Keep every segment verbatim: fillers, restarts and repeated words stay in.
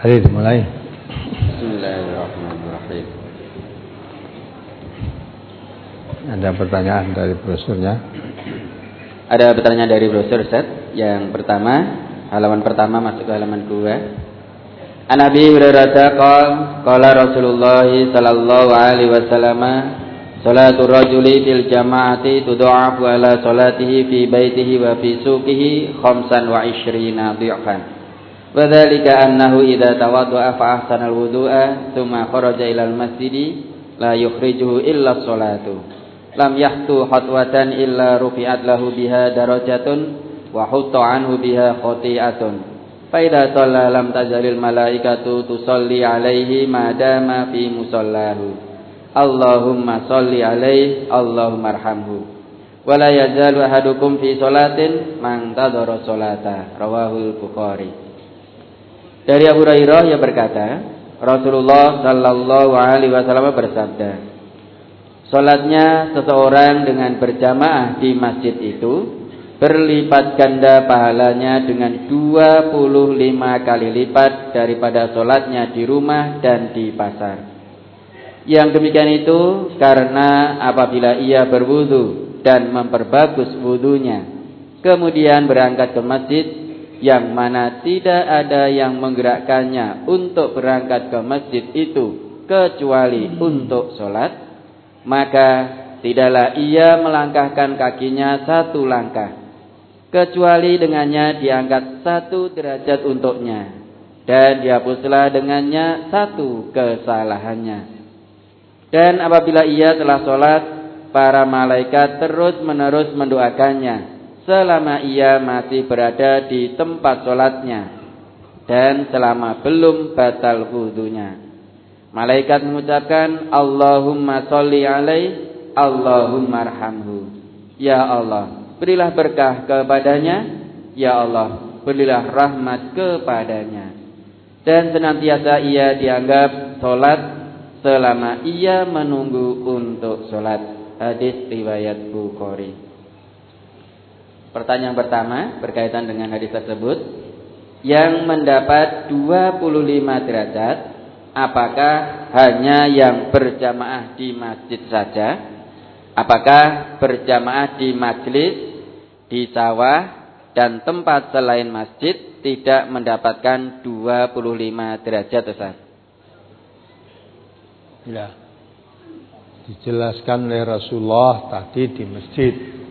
Hari dimulai. Bismillahirrahmanirrahim. Ada pertanyaan dari brosurnya? Ada pertanyaan dari brosur, Ustaz. Yang pertama, halaman pertama masuk ke halaman dua. An Abi Hurairah qala qala Rasulullah sallallahu alaihi wasallam salatul rajuli fil jama'ati tudha'afu ala salatihi fi baitihi wa fi suqihi khamsan wa ishrina dhi'fan. Wa dzalika annahu idza tawadda'a fa ahsana al-wudu'a thumma kharaja ila al-masjidi la yukhrijuhu illa as-salatu. Lam yahtu khatwatan illa rufi'at lahu biha darajatun wa hutta anhu biha khati'atun. Fa idza shalla lam tazalil malaikatu tusalli alaihi ma dama fi musallahu. Allahumma shalli alaihi Allahumma arhamhu. Wa la yazalu ahadukum fi sholatin man tadara sholata. Rawahul Bukhari. Dari Abu Hurairah yang berkata, Rasulullah sallallahu alaihi wasallam bersabda, salatnya seseorang dengan berjamaah di masjid itu berlipat ganda pahalanya dengan dua puluh lima kali lipat daripada salatnya di rumah dan di pasar. Yang demikian itu karena apabila ia berwudu dan memperbagus wudunya, kemudian berangkat ke masjid, yang mana tidak ada yang menggerakkannya untuk berangkat ke masjid itu kecuali untuk sholat, maka tidaklah ia melangkahkan kakinya satu langkah kecuali dengannya diangkat satu derajat untuknya dan dihapuslah dengannya satu kesalahannya. Dan apabila ia telah sholat, para malaikat terus menerus mendoakannya selama ia masih berada di tempat sholatnya dan selama belum batal wudunya. Malaikat mengucapkan, Allahumma sholli alaihi Allahumma arhamhu. Ya Allah, berilah berkah kepadanya. Ya Allah, berilah rahmat kepadanya. Dan senantiasa ia dianggap sholat selama ia menunggu untuk sholat. Hadis riwayat Bukhari. Pertanyaan pertama berkaitan dengan hadis tersebut. Yang mendapat dua puluh lima derajat, apakah hanya yang berjamaah di masjid saja? Apakah berjamaah di majlis, di sawah, dan tempat selain masjid tidak mendapatkan dua puluh lima derajat, Ustaz? Ya, dijelaskan oleh Rasulullah tadi di masjid,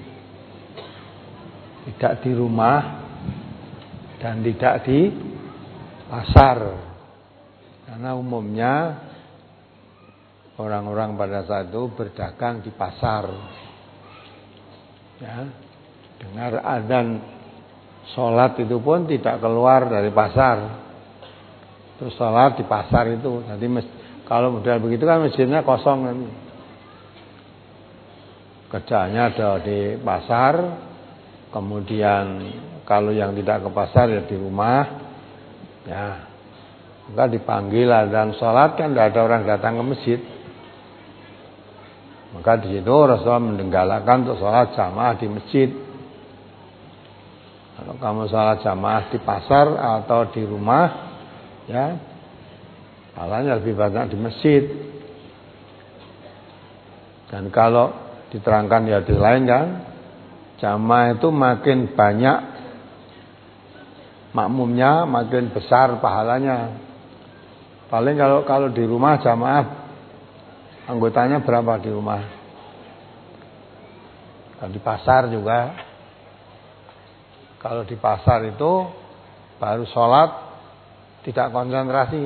tidak di rumah dan tidak di pasar. Karena umumnya orang-orang pada saat itu berdagang di pasar. Ya, dengar adzan sholat itu pun tidak keluar dari pasar. Terus sholat di pasar itu. Nanti mes- kalau model begitu kan masjidnya kosong nanti. Kerjaannya ada di pasar. Kemudian kalau yang tidak ke pasar ya di rumah. Ya, maka dipanggil adzan sholat kan tidak ada orang datang ke masjid. Maka di situ Rasulullah mendenggalakan untuk sholat jamaah di masjid. Kalau kamu sholat jamaah di pasar atau di rumah, ya pahalanya lebih banyak di masjid. Dan kalau diterangkan di hadis lain kan, jamaah itu makin banyak makmumnya, makin besar pahalanya. Paling kalau kalau di rumah jamaah anggotanya berapa di rumah? Kalau di pasar juga. Kalau di pasar itu baru sholat tidak konsentrasi.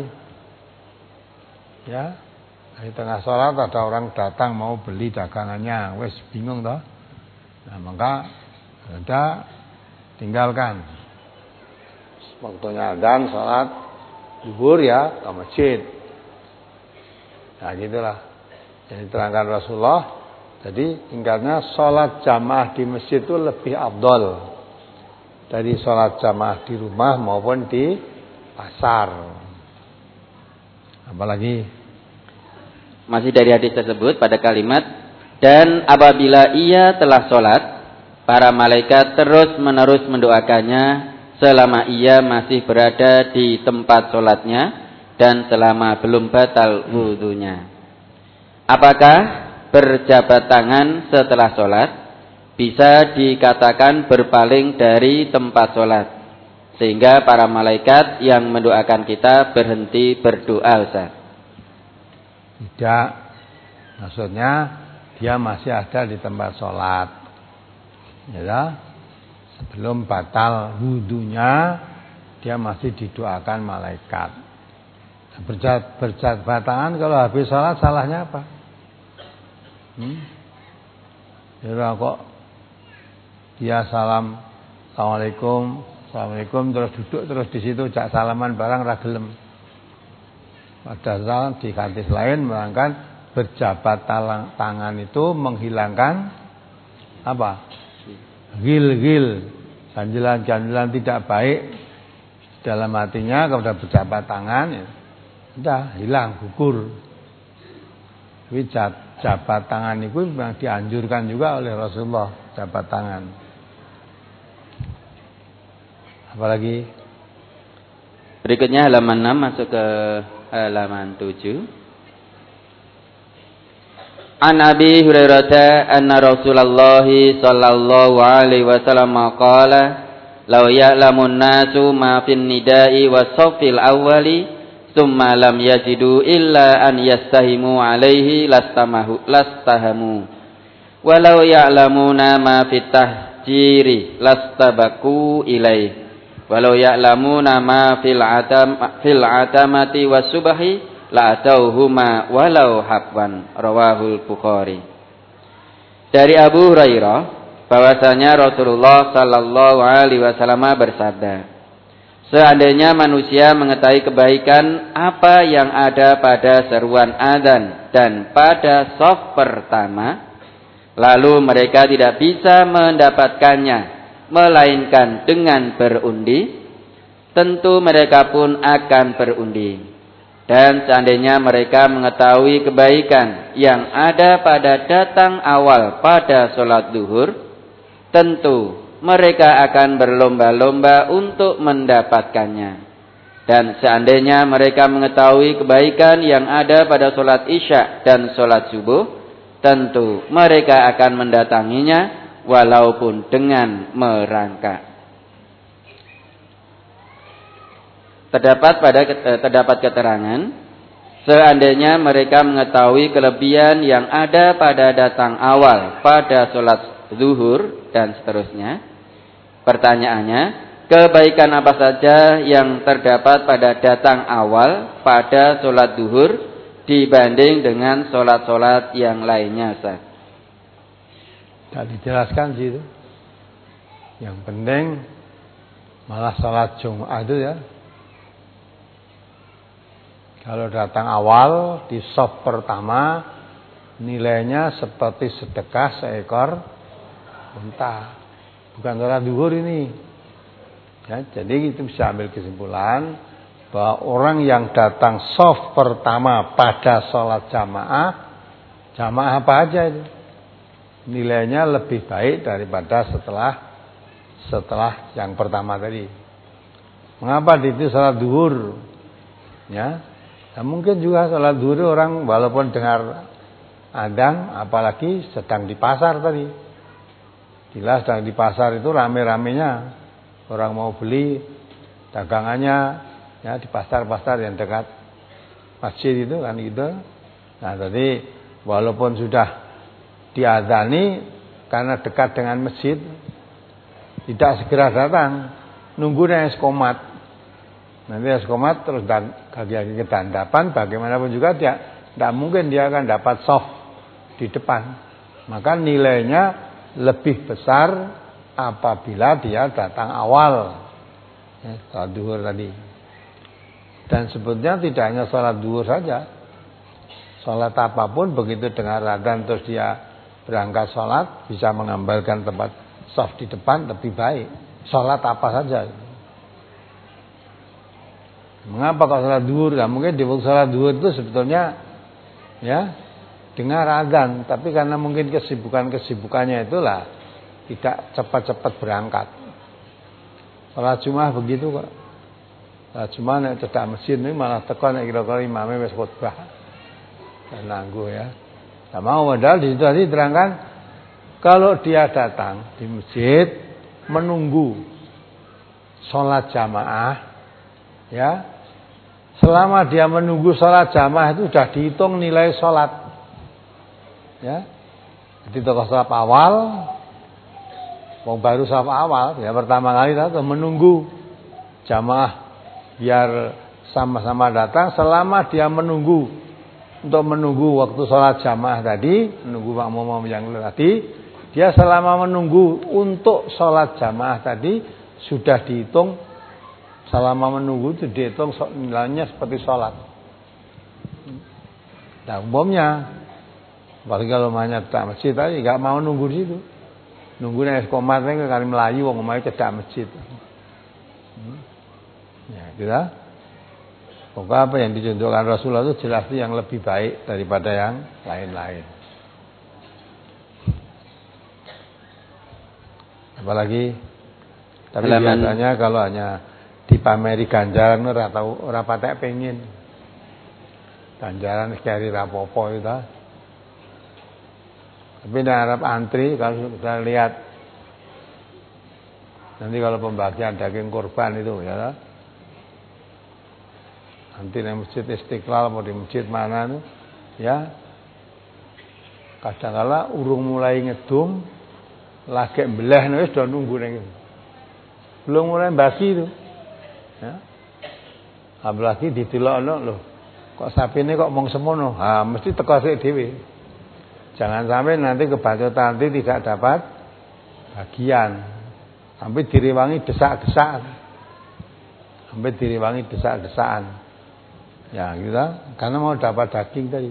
Ya, di tengah sholat ada orang datang mau beli dagangannya, wes bingung toh. Nah maka ada tinggalkan. Waktunya adzan sholat zuhur ya ke masjid. Nah gitulah. Jadi terangkan Rasulullah. Jadi tingkatnya sholat jamaah di masjid itu lebih afdol dari sholat jamaah di rumah maupun di pasar. Apalagi masih dari hadis tersebut pada kalimat, dan apabila ia telah sholat, para malaikat terus menerus mendoakannya selama ia masih berada di tempat sholatnya dan selama belum batal wudunya. Apakah berjabat tangan setelah sholat bisa dikatakan berpaling dari tempat sholat sehingga para malaikat yang mendoakan kita berhenti berdoa, Ustaz? Tidak. Maksudnya dia masih ada di tempat sholat, ya, sebelum batal wudunya dia masih didoakan malaikat. Berjabat, berjabat tangan kalau habis sholat salahnya apa? Hmm? Ya kok dia salam, assalamualaikum, assalamualaikum, terus duduk terus di situ jak salaman barang ragelem. Padahal di hadis lain merangkan berjabat tangan itu menghilangkan apa? Gil-gil, ganjilan-ganjilan tidak baik dalam hatinya. Kalau sudah berjabat tangan, ya sudah hilang, gugur. Tapi jabat tangan itu memang dianjurkan juga oleh Rasulullah, jabat tangan. Apalagi? Berikutnya halaman enam masuk ke halaman tujuh. An Abi Hurairah anna Rasulullah sallallahu alaihi wasallam qala law ya'lamun nasu ma fin nida'i was saffil awwali thumma lam yajidu illa an yastahimu alaihi lastamahu lastahamu walau ya'lamuna ma fit tahjiri lastabaku ilaihi walau ya'lamuna ma fil atam fil atamati was subhi la tauhuma walau habwan, rawahul Bukhari. Dari Abu Hurairah bahwasanya Rasulullah sallallahu alaihi wasallam bersabda, seandainya manusia mengetahui kebaikan apa yang ada pada seruan adzan dan pada shaf pertama, lalu mereka tidak bisa mendapatkannya melainkan dengan berundi, tentu mereka pun akan berundi. Dan seandainya mereka mengetahui kebaikan yang ada pada datang awal pada sholat duhur, tentu mereka akan berlomba-lomba untuk mendapatkannya. Dan seandainya mereka mengetahui kebaikan yang ada pada sholat isya dan sholat subuh, tentu mereka akan mendatanginya walaupun dengan merangkak. Terdapat pada terdapat keterangan seandainya mereka mengetahui kelebihan yang ada pada datang awal pada sholat zuhur dan seterusnya. Pertanyaannya, kebaikan apa saja yang terdapat pada datang awal pada sholat zuhur dibanding dengan sholat-sholat yang lainnya, Ustaz? Tidak dijelaskan sih itu. Yang penting malah sholat Jumat itu ya. Kalau datang awal di shaf pertama nilainya seperti sedekah seekor unta. Bukan sholat duhur ini. Ya, jadi itu bisa ambil kesimpulan bahwa orang yang datang shaf pertama pada sholat jamaah, jamaah apa aja itu, nilainya lebih baik daripada setelah setelah yang pertama tadi. Mengapa itu sholat duhur? Ya. Nah, mungkin juga sholat zuhur orang walaupun dengar adzan, apalagi sedang di pasar tadi. Jelas sedang di pasar itu rame-ramenya orang mau beli dagangannya, ya, di pasar-pasar yang dekat masjid itu kan gitu. Nah, tadi walaupun sudah diadzani karena dekat dengan masjid, tidak segera datang, nunggu es komat. Nanti es komat terus dan kaki-kaki ke dandapan, bagaimanapun juga dia tidak mungkin dia akan dapat shaf di depan. Maka nilainya lebih besar apabila dia datang awal, ya, sholat duhur tadi. Dan sebetulnya tidak hanya sholat duhur saja, sholat apapun begitu dengar adzan terus dia berangkat sholat bisa mengambilkan tempat shaf di depan lebih baik. Sholat apa saja. Mengapa kalau sholat duhur? Nah, mungkin di waktu sholat duhur itu sebetulnya ya dengar adzan, tapi karena mungkin kesibukan-kesibukannya itulah tidak cepat-cepat berangkat. Salat Jumat begitu kok. Salat Jumat nek cedak masjid ini malah teko nek kira-kira imame wis khutbah. Dan nanggu ya. Nah, mau padahal di situ tadi diterangkan kalau dia datang di masjid menunggu sholat jamaah, ya, selama dia menunggu sholat jamaah itu sudah dihitung nilai sholat, ya. Jadi tokoh saf awal, wong baru saf awal, ya pertama kali atau menunggu jamaah biar sama-sama datang. Selama dia menunggu untuk menunggu waktu sholat jamaah tadi, menunggu makmum yang tadi, dia selama menunggu untuk sholat jamaah tadi sudah dihitung. Selama menunggu itu dihitung nilainya seperti sholat. Nah umumnya, apalagi kalau mahnya cedak masjid tadi nggak mau nunggu di situ, nunggu nih komatnya kali Melayu, wong mau cedak masjid. Hmm. Ya, kita. Pokoknya apa yang dicontohkan Rasulullah itu jelas yang lebih baik daripada yang lain-lain. Apalagi, tapi Halaman. Biasanya kalau hanya dipameri ganjaran ora tau ora patek pengin. Ganjaran sekali rapopo itu. Tapi nek arep antri kalau kita lihat nanti kalau pembagian daging kurban itu ya. Nanti di masjid Istiqlal mau di masjid mana tuh, ya kadang-kala urung mulai ngedum, lagi belah nih sudah nunggu nih, belum mulai bagi itu, ya. Apalagi ditilok loh, kok sapi ini kok mong semono, ah mesti teko sik dhewe. Jangan sampai nanti kebacotan nanti tidak dapat bagian, sampai diriwangi desak-desakan, sampai diriwangi desak-desakan. Ya kita karena mau dapat daging tadi.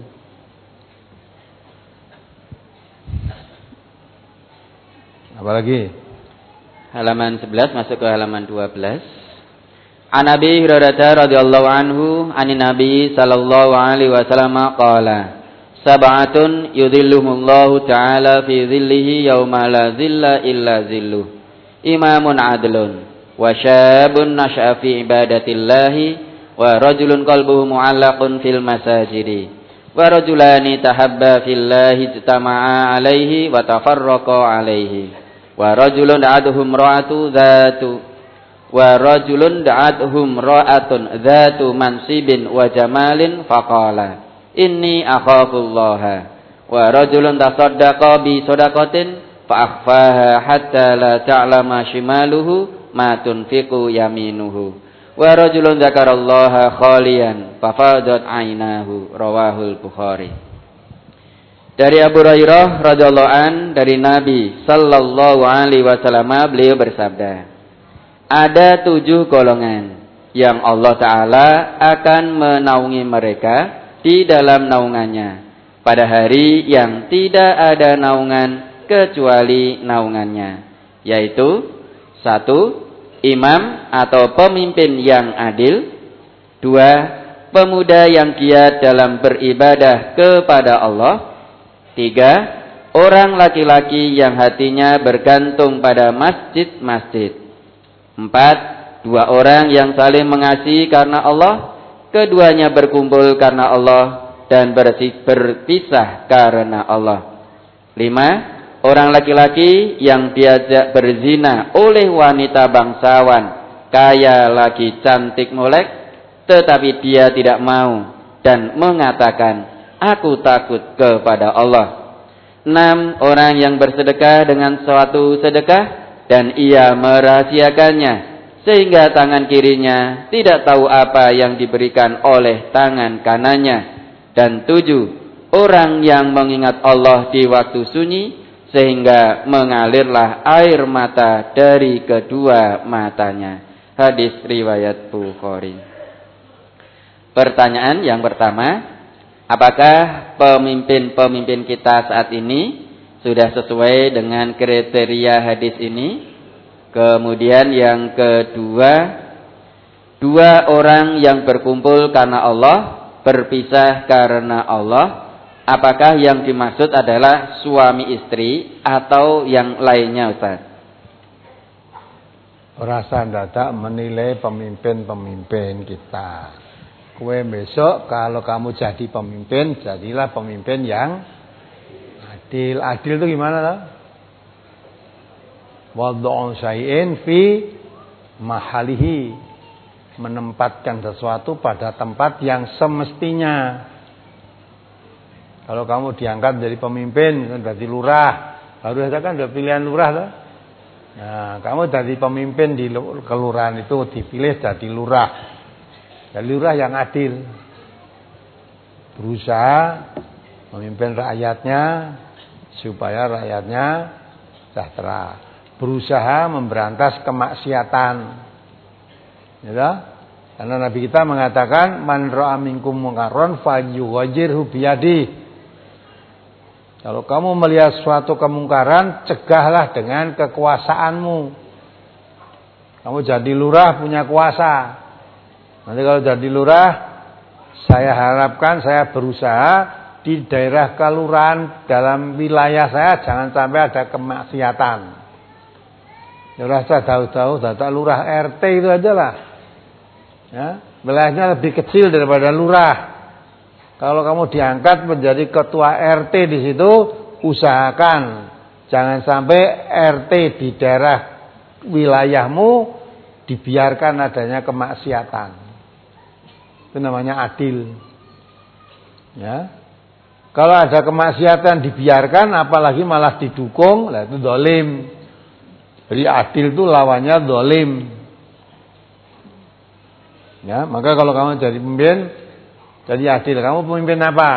Apalagi halaman sebelas masuk ke halaman dua belas. An Abi Hurairah radhiyallahu anhu anin Nabi sallallahu alaihi wasallam qala sab'atun yudhilluhumullahu ta'ala fi dhillihi yauma la dhilla illa dhilluh imamun adlun wa syabun nasha'a fi ibadatillahi wa rajulun qalbuhu mu'allaqun fil masajidi wa rajulani tahabba fillahi ijtama'a alaihi wa tafarraqa alaihi wa rajulun da'atuhum ra'atu dhatu wa rajulun da'atuhum ra'atun dhatu mansibin wa jamalin faqala inni akhafullaha wa rajulun tasaddaqa bi sadaqatin fa akhfaha hatta la ta'lama shimaluhu ma tunfiqu yaminuhu wa rajulun dzakarallaha khaliyan fafadat ainahu rawahul Bukhari. Dari Abu Hurairah radhiyallahu an dari Nabi sallallahu alaihi wasallam beliau bersabda, ada tujuh golongan yang Allah Ta'ala akan menaungi mereka di dalam naungannya pada hari yang tidak ada naungan kecuali naungannya, yaitu satu, imam atau pemimpin yang adil. Dua, pemuda yang giat dalam beribadah kepada Allah. Tiga, orang laki-laki yang hatinya bergantung pada masjid-masjid. Empat, dua orang yang saling mengasihi karena Allah. Keduanya berkumpul karena Allah dan berpisah karena Allah. Lima, orang laki-laki yang diajak berzina oleh wanita bangsawan, kaya lagi cantik molek, tetapi dia tidak mau dan mengatakan, aku takut kepada Allah. Enam, orang yang bersedekah dengan suatu sedekah dan ia merahasiakannya, sehingga tangan kirinya tidak tahu apa yang diberikan oleh tangan kanannya. Dan tujuh, orang yang mengingat Allah di waktu sunyi, sehingga mengalirlah air mata dari kedua matanya. Hadis riwayat Bukhari. Pertanyaan yang pertama, apakah pemimpin-pemimpin kita saat ini sudah sesuai dengan kriteria hadis ini? Kemudian yang kedua, dua orang yang berkumpul karena Allah, berpisah karena Allah. Apakah yang dimaksud adalah suami istri atau yang lainnya, Ustaz? Ora dadak menilai pemimpin-pemimpin kita. Kue besok kalau kamu jadi pemimpin, jadilah pemimpin yang adil. Adil itu gimana loh? Wad'u syai'in fi mahalihi, menempatkan sesuatu pada tempat yang semestinya. Kalau kamu diangkat jadi pemimpin, jadi lurah, harus ada kan ada pilihan lurah loh. Nah, kamu jadi pemimpin di kelurahan itu dipilih jadi lurah. Jadi lurah yang adil. Berusaha memimpin rakyatnya supaya rakyatnya sejahtera. Berusaha memberantas kemaksiatan. Ya, karena Nabi kita mengatakan man ra'a minkum munkaron falyughayyirhu biyadihi. Kalau kamu melihat suatu kemungkaran, cegahlah dengan kekuasaanmu. Kamu jadi lurah punya kuasa. Nanti kalau jadi lurah, saya harapkan saya berusaha di daerah kelurahan dalam wilayah saya jangan sampai ada kemaksiatan. Ya rasa tahu-tahu data lurah R T itu aja lah. Ya, wilayahnya lebih kecil daripada lurah. Kalau kamu diangkat menjadi ketua R T di situ, usahakan jangan sampai R T di daerah wilayahmu dibiarkan adanya kemaksiatan. Itu namanya adil. Ya. Kalau ada kemaksiatan dibiarkan, apalagi malah didukung, lah itu dolim. Jadi adil itu lawannya dolim. Ya, maka kalau kamu jadi pemimpin, jadi adil. Kamu pemimpin apa?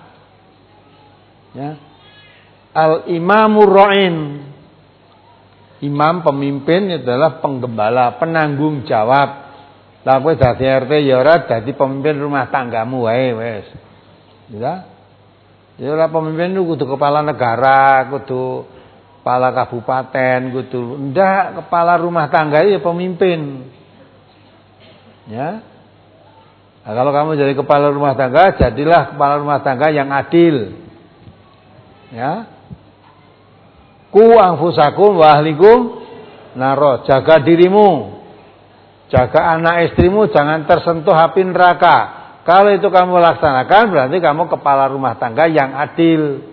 Ya. Al-imamur ra'in. Imam pemimpin adalah penggembala, penanggung jawab. Lah kowe dadi R T ya ora dadi pemimpin rumah tanggamu wae wis. Ya. Ya ora pemimpin itu kudu kepala negara, kudu kepala kabupaten, kudu ndak kepala rumah tangga ya pemimpin. Ya. Nah, kalau kamu jadi kepala rumah tangga, jadilah kepala rumah tangga yang adil. Ya. Ku anfusakum wa ahlikum naro, jaga dirimu. Jaga anak istrimu jangan tersentuh api neraka. Kalau itu kamu laksanakan berarti kamu kepala rumah tangga yang adil.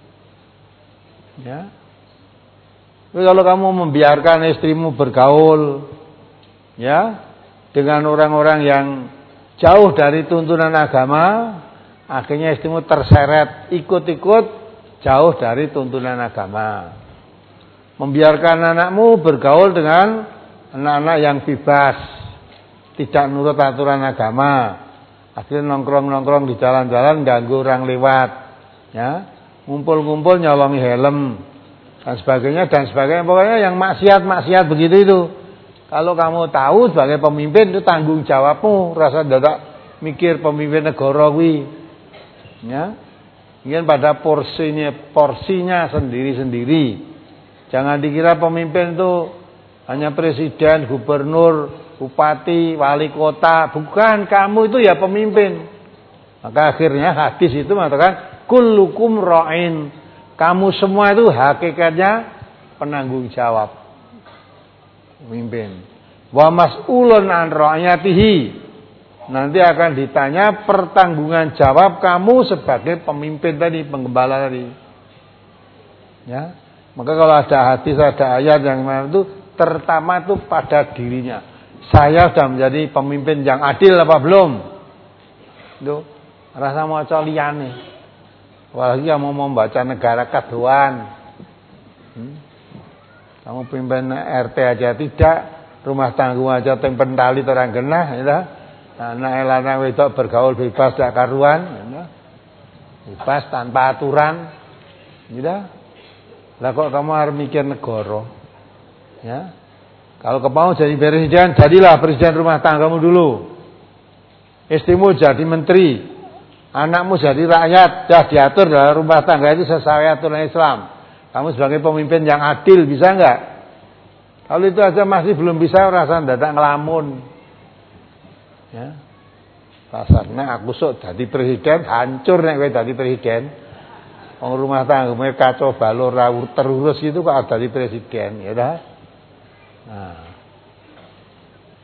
Ya. Tapi kalau kamu membiarkan istrimu bergaul ya dengan orang-orang yang jauh dari tuntunan agama, akhirnya istrimu terseret ikut-ikut jauh dari tuntunan agama. Membiarkan anakmu bergaul dengan anak-anak yang bebas, tidak nurut aturan agama. Akhirnya nongkrong-nongkrong di jalan-jalan ganggu orang lewat, ya, ngumpul-ngumpul nyolongi helm dan sebagainya dan sebagainya. Pokoknya yang maksiat-maksiat begitu itu. Kalau kamu tahu sebagai pemimpin itu tanggung jawabmu, rasa dadak mikir pemimpin negara kuwi. Ya. Ingin pada porsinya porsinya sendiri-sendiri. Jangan dikira pemimpin itu hanya presiden, gubernur, bupati, wali kota. Bukan, kamu itu ya pemimpin. Maka akhirnya hadis itu mengatakan kullukum ra'in. Kamu semua itu hakikatnya penanggung jawab. Pemimpin. Wa mas'ulun an ra'yatihi. Nanti akan ditanya pertanggungan jawab kamu sebagai pemimpin tadi, penggembala tadi. Ya. Maka kalau ada hadis, ada ayat yang mana itu terutama itu pada dirinya. Saya sudah menjadi pemimpin yang adil apa belum? Itu rasa mau liyane. Apalagi kamu mau membaca negara kaduan. Hmm? Kamu pimpin R T aja tidak, rumah tanggung aja teng pentali orang genah, ya. Anak lanang wedok bergaul bebas dak karuan, ya. Bebas tanpa aturan, ya. Lah kok kamu harus mikir negara, ya? Kalau kamu mau jadi presiden, jadilah presiden rumah tanggamu dulu. Istrimu jadi menteri, anakmu jadi rakyat, dah diatur dalam rumah tangga itu sesuai aturan Islam. Kamu sebagai pemimpin yang adil bisa enggak? Kalau itu aja masih belum bisa, rasa dadak ngelamun. Ya. Rasanya aku sok jadi presiden, hancur nek kowe dadi presiden. Wong rumah tanggamu kacau balau rawur terurus gitu kok dadi presiden, ya dah. Nah.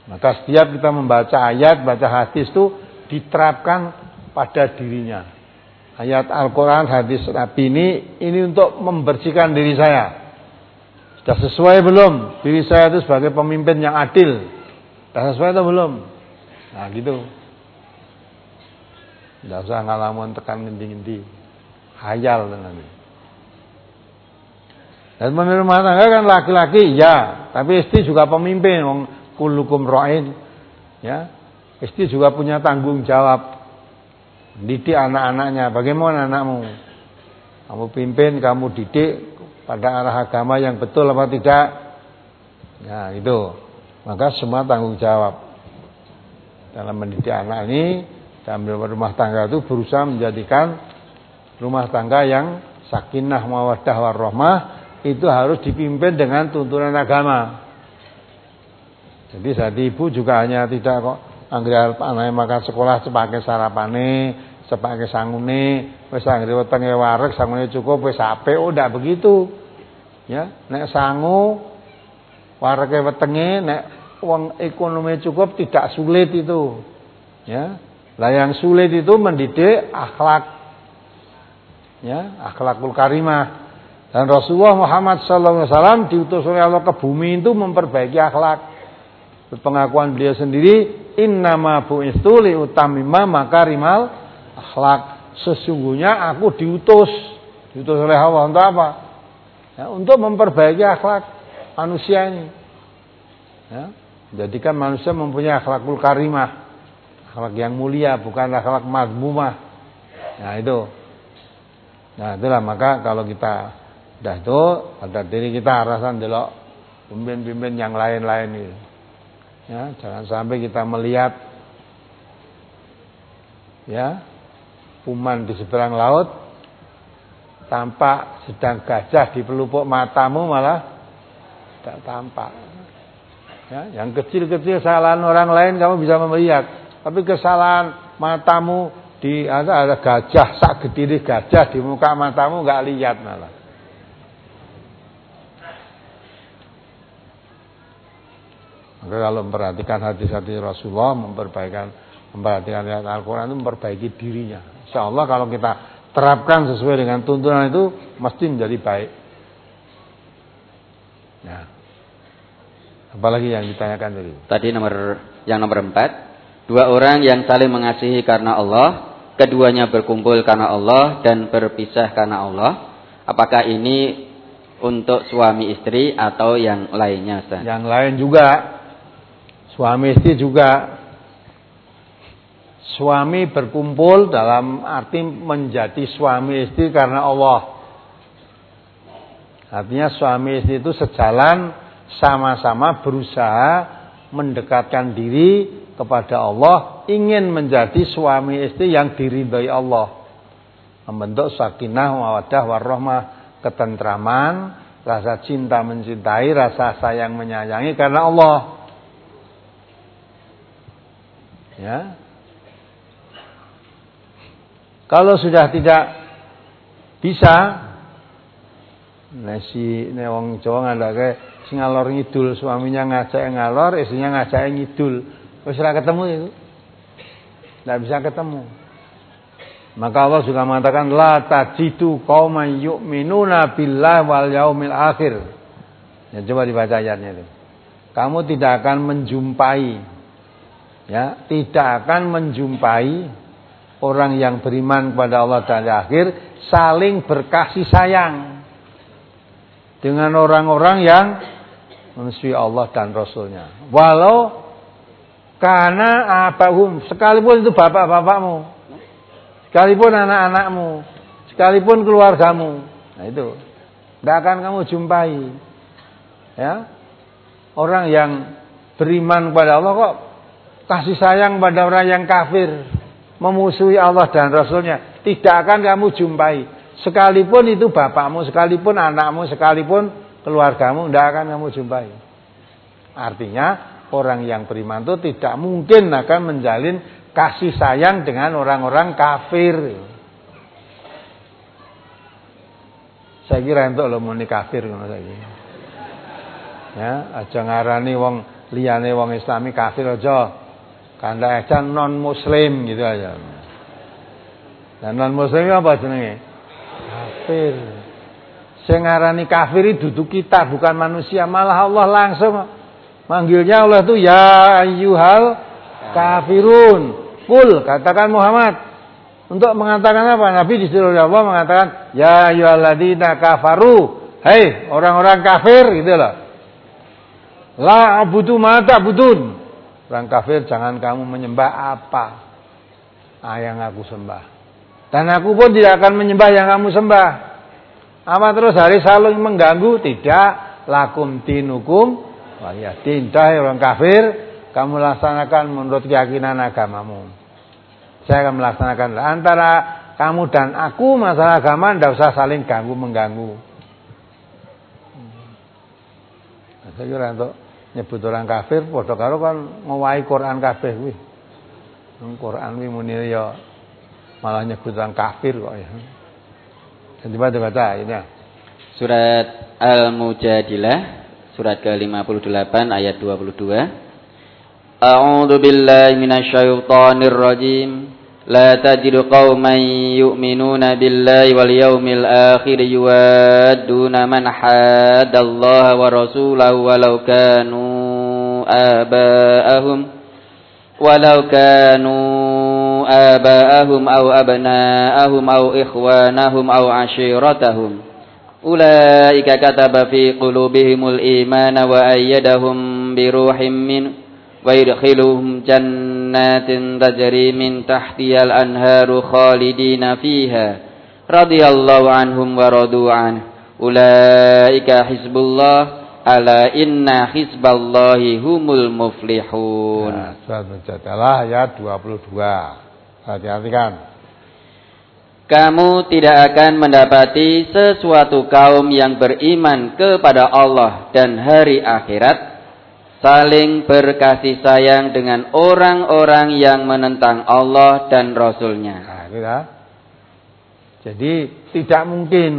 Maka setiap kita membaca ayat, baca hadis itu diterapkan pada dirinya. Ayat Al-Quran, hadis Nabi ini, ini untuk membersihkan diri saya. Sudah sesuai belum? Diri saya itu sebagai pemimpin yang adil. Sudah sesuai atau belum? Nah gitu. Tidak usah ngalamun tekan ngendi-ngendi. Hayal nanti. Dan pemimpin rumah tangga kan laki-laki, ya. Tapi istri juga pemimpin. Kullukum ra'in. Ya. Istri juga punya tanggung jawab. Didik anak-anaknya. Bagaimana anakmu? Kamu pimpin, kamu didik pada arah agama yang betul apa tidak? Ya itu. Maka semua tanggung jawab. Dalam mendidik anak ini, dalam rumah tangga itu berusaha menjadikan rumah tangga yang sakinah mawaddah warahmah itu harus dipimpin dengan tuntunan agama. Jadi saat ibu juga hanya tidak kok anggere anake makan sekolah sepakai sarapane, sepakai sangune, wis anggere wetenge wareg sangune cukup wis apik, oh ndak begitu. Ya, nek sangu warege wetenge nek wong ekonomi cukup tidak sulit itu. Ya. Lah yang sulit itu mendidik akhlak. Ya, akhlakul karimah. Dan Rasulullah Muhammad sallallahu alaihi wasallam diutus oleh Allah ke bumi itu memperbaiki akhlak. Pengakuan beliau sendiri, innama bu'istu li utammima makarimal akhlak. Sesungguhnya aku diutus, diutus oleh Allah untuk apa? Ya, untuk memperbaiki akhlak manusia ini. Ya, jadikan manusia mempunyai akhlakul karimah, akhlak yang mulia, bukan akhlak mazmumah. Nah itu. Nah itulah maka kalau kita dah itu pada diri kita rasa delok pimpin-pimpin yang lain-lain itu. Ya, jangan sampai kita melihat ya kuman di seberang laut tampak sedang gajah di pelupuk matamu malah tidak tampak. Ya, yang kecil-kecil kesalahan orang lain kamu bisa melihat, tapi kesalahan matamu di ada ada gajah sak gede gajah di muka matamu enggak lihat malah. Maka kalau memperhatikan hadis-hadis Rasulullah, memperbaikan memperhatikan ayat Al-Quran itu memperbaiki dirinya. Insya Allah kalau kita terapkan sesuai dengan tuntunan itu mesti menjadi baik. Nah, apalagi yang ditanyakan tadi? Tadi nomor yang nomor empat, dua orang yang saling mengasihi karena Allah, keduanya berkumpul karena Allah dan berpisah karena Allah. Apakah ini untuk suami istri atau yang lainnya, Ustaz? Yang lain juga. Suami istri juga. Suami berkumpul dalam arti menjadi suami istri karena Allah. Artinya suami istri itu sejalan, sama-sama berusaha mendekatkan diri kepada Allah, ingin menjadi suami istri yang diridhai Allah. Membentuk sakinah, mawaddah, warahmah, ketentraman, rasa cinta mencintai, rasa sayang menyayangi karena Allah. Ya. Kalau sudah tidak bisa, nasi newong Jawa ngandake sing ngalor ngidul, suaminya ngajak ngalor, istrinya ngajak ngidul, wis ora ketemu itu. Tidak bisa ketemu. Maka Allah juga mengatakan la tajidu qauman yu'minuna billahi wal yaumil akhir. Ya, coba dibaca ayatnya itu. Kamu tidak akan menjumpai ya, tidak akan menjumpai orang yang beriman kepada Allah dan akhir saling berkasih sayang dengan orang-orang yang memusuhi Allah dan Rasulnya. Walau karena abahum, sekalipun itu bapak-bapakmu, sekalipun anak-anakmu, sekalipun keluargamu. Nah itu tidak akan kamu jumpai ya, orang yang beriman kepada Allah kok kasih sayang pada orang yang kafir, memusuhi Allah dan Rasulnya. Tidak akan kamu jumpai. Sekalipun itu bapakmu, sekalipun anakmu, sekalipun keluargamu, tidak akan kamu jumpai. Artinya orang yang beriman itu tidak mungkin akan menjalin kasih sayang dengan orang-orang kafir. Saya kira entuk lho muni kafir ngono saiki. Ya, aja ngarani wong liyane wong Islami kafir aja. Kandha edan non muslim gitu aja. Dan non muslim apa jenenge? Kafir. Sing ngarani kafir itu dudu kita, bukan manusia, malah Allah langsung manggilnya Allah itu ya ayyuhal kafirun. Kul, katakan Muhammad. Untuk mengatakan apa? Nabi disuruh Allah mengatakan ya ayyuhalladzina kafaru. Hei orang-orang kafir gitu loh. La abudu ma ta'budun. Orang kafir jangan kamu menyembah apa ah, yang aku sembah. Dan aku pun tidak akan menyembah yang kamu sembah. Apa terus hari saling mengganggu? Tidak. Lakum dinukum waliyadin. Orang kafir, kamu laksanakan menurut keyakinan agamamu. Saya akan melaksanakan. Antara kamu dan aku masalah agama tidak usah saling ganggu mengganggu. Saya kira untuk nyebut orang kafir, padha karo kan ngowahi Quran kabeh kuwi. Quran kuwi muni ya malah nyebut orang kafir kok ya. Dan coba baca ini. Surat Al-Mujadilah surat ke lima puluh delapan ayat dua puluh dua. A'udzu billahi minasyaitonir rajim. La tajidu qauman yu'minuna billahi wal yawmil akhir yuwadduna man haddallaha wa rasulahu walau kanu aba'ahum walau kanu aba'ahum aw abna'ahum aw ikhwanahum aw ashiratahum ulaika kataba fi qulubihimul imana wa ayyadahum bi ruhim min wa yadkhiluhum jannatin tajri min tahtihal anharu khalidina fiha radhiyallahu anhum wa radu an ulaika hizbullah ala inna hizballahi humul muflihun. Nah, surat Mujadalah ayat dua puluh dua. Hati-hati kan. Kamu tidak akan mendapati sesuatu kaum yang beriman kepada Allah dan hari akhirat saling berkasih sayang dengan orang-orang yang menentang Allah dan Rasul-Nya. Nah, itu ya. Jadi tidak mungkin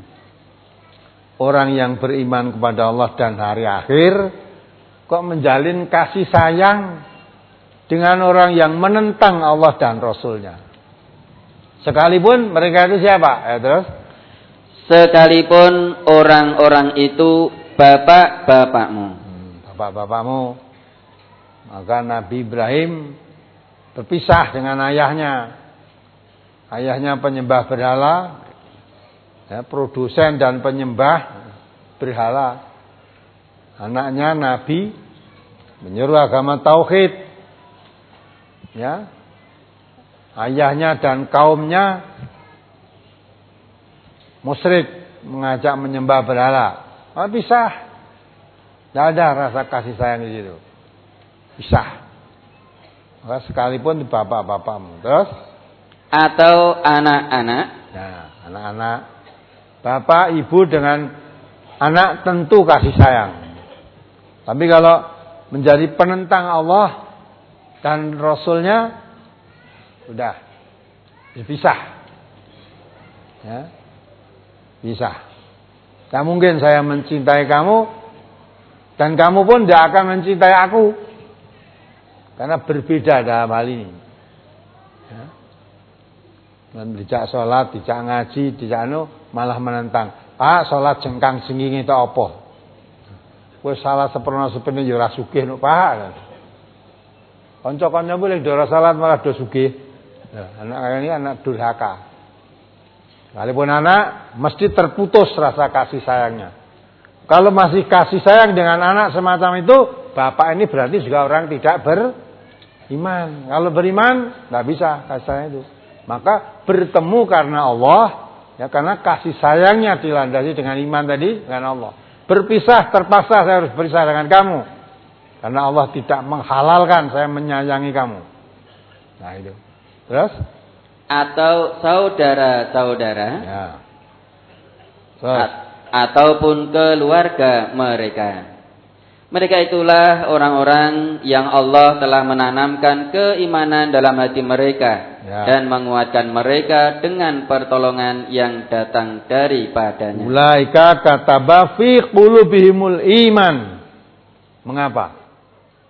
orang yang beriman kepada Allah dan hari akhir kok menjalin kasih sayang dengan orang yang menentang Allah dan Rasul-Nya. Sekalipun mereka itu siapa? Ya, terus? Sekalipun orang-orang itu bapak-bapakmu. Bapak-bapakmu. Maka Nabi Ibrahim berpisah dengan ayahnya. Ayahnya penyembah berhala, ya, produsen dan penyembah berhala. Anaknya Nabi menyuruh agama tauhid. Ya. Ayahnya dan kaumnya musyrik, mengajak menyembah berhala. Oh, pisah. Tidak ada rasa kasih sayang di situ. Pisah. Maka sekalipun di bapak-bapakmu. Terus? Atau anak-anak. Nah, anak-anak. Bapak, ibu dengan anak tentu kasih sayang. Tapi kalau menjadi penentang Allah dan Rasulnya, sudah. Dipisah. Ya. Pisah. Tak mungkin saya mencintai kamu dan kamu pun tidak akan mencintai aku. Karena berbeda dalam hal ini. Ya. Dan dijak sholat, dijak ngaji, dijak anu malah menentang. Pak, sholat jengkang senging itu apa? Kowe salah seperna sepene ya ora sugih no, Pak. Kanca-kanca boleh ora salat malah do sugih. Ya, anak ini anak durhaka. Walaupun anak mesti terputus rasa kasih sayangnya. Kalau masih kasih sayang dengan anak semacam itu, bapak ini berarti juga orang tidak beriman. Kalau beriman, nggak bisa kasih sayang itu. Maka bertemu karena Allah, ya karena kasih sayangnya dilandasi dengan iman tadi dengan Allah. Berpisah terpaksa saya harus berpisah dengan kamu, karena Allah tidak menghalalkan saya menyayangi kamu. Nah itu. Terus? Atau saudara-saudara. Ya. Terus? Ataupun keluarga mereka. Mereka itulah orang-orang yang Allah telah menanamkan keimanan dalam hati mereka, ya, dan menguatkan mereka dengan pertolongan yang datang daripadanya. Ulaika kataba fi qulubihimul iman. Mengapa?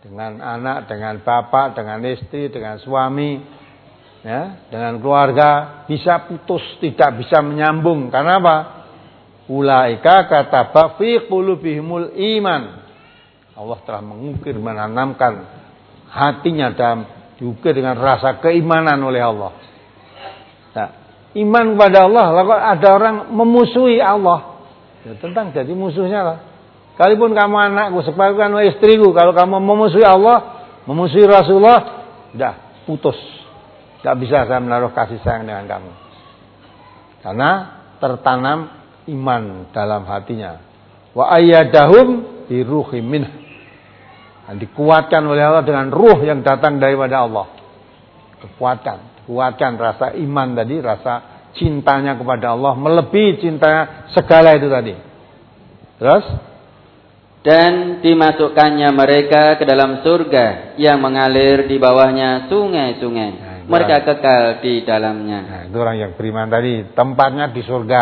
dengan anak, dengan bapak, dengan istri, dengan suami, ya, dengan keluarga bisa putus, tidak bisa menyambung. Karena apa? Ulaika kataba fi qulubihimul iman. Allah telah mengukir, menanamkan hatinya dalam diukir dengan rasa keimanan oleh Allah. Nah, iman kepada Allah, lalu ada orang memusuhi Allah, ya, tentang jadi musuhnya lah. Kalaupun kamu anakku, sebaliknya kamu istriku, kalau kamu memusuhi Allah, memusuhi Rasulullah, sudah putus. Tidak bisa saya menaruh kasih sayang dengan kamu. Karena tertanam iman dalam hatinya. Wa ayyadahum bi ruhim minhu. Dan dikuatkan oleh Allah dengan ruh yang datang daripada Allah. Kekuatan, kuatkan rasa iman tadi, rasa cintanya kepada Allah melebihi cintanya segala itu tadi. Terus, dan dimasukkannya mereka ke dalam surga yang mengalir di bawahnya sungai-sungai. Nah, mereka orang, kekal di dalamnya. Nah, itu orang yang beriman tadi, tempatnya di surga,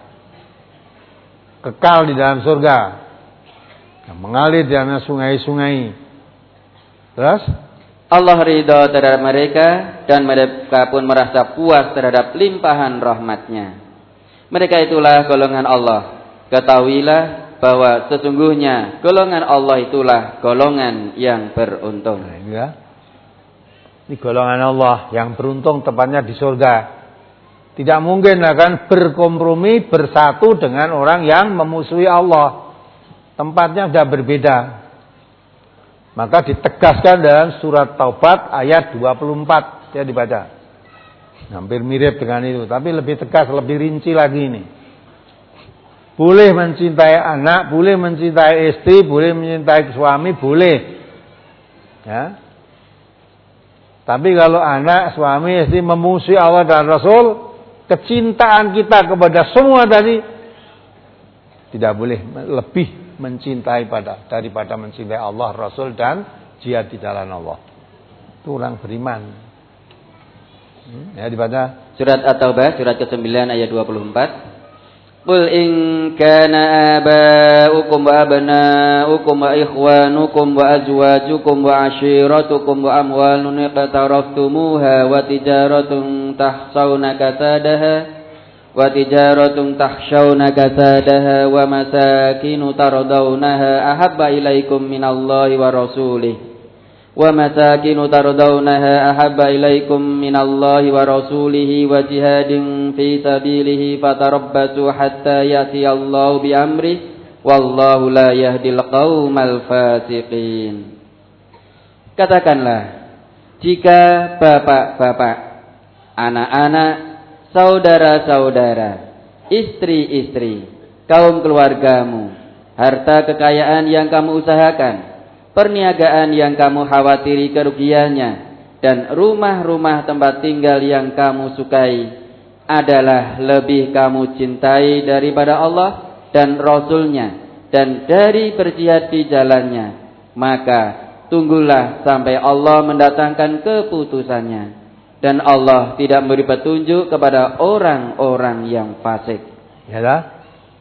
kekal di dalam surga, yang mengalir di dalamnya sungai-sungai. Terus, Allah ridha terhadap mereka dan mereka pun merasa puas terhadap limpahan rahmatnya. Mereka itulah golongan Allah. Ketahuilah bahwa sesungguhnya golongan Allah itulah golongan yang beruntung. Nah, ini ya. Ini golongan Allah yang beruntung, tepatnya di surga. Tidak mungkin akan berkompromi bersatu dengan orang yang memusuhi Allah. Tempatnya sudah berbeda. Maka ditegaskan dalam surat Taubat ayat dua puluh empat. Ya, dibaca. Hampir mirip dengan itu, tapi lebih tegas, lebih rinci lagi ini. Boleh mencintai anak, boleh mencintai istri, boleh mencintai suami, boleh. Ya. Tapi kalau anak, suami, istri memusuhi Allah dan Rasul, kecintaan kita kepada semua tadi tidak boleh lebih mencintai pada daripada mencintai Allah, Rasul dan jihad di jalan Allah. Itu orang beriman. Hmm, ya, dibaca surat At-Taubah surat kesembilan ayat dua puluh empat. Qul in kana aba'ukum wa abna'ukum wa ikhwanukum wa azwajukum wa ashiratukum wa amwalun iqtaraftumuha wa tijaratun tahsawna kasadaha wa tijaratun tahshawna kasadaha wa masakinu tardawnaha ahabba ilaikum minallahi wa rasulih wa masakinu tardawnaha ahabba ilaikum minallahi wa rasulihi wa jihadin fi sabilihi fatarabbasu hatta ya'tiyallahu bi amri wallahu la yahdil qaumal fasiqin. Katakanlah, jika bapak-bapak, anak-anak, saudara-saudara, istri-istri, kaum keluargamu, harta kekayaan yang kamu usahakan, perniagaan yang kamu khawatiri kerugiannya, dan rumah-rumah tempat tinggal yang kamu sukai adalah lebih kamu cintai daripada Allah dan Rasulnya dan dari berjihad di jalannya, maka tunggulah sampai Allah mendatangkan keputusannya, dan Allah tidak memberi petunjuk kepada orang-orang yang fasik. Ya.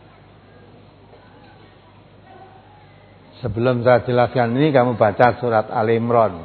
Sebelum saya jelaskan ini, kamu baca surat Al-Imran.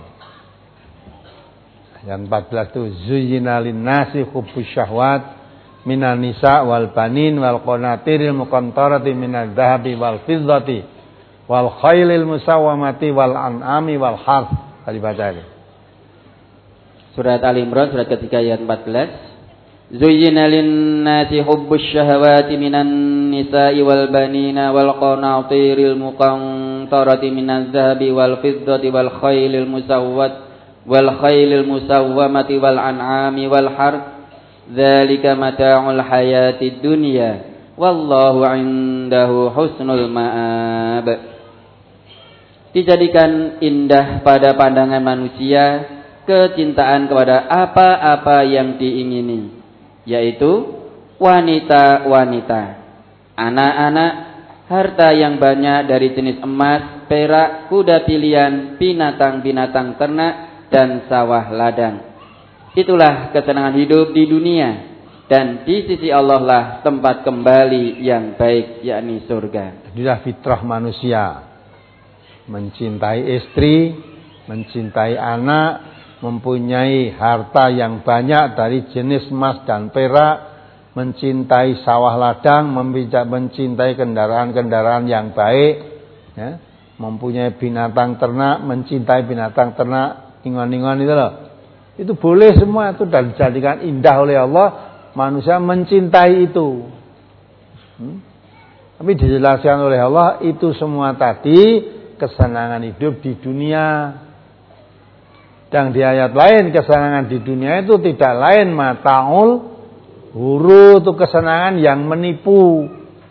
Yang empat belas itu, Zuyyina lin-nasi hubbus syahwat minan nisa wal banin wal qanatiril muqantarati minadz dzahabi wal fiddati wal khailil musawwamati wal an'ami wal harth. Tadi baca ini. Surat Al-Imran surat ketiga ayat empat belas. Zuyyina lin-nasi hubbus syahawati minan nisa'i wal banina wal qanatiril muqantarati minadz dzahabi wal fiddati wal khailil musawwat wal khailil musawwamati wal an'ami wal harth dzalika mata'ul hayatid dunya wallahu 'indahu husnul ma'ab. Dijadikan indah pada pandangan manusia kecintaan kepada apa-apa yang diingini, yaitu wanita-wanita, anak-anak, harta yang banyak dari jenis emas, perak, kuda pilihan, binatang-binatang ternak, dan sawah ladang. Itulah kesenangan hidup di dunia, dan di sisi Allah lah tempat kembali yang baik, yakni surga. Inilah fitrah manusia, mencintai istri, mencintai anak, mempunyai harta yang banyak dari jenis emas dan perak, mencintai sawah ladang, mencintai kendaraan-kendaraan yang baik, ya, mempunyai binatang ternak, mencintai binatang ternak, ingon-ingon itu loh. Itu boleh semua, itu dan dijadikan indah oleh Allah, manusia mencintai itu. Hmm? Tapi dijelaskan oleh Allah itu semua tadi kesenangan hidup di dunia. Dan di ayat lain kesenangan di dunia itu tidak lain mataul huru, itu kesenangan yang menipu.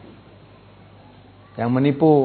Yang menipu.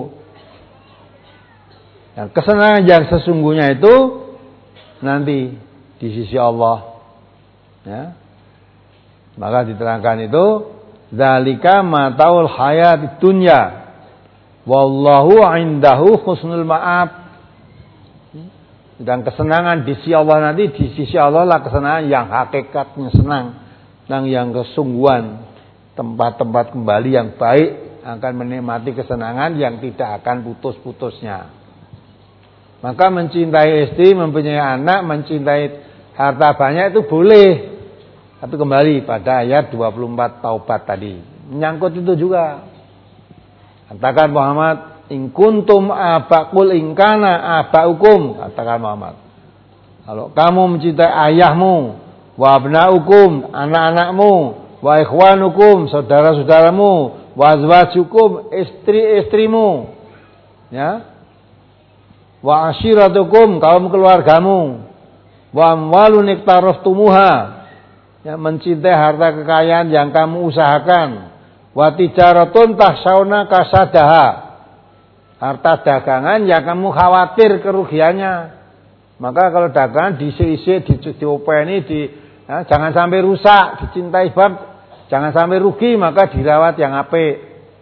Dan kesenangan yang sesungguhnya itu nanti di sisi Allah. Ya. Maka diterangkan itu dzalika mataul hayatid dunya wallahu indahu husnul ma'ab. Dan kesenangan di sisi Allah nanti di sisi Allah lah kesenangan yang hakikatnya senang, dan yang kesungguhan, tempat-tempat kembali yang baik, akan menikmati kesenangan yang tidak akan putus-putusnya. Maka mencintai istri, mempunyai anak, mencintai harta banyak itu boleh. Tapi kembali pada ayat dua puluh empat Taubat tadi, menyangkut itu juga. Katakan Muhammad, in kuntum abaqul ingkana abaukum, katakan Muhammad. Kalau kamu mencintai ayahmu, wa abnaukum, anak-anakmu, wa ikhwanukum, saudara-saudaramu, wa azwajukum, istri-istrimu, ya, wa ashiratukum, kaum keluargamu, wa amwalun iktaraftumuha, ya, mencintai harta kekayaan yang kamu usahakan, wa tijaratun tahsauna kasadaha, harta dagangan yang kamu khawatir kerugiannya. Maka kalau dagangan diisi-isi, diopeni, di, ya, jangan sampai rusak, dicintai bab, jangan sampai rugi, maka dirawat yang apik.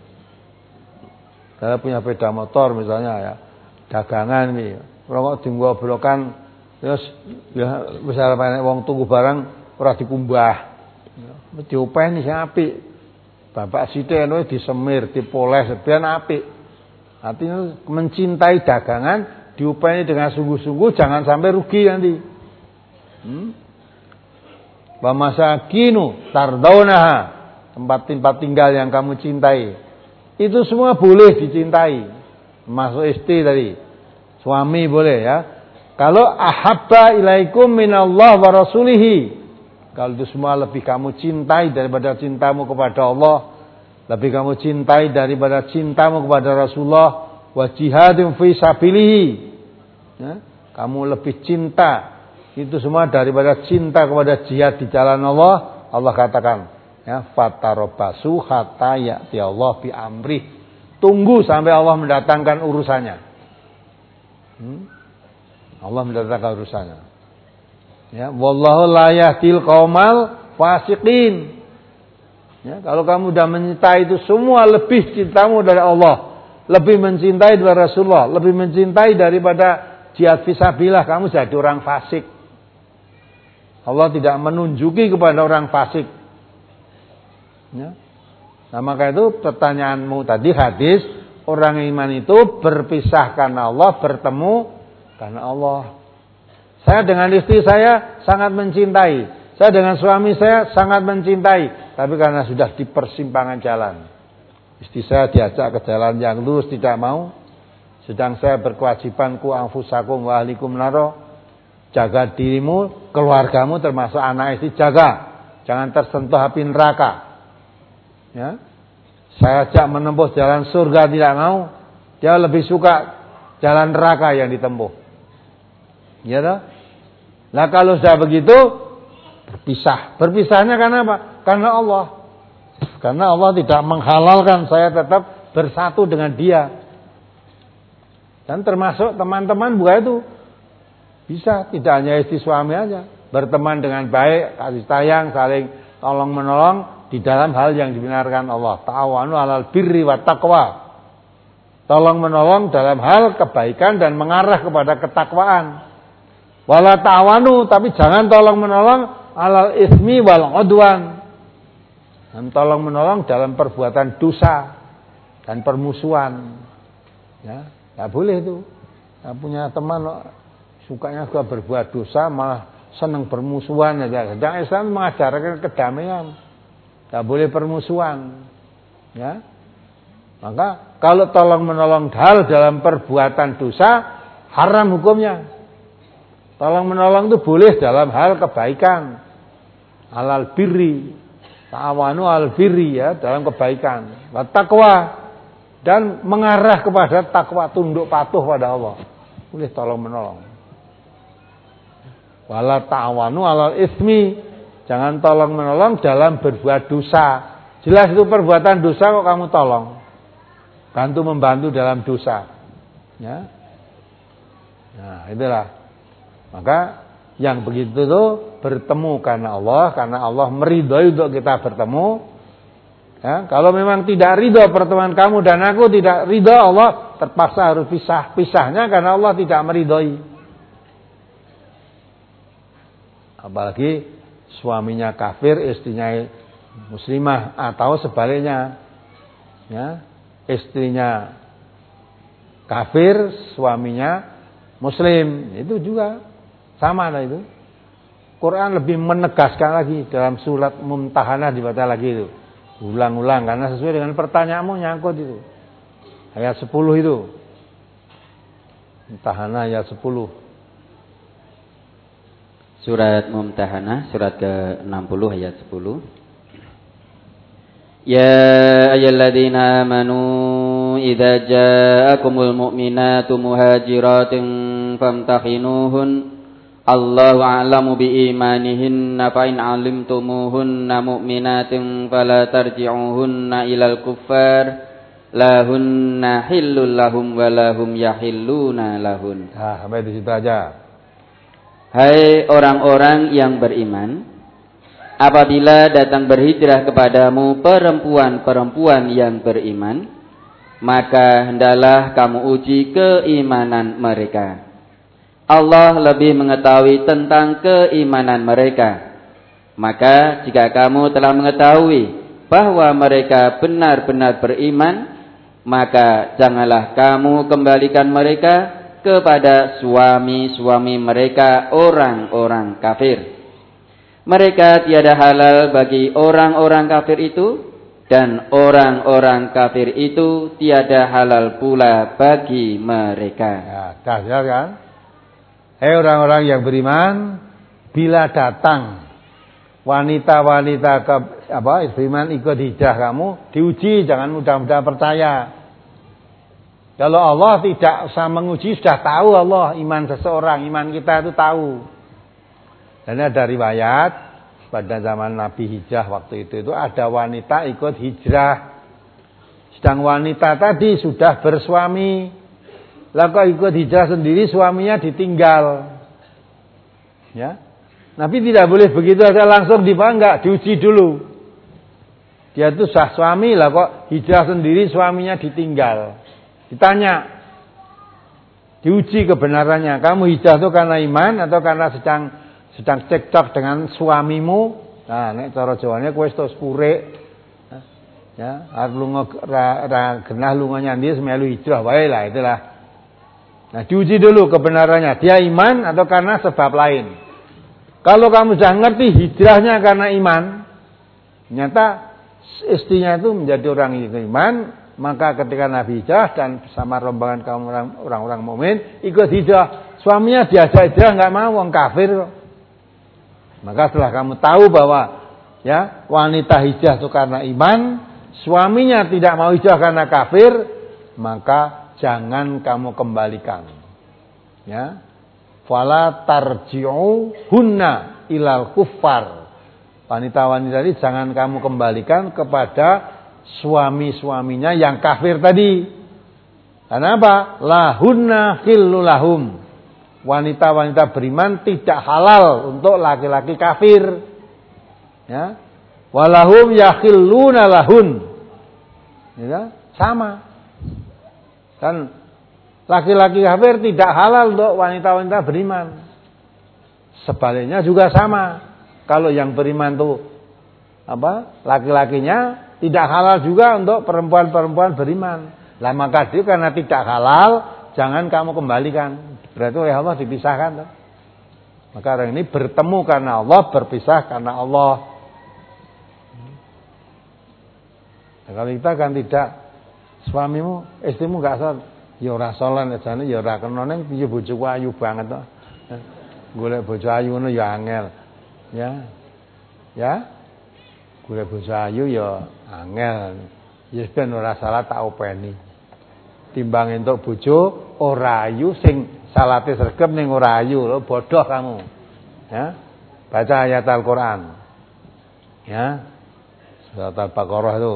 Saya punya sepeda motor misalnya, ya, dagangan nih, rokok dinggoblokan, terus ya misal nek wong tuku barang ora dikumbah, diopeni sing apik. Bapak sithik eno disemir, dipoles ben apik. Artinya mencintai dagangan, diupaya dengan sungguh-sungguh, jangan sampai rugi nanti. Hmm? Wa masakinu tardaunaha, tempat-tempat tinggal yang kamu cintai. Itu semua boleh dicintai. Masuk istri tadi, suami boleh ya. Kalau ahabba ilaikum minallah wa rasulihi, kalau itu semua lebih kamu cintai daripada cintamu kepada Allah, lebih kamu cintai daripada cintamu kepada Rasulullah, wa jihadin fi sabilihi, ya, kamu lebih cinta itu semua daripada cinta kepada jihad di jalan Allah. Allah katakan, ya, fatarobasu hatta ya'ti Allah bi amrih, tunggu sampai Allah mendatangkan urusannya. hmm? Allah mendatangkan urusannya. Ya, wallahu la yahdil qaumal fasiqin. Ya, kalau kamu sudah mencintai itu semua, lebih cintamu dari Allah, lebih mencintai daripada Rasulullah, lebih mencintai daripada jihad fisabilillah, kamu jadi orang fasik. Allah tidak menunjuki kepada orang fasik. Ya. Nah, maka itu pertanyaanmu tadi hadis, orang iman itu berpisah karena Allah, bertemu karena Allah. Saya dengan istri saya sangat mencintai, saya dengan suami saya sangat mencintai, tapi karena sudah di persimpangan jalan, istri saya diajak ke jalan yang lurus tidak mau, sedang saya berkewajiban ku anfusakum wa ahlikum naro, jaga dirimu, keluargamu termasuk anak istri, jaga, jangan tersentuh api neraka. Ya, saya ajak menempuh jalan surga tidak mau, dia lebih suka jalan neraka yang ditempuh. Ya toh? Nah kalau sudah begitu berpisah. Berpisahnya karena apa? Karena Allah. Karena Allah tidak menghalalkan saya tetap bersatu dengan dia. Dan termasuk teman-teman bukan itu. Bisa, tidak hanya istri suami aja. Berteman dengan baik, kasih sayang, saling tolong menolong di dalam hal yang dibenarkan Allah. Ta'awanu alal birri wa taqwa. Tolong menolong dalam hal kebaikan dan mengarah kepada ketakwaan. Wala ta'awanu, tapi jangan tolong menolong alal ismi wal udwan. Dan tolong menolong dalam perbuatan dosa dan permusuhan. Ya, enggak boleh itu. Nah, punya teman sukanya suka berbuat dosa, malah senang bermusuhan aja. Dan Islam mengajarkan kedamaian. Tidak boleh permusuhan. Ya. Maka kalau tolong menolong hal dalam perbuatan dosa, haram hukumnya. Tolong menolong itu boleh dalam hal kebaikan. Alal birri, ta'awanu al birri, ya, dalam kebaikan. Wa taqwa, dan mengarah kepada takwa, tunduk patuh pada Allah. Boleh tolong menolong. Wala ta'awanu alal ismi, jangan tolong menolong dalam berbuat dosa. Jelas itu perbuatan dosa kok kamu tolong. Bantu membantu dalam dosa. Ya. Nah, itulah. Maka yang begitu itu bertemu karena Allah, karena Allah meridhoi untuk kita bertemu. Ya, kalau memang tidak ridho pertemuan kamu dan aku, tidak ridho, Allah terpaksa harus pisah. Pisahnya karena Allah tidak meridhoi. Apalagi suaminya kafir, istrinya muslimah, atau sebaliknya. Ya, istrinya kafir, suaminya muslim, itu juga sama lah itu. Quran lebih menegaskan lagi dalam surat Mumtahanah, dibaca lagi itu. Ulang-ulang karena sesuai dengan pertanyaanmu nyangkut itu. Ayat sepuluh itu. Mumtahanah ayat sepuluh. Surat Mumtahanah surat ke enam puluh ayat sepuluh. Ya ayyuhalladzina amanu idza ja'akumul mu'minatu muhajiratin famtahinuhun Allahu a'lamu biimanihinna fa in 'alimtumuhunna mu'minatin fala tarji'uhunna ilal kuffar lahunna hillul lahum wa lahum yahilluna lahun. Nah, sampai di situ aja. Hai orang-orang yang beriman, apabila datang berhijrah kepadamu perempuan-perempuan yang beriman, maka hendaklah kamu uji keimanan mereka. Allah lebih mengetahui tentang keimanan mereka. Maka jika kamu telah mengetahui bahwa mereka benar-benar beriman, maka janganlah kamu kembalikan mereka kepada suami-suami mereka orang-orang kafir. Mereka tiada halal bagi orang-orang kafir itu, dan orang-orang kafir itu tiada halal pula bagi mereka. Ya, dahsyat kan? Hei orang-orang yang beriman, bila datang wanita-wanita ke apa beriman ikut hijrah kamu, diuji, jangan mudah-mudah percaya. Kalau Allah tidak usah menguji, sudah tahu Allah iman seseorang, iman kita itu tahu. Dan ada riwayat pada zaman Nabi hijrah waktu itu itu ada wanita ikut hijrah. Sedang wanita tadi sudah bersuami. Lah kok ikut hijrah sendiri, suaminya ditinggal. Ya. Nabi tidak boleh begitu saja langsung dibangga, diuji dulu. Dia itu sah suami, lah kok hijrah sendiri suaminya ditinggal. Ditanya, diuji kebenarannya. Kamu hijrah itu karena iman atau karena sedang sedang cekcok dengan suamimu? Nah, nek cara Jawane kowe wis purek. Ya, arep lunga ra, ra genah lunga nyandi semelu hijrah wae lah, itulah. Nah, diuji dulu kebenarannya, dia iman atau karena sebab lain. Kalau kamu sudah ngerti hijrahnya karena iman, ternyata istrinya itu menjadi orang yang iman, maka ketika Nabi hijrah dan bersama rombongan kaum orang-orang mukmin ikut hijrah, suaminya diajak hijrah enggak mau, wong kafir. Maka setelah kamu tahu bahwa ya wanita hijrah itu karena iman, suaminya tidak mau hijrah karena kafir, maka jangan kamu kembalikan. Ya. Fala tarji'u hunna ilal kuffar. Wanita-wanita tadi jangan kamu kembalikan kepada suami-suaminya yang kafir tadi. Karena apa? Lahunna khillu lahum. Wanita-wanita beriman tidak halal untuk laki-laki kafir. Ya. Walahum yakhilluna lahun. Ya, sama. Kan laki-laki kafir tidak halal untuk wanita-wanita beriman. Sebaliknya juga sama. Kalau yang beriman tuh apa? Laki-lakinya tidak halal juga untuk perempuan-perempuan beriman. Lah maka dia karena tidak halal, jangan kamu kembalikan. Berarti oleh Allah dipisahkan toh. Maka orang ini bertemu karena Allah, berpisah karena Allah. Nah, kalau kita kan tidak, suamimu, istrimu gak salat, ya ora salat jane ya ora kena ning piye bojoku ayu banget toh. Golek bojo ayu ngono ya angel. Ya. Ya. Golek bojo ayu ya angel. Ya ben ora salah tak openi. Timbang entuk bojo ora ayu sing salate sregep ning ora ayu, lho bodoh kamu. Ya. Baca ayat Al-Qur'an. Ya. Surat Al-Baqarah itu.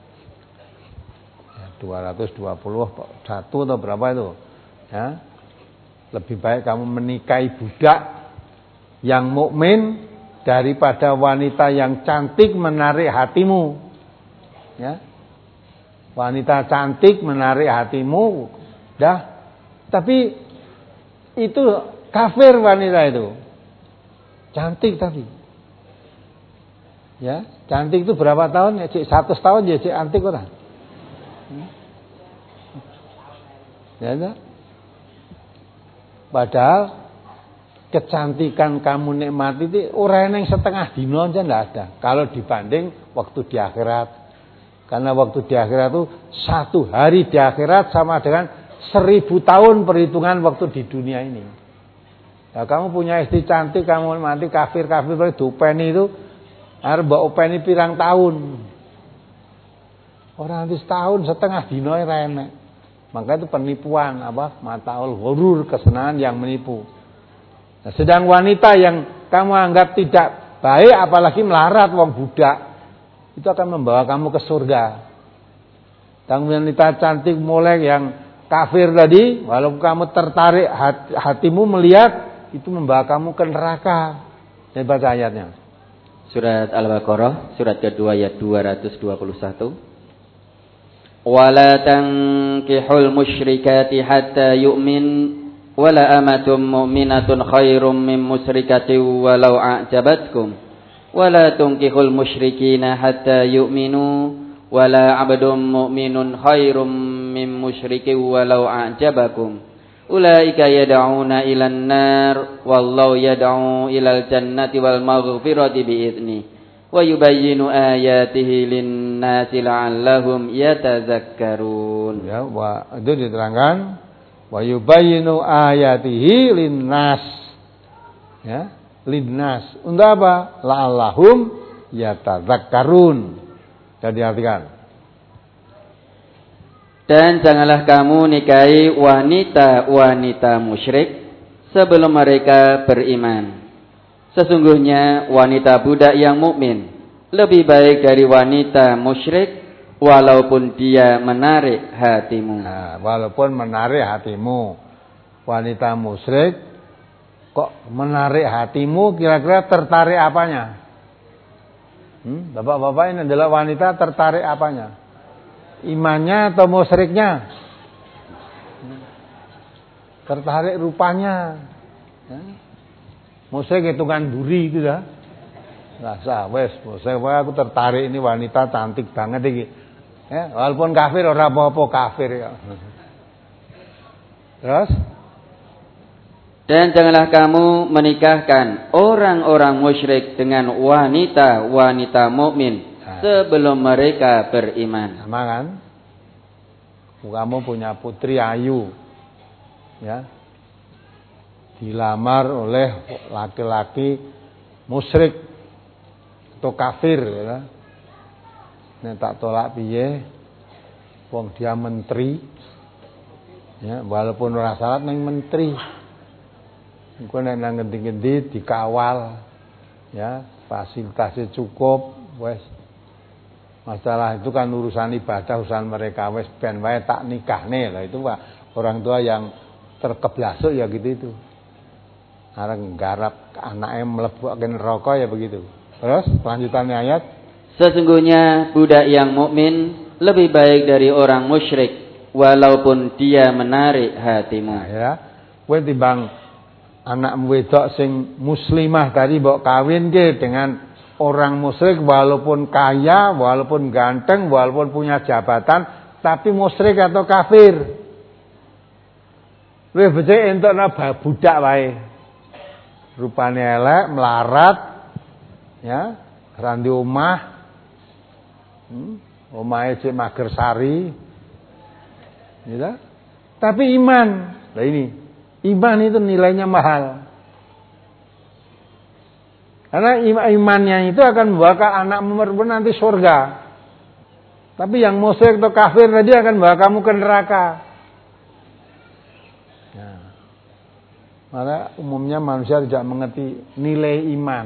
Ya, dua ratus dua puluh satu atau berapa itu? Ya. Lebih baik kamu menikahi budak yang mukmin daripada wanita yang cantik menarik hatimu. Ya. Wanita cantik menarik hatimu, dah. Tapi itu kafir wanita itu. Cantik tapi. Ya, cantik itu berapa tahun? Ya, cik seratus tahun ya cik antik orang. Ya, ya. Padahal kecantikan kamu nikmati itu orang yang setengah dino aja enggak ada. Kalau dibanding waktu di akhirat. Karena waktu di akhirat itu satu hari di akhirat sama dengan seribu tahun perhitungan waktu di dunia ini. Nah, kamu punya istri cantik, kamu mati kafir-kafir dopeni itu harus mbok openi pirang tahun. Orang nanti setahun setengah dino ora enek. Maka itu penipuan apa? Mataul ghurur, kesenangan yang menipu. Nah, sedang wanita yang kamu anggap tidak baik apalagi melarat wong budak, itu akan membawa kamu ke surga. Dan wanita cantik mulai yang kafir tadi, walaupun kamu tertarik hatimu melihat, itu membawa kamu ke neraka. Saya baca ayatnya. Surat Al-Baqarah, surat kedua ayat dua ratus dua puluh satu. Wala tankihul musyrikati hatta yu'min wala amatum mu'minatun khairum min musyrikati walau a'jabatkum wala tunkihul musyrikina hatta yu'minu wala abdum mu'minun khairum min musyriki walau a'jabakum ulaika yad'una ilan nar wallahu yad'u ilal jannati wal maghfirati bi'idzni wa yubayyinu ayatihi lin-nasi la'allahum yatazakkarun. Ya, wa, itu diterangkan wa yubayyinu ayatihi lin-nas. Ya, lin-nas. Untuk apa? La'allahum yatazakkarun. Jadi artikan. Dan janganlah kamu nikahi wanita-wanita musyrik sebelum mereka beriman. Sesungguhnya wanita budak yang mukmin lebih baik dari wanita musyrik walaupun dia menarik hatimu. Nah, walaupun menarik hatimu. Wanita musyrik kok menarik hatimu, kira-kira tertarik apanya? Hmm? Bapak-bapak ini adalah wanita tertarik apanya? Imannya atau musyriknya? Tertarik rupanya. Ya. Musyrik hitungan duri itu dah. Lah sah wes, musyrik aku tertarik ini wanita cantik banget iki. Ya, walaupun kafir ora apa-apa kafir ya. Terus dan janganlah kamu menikahkan orang-orang musyrik dengan wanita-wanita mukmin sebelum mereka beriman. Sama kan? Kamu punya putri ayu, ya, dilamar oleh laki-laki musyrik atau kafir, ya. Nek tak tolak piye? Wong dia menteri, ya, walaupun ora salat nang menteri. Engko nek nang ngendi-ngendi dikawal, ya, fasilitasnya cukup, wes. Masalah itu kan urusan ibadah, urusan mereka, wes ben wae tak nikahne lah itu Pak. Orang tua yang terkeblasuk ya gitu itu. Areng nggarap anake mlebu ke neraka ya begitu. Terus lanjutannya ayat, sesungguhnya budak yang mukmin lebih baik dari orang musyrik walaupun dia menarik hatimu. Nah, ya. Kowe timbang anak wedok sing muslimah tadi mbok kawinke dengan orang musyrik walaupun kaya, walaupun ganteng, walaupun punya jabatan, tapi musyrik atau kafir. Luwih becik entukna budak wae. Rupane elek, melarat. Ya, randi omah. Hmm, omahe cek Magersari. Ya. Tapi iman. Nah ini, iman itu nilainya mahal. Karena imannya itu akan membawa anak perempuan nanti surga. Tapi yang musyrik atau kafir tadi akan membawa kamu ke neraka. Nah, maka umumnya manusia tidak mengerti nilai iman.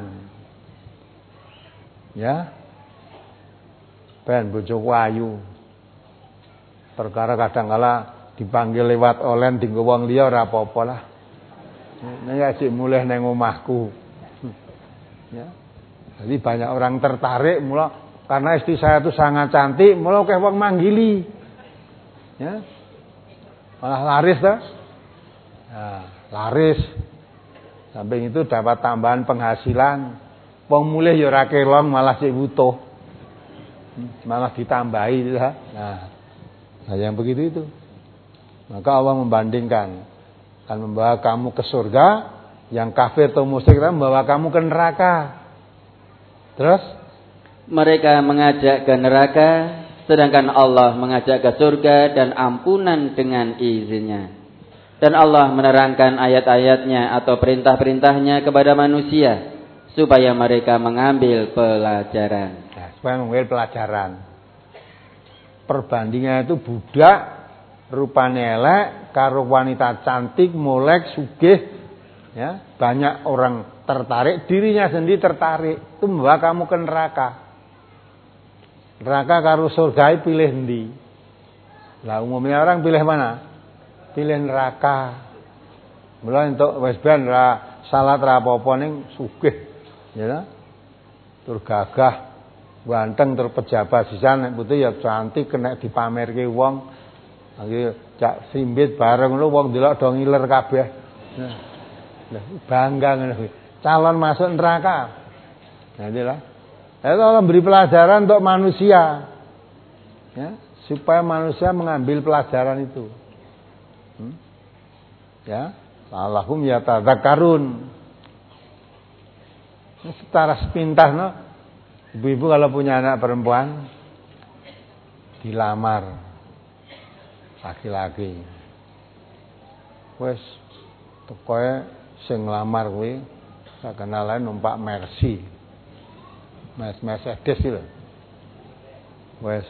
Ya, ben bojoku ayu. Perkara kadang-kala dipanggil lewat online dinggo wong liya ora apa-apa lah. Nek asik mulih nang omahku. Ya. Jadi banyak orang tertarik mula karena istri saya itu sangat cantik, mula kayak wong manggili. Ya. Malah laris dah. Nah, laris. Samping itu dapat tambahan penghasilan. Wong mulih ya ora kelong malah sik butuh. Malah ditambahi lah. Nah, nah yang begitu itu. Maka Allah membandingkan akan membawa kamu ke surga, yang kafir atau musyrik membawa kamu ke neraka. Terus mereka mengajak ke neraka, sedangkan Allah mengajak ke surga dan ampunan dengan izinnya. Dan Allah menerangkan ayat-ayatnya atau perintah-perintahnya kepada manusia supaya mereka mengambil pelajaran. Nah, supaya mengambil pelajaran. Perbandingan itu budak rupane elek karo wanita cantik, molek, sugih. Ya, banyak orang tertarik, dirinya sendiri tertarik, itu membawa kamu ke neraka. Neraka karo surga pilih ndi? Lah umumnya orang pilih mana? Pilih neraka. Mula entuk wis ben ra salat ra apa-apa ning sugih, ya. Tur gagah, ganteng, tur pejabat sisan nek putih ya cantik kena dipamerke wong. Lagi cak simbit bareng ngono wong delok do ngiler kabeh. Nah. Bangga ngono. Calon masuk neraka. Nah, itulah. Itu Allah beri pelajaran untuk manusia. Ya, supaya manusia mengambil pelajaran itu. Hmm? Ya, la'allahum yatadzakkarun. Secara sepintas no, ibu-ibu kalau punya anak perempuan dilamar laki-laki. Wes pokoke sing nglamar kuwi sakenale numpak Mercy. Mercedes iki lho. Wes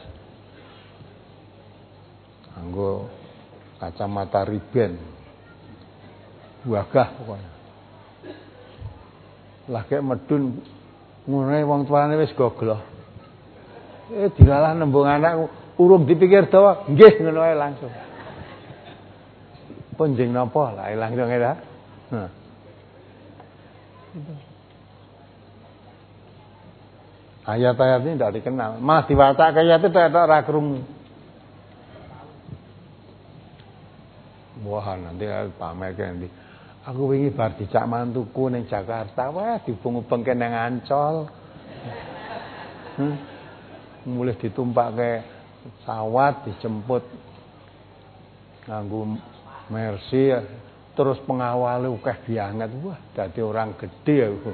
anggo kacamata riben. Wagah pokoknya. Lah kek medun ngene wong tuane wis gogloh. Eh dilalah nembung anak urung dipikir dawa, nggih ngono ae langsung. Ponjing napa lah langsung ya. Nah. Ayat-ayat ini tidak dikenal. Malah diwacak ayat itu tidak ada krungu. Wah nanti pamer nanti. Aku wingi bar dicak mantuku ning Jakarta, wah dibung-bungke nang Ancol. Hmm. Mulih ditumpake pesawat dijemput nganggo Mercy. Terus pengawalnya ukeh dianget, wah dadi orang gede aku.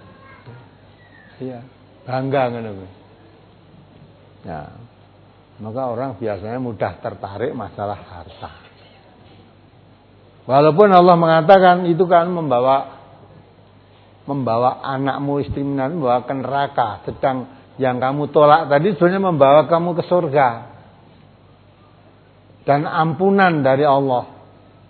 Iya, bangga ngono. Ya. Maka orang biasanya mudah tertarik masalah harta. Walaupun Allah mengatakan itu kan membawa membawa anakmu istrimu membawa ke neraka, sedang yang kamu tolak tadi sebenarnya membawa kamu ke surga. Dan ampunan dari Allah.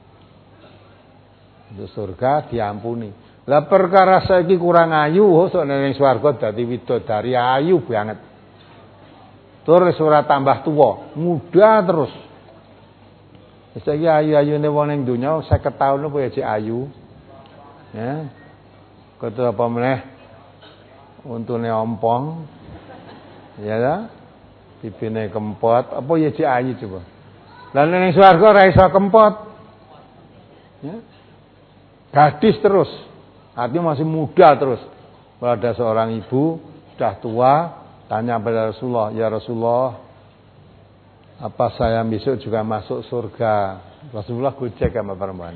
Itu surga diampuni. Lah perkara saiki kurang ayu, sok ning swarga dadi widodari ayu banget. Tur ora tambah tua, muda terus. Saiki ayu-ayune wong ning donya seket taun apa ya cek ayu. Ya. Kudu apa meneh? Untune ompong. Ya ta? Pipine kempot, apa ya cek ayu coba. Lah ning swarga ora iso kempot. Ya. Gadis terus, artinya masih muda terus. Kalau ada seorang ibu sudah tua, tanya pada Rasulullah, ya Rasulullah, apa saya besok juga masuk surga? Rasulullah gojek sama perempuan.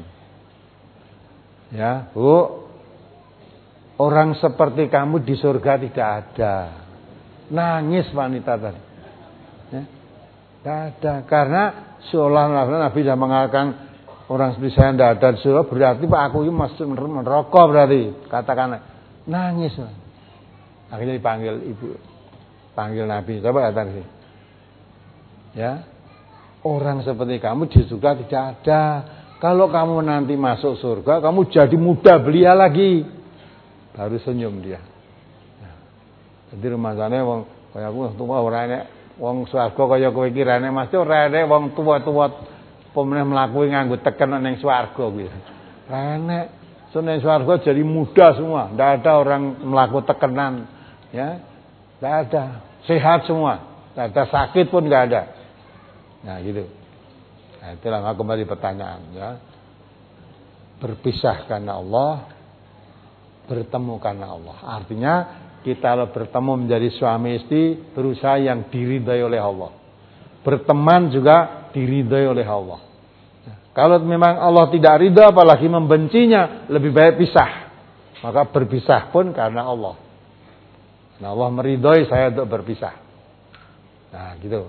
Ya, Bu, orang seperti kamu di surga tidak ada. Nangis wanita tadi. Ya, tidak ada. Karena seolah-olah Nabi sudah mengatakan orang seperti saya tidak ada di surga, berarti Pak aku ini masuk merokok berarti. Katakan nangis. Akhirnya dipanggil ibu, panggil Nabi. Coba datang sini. Ya, orang seperti kamu di surga tidak ada. Kalau kamu nanti masuk surga, kamu jadi muda belia lagi. Baru senyum dia. Nah, jadi rumah sana wong kaya aku tua ora enek wong swarga kaya kowe iki rene mesti ora enek wong tua-tua pemeneh mlaku nganggo teken ning swarga kuwi. Ora enek. Ning swarga jadi muda semua, ndak ada orang mlaku tekenan, ya. Ndak ada. Sehat semua. Ndak ada sakit pun nggak ada. Nah, gitu. Nah, itulah kembali pertanyaan, ya. Berpisah karena Allah, bertemu karena Allah. Artinya kita kalau bertemu menjadi suami istri berusaha yang diridhai oleh Allah. Berteman juga diridhai oleh Allah. Nah, kalau memang Allah tidak ridha apalagi membencinya, lebih baik pisah. Maka berpisah pun karena Allah. Nah, Allah meridhai saya untuk berpisah. Nah, gitu.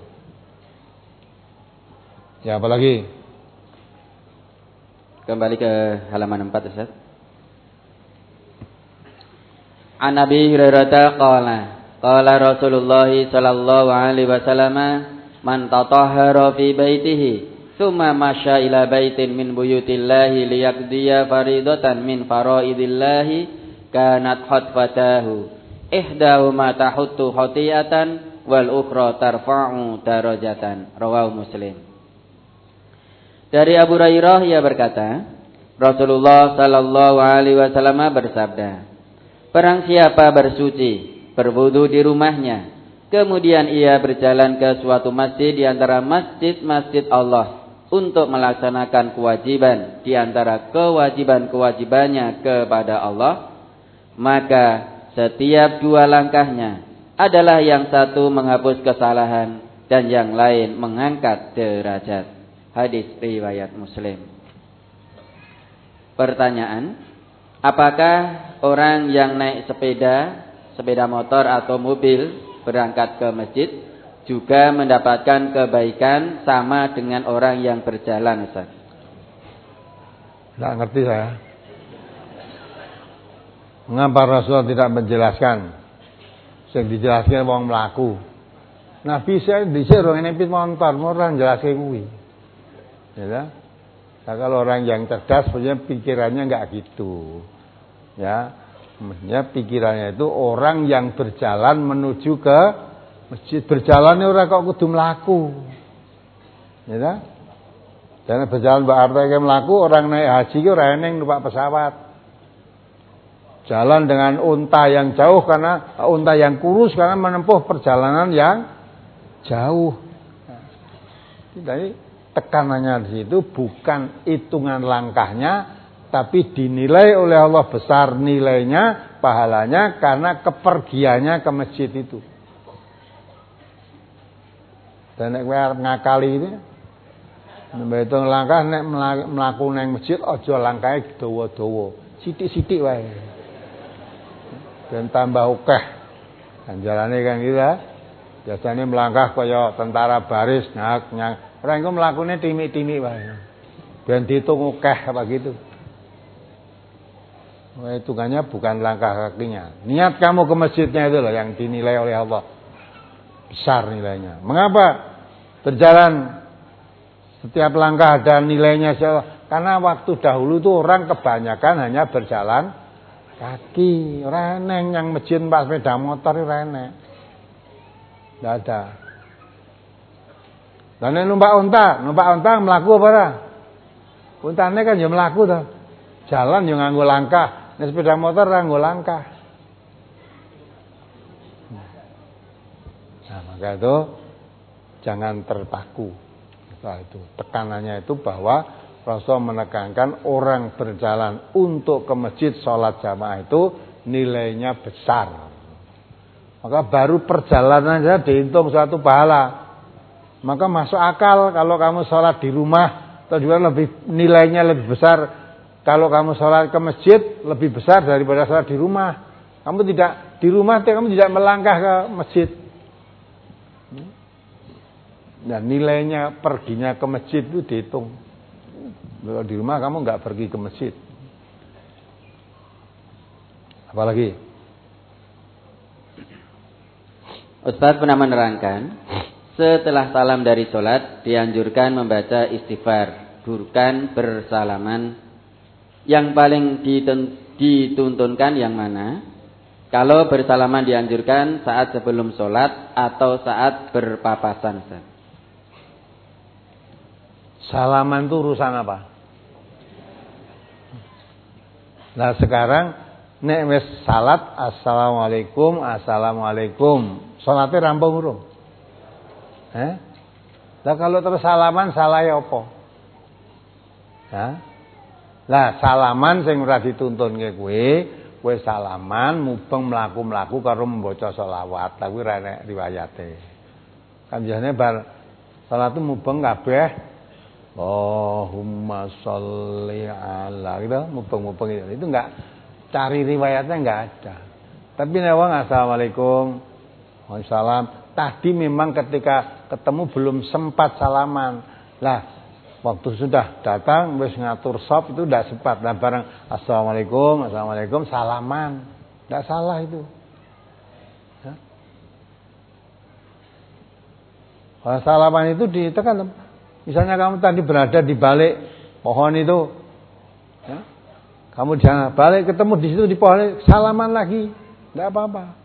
Ya, apalagi? Kembali ke halaman empat, Ustaz. An Abi Hurairah qala qala Rasulullah sallallahu alaihi wasallam man tatahhara fi baitihi thumma masya ila baitin min buyutillahi liyaqdiya faridatan min faraidillahi kanat khatfatahu ihdahuma tahuttu khati'atan wal ukhra tarfa'u darajatan. Rawahu Muslim. Dari Abu Hurairah ia berkata, Rasulullah sallallahu alaihi wasallam bersabda, barang siapa bersuci, berwudu di rumahnya, kemudian ia berjalan ke suatu masjid di antara masjid-masjid Allah untuk melaksanakan kewajiban di antara kewajiban-kewajibannya kepada Allah, maka setiap dua langkahnya adalah yang satu menghapus kesalahan dan yang lain mengangkat derajat. Hadis riwayat Muslim. Pertanyaan, apakah orang yang naik sepeda, sepeda motor atau mobil berangkat ke masjid juga mendapatkan kebaikan sama dengan orang yang berjalan, Ustaz? Tidak ngerti saya. Mengapa Rasulullah tidak menjelaskan? Yang dijelaskan wong mlaku. Nabi saya dhisik orang nepit motor, orang jelaskan kuwi. Ya. Nah, kalau orang yang cerdas punya pikirannya enggak gitu. Ya. Maksudnya pikirannya itu orang yang berjalan menuju ke masjid. Berjalan ora kok kudu mlaku. Ya. Karena berjalan berarti mlaku, orang naik haji ki ora eneng numpak pesawat. Jalan dengan unta yang jauh karena unta yang kurus karena menempuh perjalanan yang jauh. Jadi tekanannya di situ bukan hitungan langkahnya, tapi dinilai oleh Allah besar nilainya, pahalanya karena kepergiannya ke masjid itu. Dan nek kowe arep ngakali ini, nek hitung langkah nek mlaku nang masjid aja langkahe dawa-dawa, sithik-sithik wae. Dan tambah akeh. Anjalane kan gitu ya. Biasanya melangkah kaya tentara baris nyak nyak. Ora engko mlakune timik-timik wae. Ben diitung akeh apa gitu. Wah, hitungannya bukan langkah kakinya. Niat kamu ke masjidnya itu loh yang dinilai oleh Allah. Besar nilainya. Mengapa? Berjalan setiap langkah ada nilainya. Karena waktu dahulu itu orang kebanyakan hanya berjalan kaki, ora eneng yang masjid pas sepeda motor ora enek. Enggak ada. Lah nek numpak unta, numpak unta mlaku apa ora? Untane kan ya mlaku to. Jalan ya nganggo langkah, nek sepeda motor ora nganggo langkah. Nah, maka itu jangan terpaku. Nah, itu tekanannya itu bahwa Rasul menekankan orang berjalan untuk ke masjid sholat jamaah itu nilainya besar. Maka baru perjalanan saja dihitung suatu pahala. Maka masuk akal kalau kamu sholat di rumah, atau juga lebih nilainya lebih besar kalau kamu sholat ke masjid lebih besar daripada sholat di rumah. Kamu tidak di rumah, kamu tidak melangkah ke masjid. Dan nilainya perginya ke masjid itu dihitung. Kalau di rumah kamu nggak pergi ke masjid. Apalagi? Ustaz pernah menerangkan, setelah salam dari sholat dianjurkan membaca istighfar, bukan bersalaman. Yang paling dituntunkan yang mana? Kalau bersalaman dianjurkan saat sebelum sholat atau saat berpapasan, Ustaz? Salaman itu urusan apa? Nah sekarang nek wis salat assalamualaikum assalamualaikum, salatnya rampung urung? Eh? Lah kalau terus salaman salah ya apa? Hah? Lah salaman sing ora dituntunke kowe, kowe salaman mubeng mlaku-mlaku karo maca selawat. Lah kuwi ora enek riwayate. Kan biasane bar salat itu mubeng kabeh Allahumma sholli ala gitu, mubeng-mubeng itu. Itu enggak, cari riwayatnya enggak ada. Tapi nek wong assalamualaikum waalaikumsalam, tadi memang ketika ketemu belum sempat salaman. Lah, waktu sudah datang wis ngatur sop itu enggak sempat. Lah bareng assalamualaikum, assalamualaikum salaman. Enggak salah itu. Ya. Kalau salaman itu ditekan. Misalnya kamu tadi berada di balik pohon itu, ya, kamu jangan balik ketemu di situ di pohon, salaman lagi, tidak apa-apa.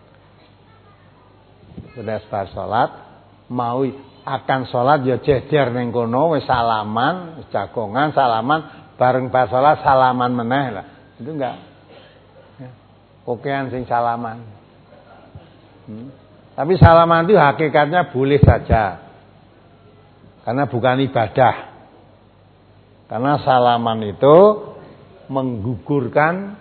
Sudah selesai sholat, mau akan sholat ya jejer neng kono, wis salaman, jagongan salaman, bareng pas sholat salaman meneh lah, itu enggak. Ya. Kokean sing salaman. Hmm. Tapi salaman itu hakikatnya boleh saja. Karena bukan ibadah. Karena salaman itu menggugurkan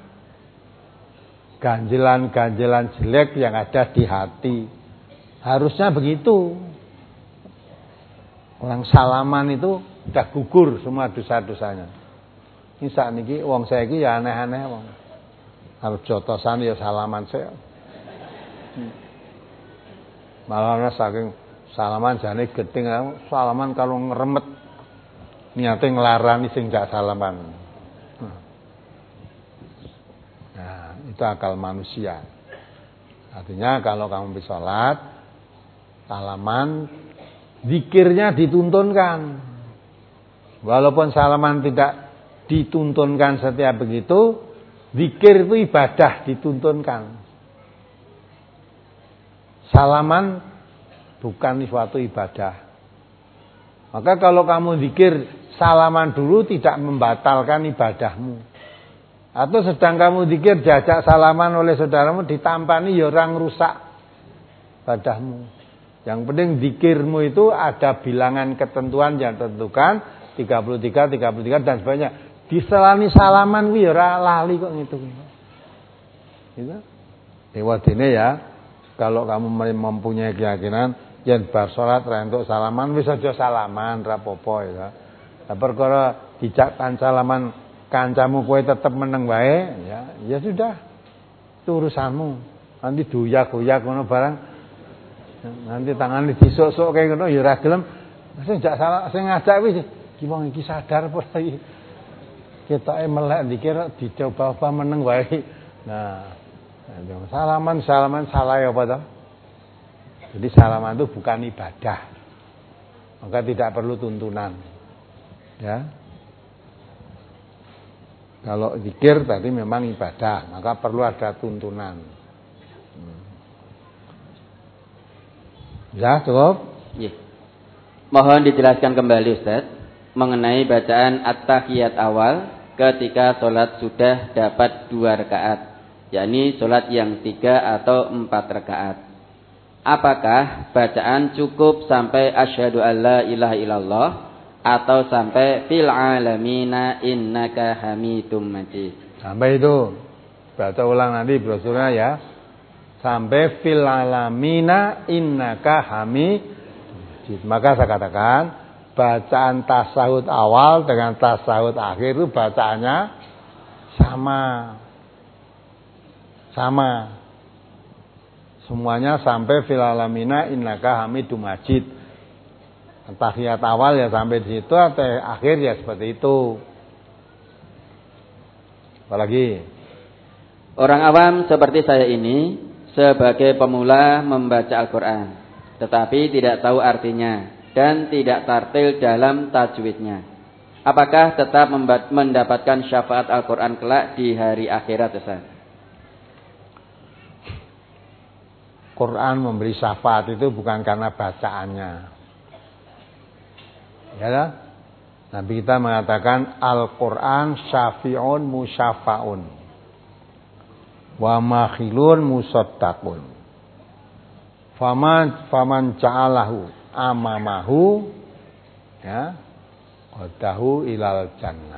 ganjelan-ganjelan jelek yang ada di hati. Harusnya begitu. Orang salaman itu udah gugur semua dosa-dosanya. Ini saat ini wong saiki ya aneh-aneh wong. Harus jotosan ya salaman saya. Malah saking salaman jane gedeng, salaman kalau ngeremet niate nglarani sing gak salaman. Nah, itu akal manusia. Artinya kalau kamu bisa salat, salaman, zikirnya dituntunkan. Walaupun salaman tidak dituntunkan setiap begitu, zikir itu ibadah dituntunkan. Salaman bukan suatu ibadah. Maka kalau kamu zikir salaman dulu tidak membatalkan ibadahmu. Atau sedang kamu zikir diajak salaman oleh saudaramu ditampani ya orang rusak ibadahmu. Yang penting zikirmu itu ada bilangan ketentuan yang tentukan tiga puluh tiga, tiga puluh tiga dan sebagainya. Diselani salaman kuwi ya ora lali kok ngitung. Gitu. Dewadene ya, kalau kamu mempunyai keyakinan yen bar salat ra entuk salaman wis aja salaman ra apa-apa ya. Lah perkara dijak salaman kancamu kowe tetep meneng wae ya, ya sudah. Itu urusanmu. Nanti doyak-doyak ngono barang. Nanti tangane disuk-suk kaya ngono ya ora gelem. Sing jak salah sing ngajak wis iki wong iki sadar apa iki. Ketoke melek dikira dicoba-coba meneng wae. Nah, salaman salaman salah ya apa toh? Jadi salaman itu bukan ibadah. Maka tidak perlu tuntunan. Ya. Kalau zikir tadi memang ibadah, maka perlu ada tuntunan. Ya, cukup? Ya. Mohon dijelaskan kembali Ustaz mengenai bacaan at-tahiyat awal ketika sholat sudah dapat dua rakaat, yakni sholat yang tiga atau empat rakaat. Apakah bacaan cukup sampai asyhadu alla ilaha illallah atau sampai fil alamina innaka hamidum majid? Sampai itu. Baca ulang nanti brosurnya ya. Sampai fil alamina innaka hamid. masjid. Maka saya katakan bacaan tasahud awal dengan tasahud akhir itu bacaannya sama. Sama. Semuanya sampai fil alamina innaka hamidum majid. Tahiyat awal ya sampai di situ, atau akhir ya seperti itu. Apalagi orang awam seperti saya ini sebagai pemula membaca Al-Quran, tetapi tidak tahu artinya dan tidak tartil dalam tajwidnya. Apakah tetap mendapatkan syafaat Al-Quran kelak di hari akhirat, Ustaz? Quran memberi syafaat itu bukan karena bacaannya. Ya lah? Nabi kita mengatakan Al-Quran syafi'un musyafa'un wa makhilun musaddaqun. Faman faman ja'alahu amamahu ya qadahu ilal jannah.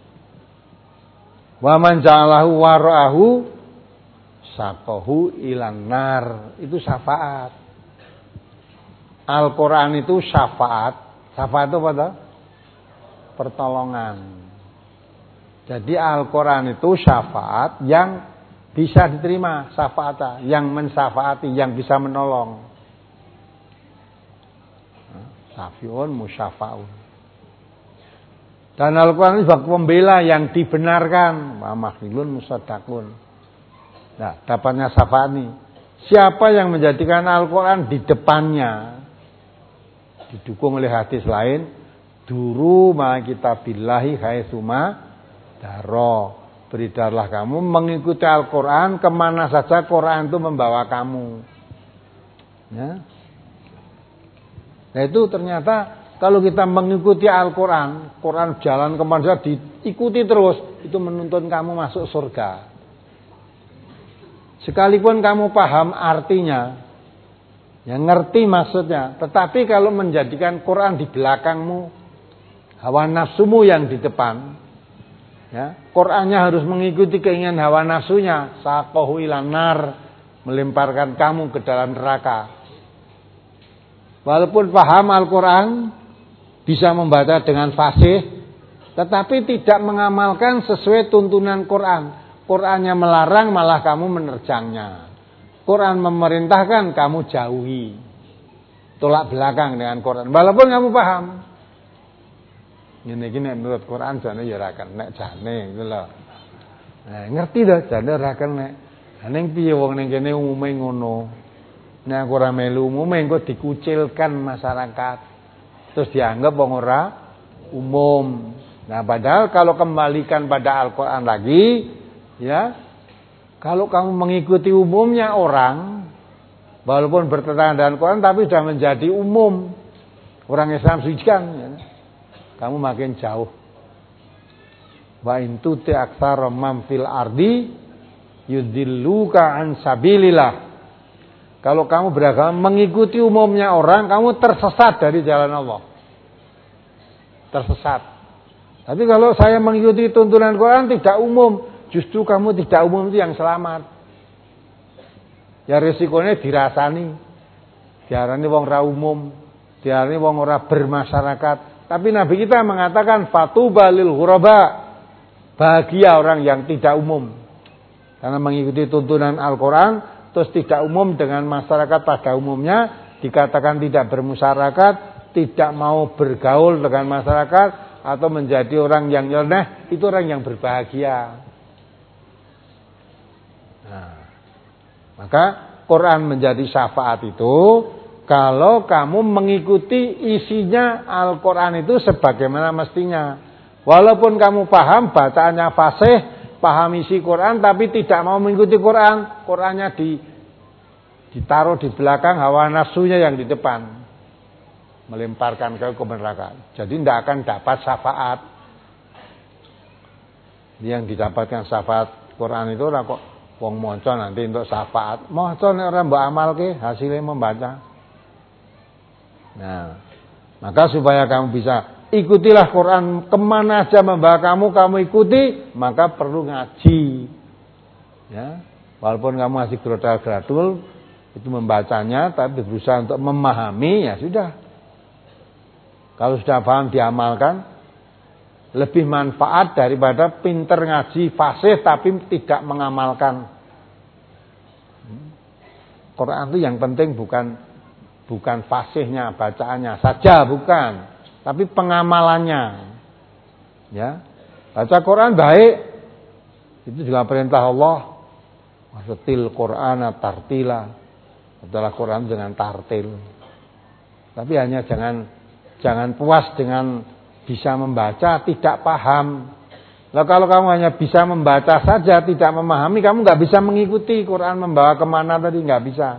Wa man ja'alahu wara'ahu saqahu ilan nar. Itu syafaat. Al-Quran itu syafaat. Syafaat itu apa tuh? Pertolongan. Jadi Al-Quran itu syafaat yang bisa diterima, syafaat yang mensyafaati, yang bisa menolong. Syafi'un musyafa'un. Dan Al-Quran itu sebagai pembela yang dibenarkan. Wa makhilun musaddaqun. Nah, dapatnya syafaat ini. Siapa yang menjadikan Al-Quran di depannya? Didukung oleh hadis lain. Duru ma kitabillahi haitsuma daro. Beredarlah kamu mengikuti Al-Quran kemana saja Quran itu membawa kamu. Ya. Nah itu ternyata kalau kita mengikuti Al-Quran, Quran jalan kemana saja diikuti terus, itu menuntun kamu masuk surga. Sekalipun kamu paham artinya, ya ngerti maksudnya, tetapi kalau menjadikan Quran di belakangmu, hawa nafsumu yang di depan, ya, Qurannya harus mengikuti keinginan hawa nafsunya, saqahu ilan nar, melemparkan kamu ke dalam neraka. Walaupun paham Al-Quran, bisa membaca dengan fasih, tetapi tidak mengamalkan sesuai tuntunan Quran. Qurannya melarang, malah kamu menerjangnya. Quran memerintahkan, kamu jauhi. Tolak belakang dengan Quran. Walaupun kamu paham. Ini gini menurut Quran jane ya ora kenek jane gitu loh. Nah, ngerti dah jane ora kenek. Ning piye wong ning kene umume ngono. Nek ora melu umume engko dikucilkan masyarakat. Terus dianggap wong ora umum. Nah, padahal kalau kembalikan pada Al-Qur'an lagi, ya. Kalau kamu mengikuti umumnya orang, walaupun bertentangan dengan Quran tapi sudah menjadi umum. Orang Islam sucikan, ya. Kamu makin jauh. Wa in tuti aktsara man fil ardi yudilluka an sabilillah. Kalau kamu beragama mengikuti umumnya orang, kamu tersesat dari jalan Allah. Tersesat. Tapi kalau saya mengikuti tuntunan Quran tidak umum, justru kamu tidak umum itu yang selamat. Ya resikonya dirasani. Diarani wong ra umum, diarani wong ora bermasyarakat. Tapi Nabi kita mengatakan fatuba lil ghuraba. Bahagia orang yang tidak umum. Karena mengikuti tuntunan Al-Quran, terus tidak umum dengan masyarakat pada umumnya, dikatakan tidak bermasyarakat, tidak mau bergaul dengan masyarakat, atau menjadi orang yang nyeleneh, itu orang yang berbahagia. Nah, maka Quran menjadi syafaat itu kalau kamu mengikuti isinya Al-Quran itu sebagaimana mestinya. Walaupun kamu paham bacaannya fasih, paham isi Quran, tapi tidak mau mengikuti Quran, Qurannya di, ditaruh di belakang, hawa nafsunya yang di depan, melemparkan ke neraka. Jadi tidak akan dapat syafaat. Yang didapatkan syafaat Quran itu lah kok wong maca nanti untuk syafaat. Maca nek ora mbok amalke hasilnya membaca. Nah, maka supaya kamu bisa ikutilah Quran kemana aja membawa kamu, kamu ikuti, maka perlu ngaji. Ya, walaupun kamu masih grodal-gradul itu membacanya, tapi berusaha untuk memahami, ya sudah. Kalau sudah paham diamalkan, lebih manfaat daripada pinter ngaji fasih tapi tidak mengamalkan. Quran itu yang penting bukan bukan fasihnya, bacaannya saja, bukan, tapi pengamalannya. Ya, baca Quran baik, itu juga perintah Allah. Wasatil Qur'ana tartila, adalah Quran dengan tartil. Tapi hanya jangan jangan puas dengan bisa membaca, tidak paham. Nah, kalau kamu hanya bisa membaca saja, tidak memahami, kamu nggak bisa mengikuti Quran membawa kemana tadi, nggak bisa.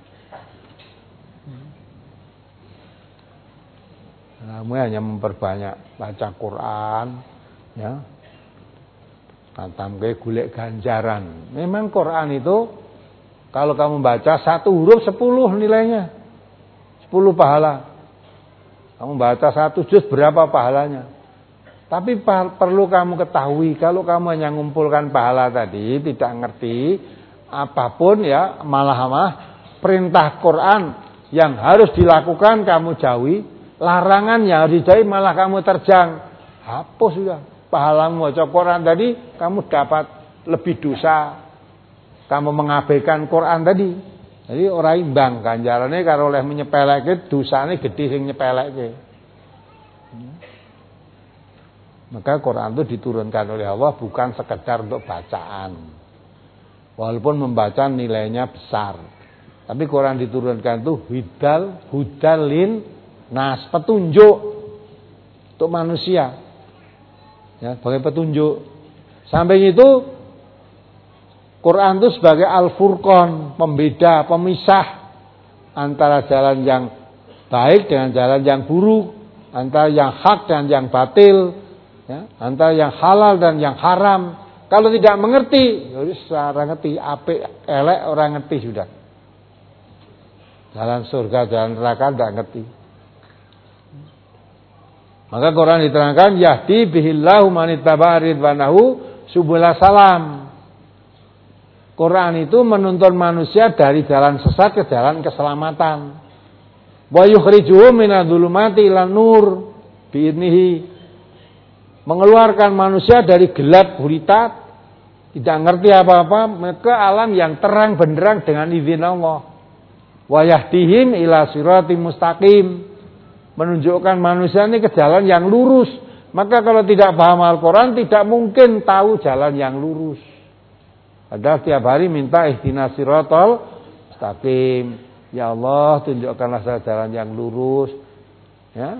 Kamu hanya memperbanyak baca Quran, ya, tamke golek ganjaran. Memang Quran itu kalau kamu baca satu huruf sepuluh nilainya, sepuluh pahala. Kamu baca satu juz berapa pahalanya? Tapi perlu kamu ketahui, kalau kamu hanya mengumpulkan pahala tadi, tidak ngerti apapun ya, malah-malah perintah Quran yang harus dilakukan kamu jauhi, larangan yang harus dijauhi malah kamu terjang. Hapus sudah. Pahalamu baca Quran tadi, kamu dapat lebih dosa. Kamu mengabaikan Quran tadi. Jadi orang imbang ganjarannya kalau oleh menyepelekke dosane gede sing nyepelekke. Maka Quran itu diturunkan oleh Allah bukan sekedar untuk bacaan. Walaupun membaca nilainya besar. Tapi Quran diturunkan itu hidal hudalin nas, petunjuk untuk manusia. Ya, sebagai petunjuk. Sampai itu Quran itu sebagai al-furqan, pembeda, pemisah antara jalan yang baik dengan jalan yang buruk, antara yang hak dan yang batil, ya, antara yang halal dan yang haram. Kalau tidak mengerti, ya orang ngerti, apik elek orang ngerti sudah. Jalan surga, jalan neraka tidak ngerti. Maka Quran diterangkan yahdi bihillahu manittaba ridwanahu subula salam. Quran itu menuntun manusia dari jalan sesat ke jalan keselamatan. Wa yukhrijuhum minadh-dhulumati ilan nur biidnihi. Mengeluarkan manusia dari gelap gulita, tidak ngerti apa-apa, ke alam yang terang benderang dengan izin Allah. Wa yahdihim ila siratim mustaqim. Menunjukkan manusia ini ke jalan yang lurus. Maka kalau tidak paham Al-Quran, tidak mungkin tahu jalan yang lurus. Ada tiap hari minta ihdinas siratal mustaqim. Ya Allah, tunjukkanlah saya jalan yang lurus. Ya.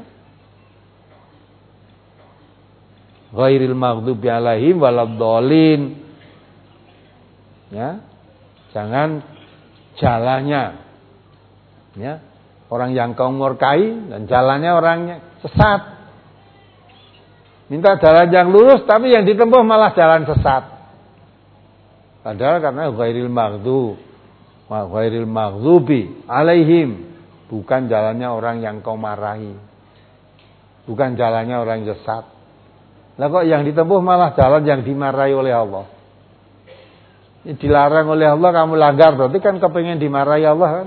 Ghairil maghdubi alaihim waladdallin. Ya. Jangan jalannya. Ya. Orang yang kau murkai dan jalannya orangnya sesat. Minta jalan yang lurus tapi yang ditempuh malah jalan sesat. Padahal karena ghairil maghdu wa ghairil maghdubi alaihim, bukan jalannya orang yang kau marahi. Bukan jalannya orang yang sesat. Lah kok yang ditempuh malah jalan yang dimarahi oleh Allah. Ini dilarang oleh Allah kamu langgar, berarti kan kepengin dimarahi Allah kan?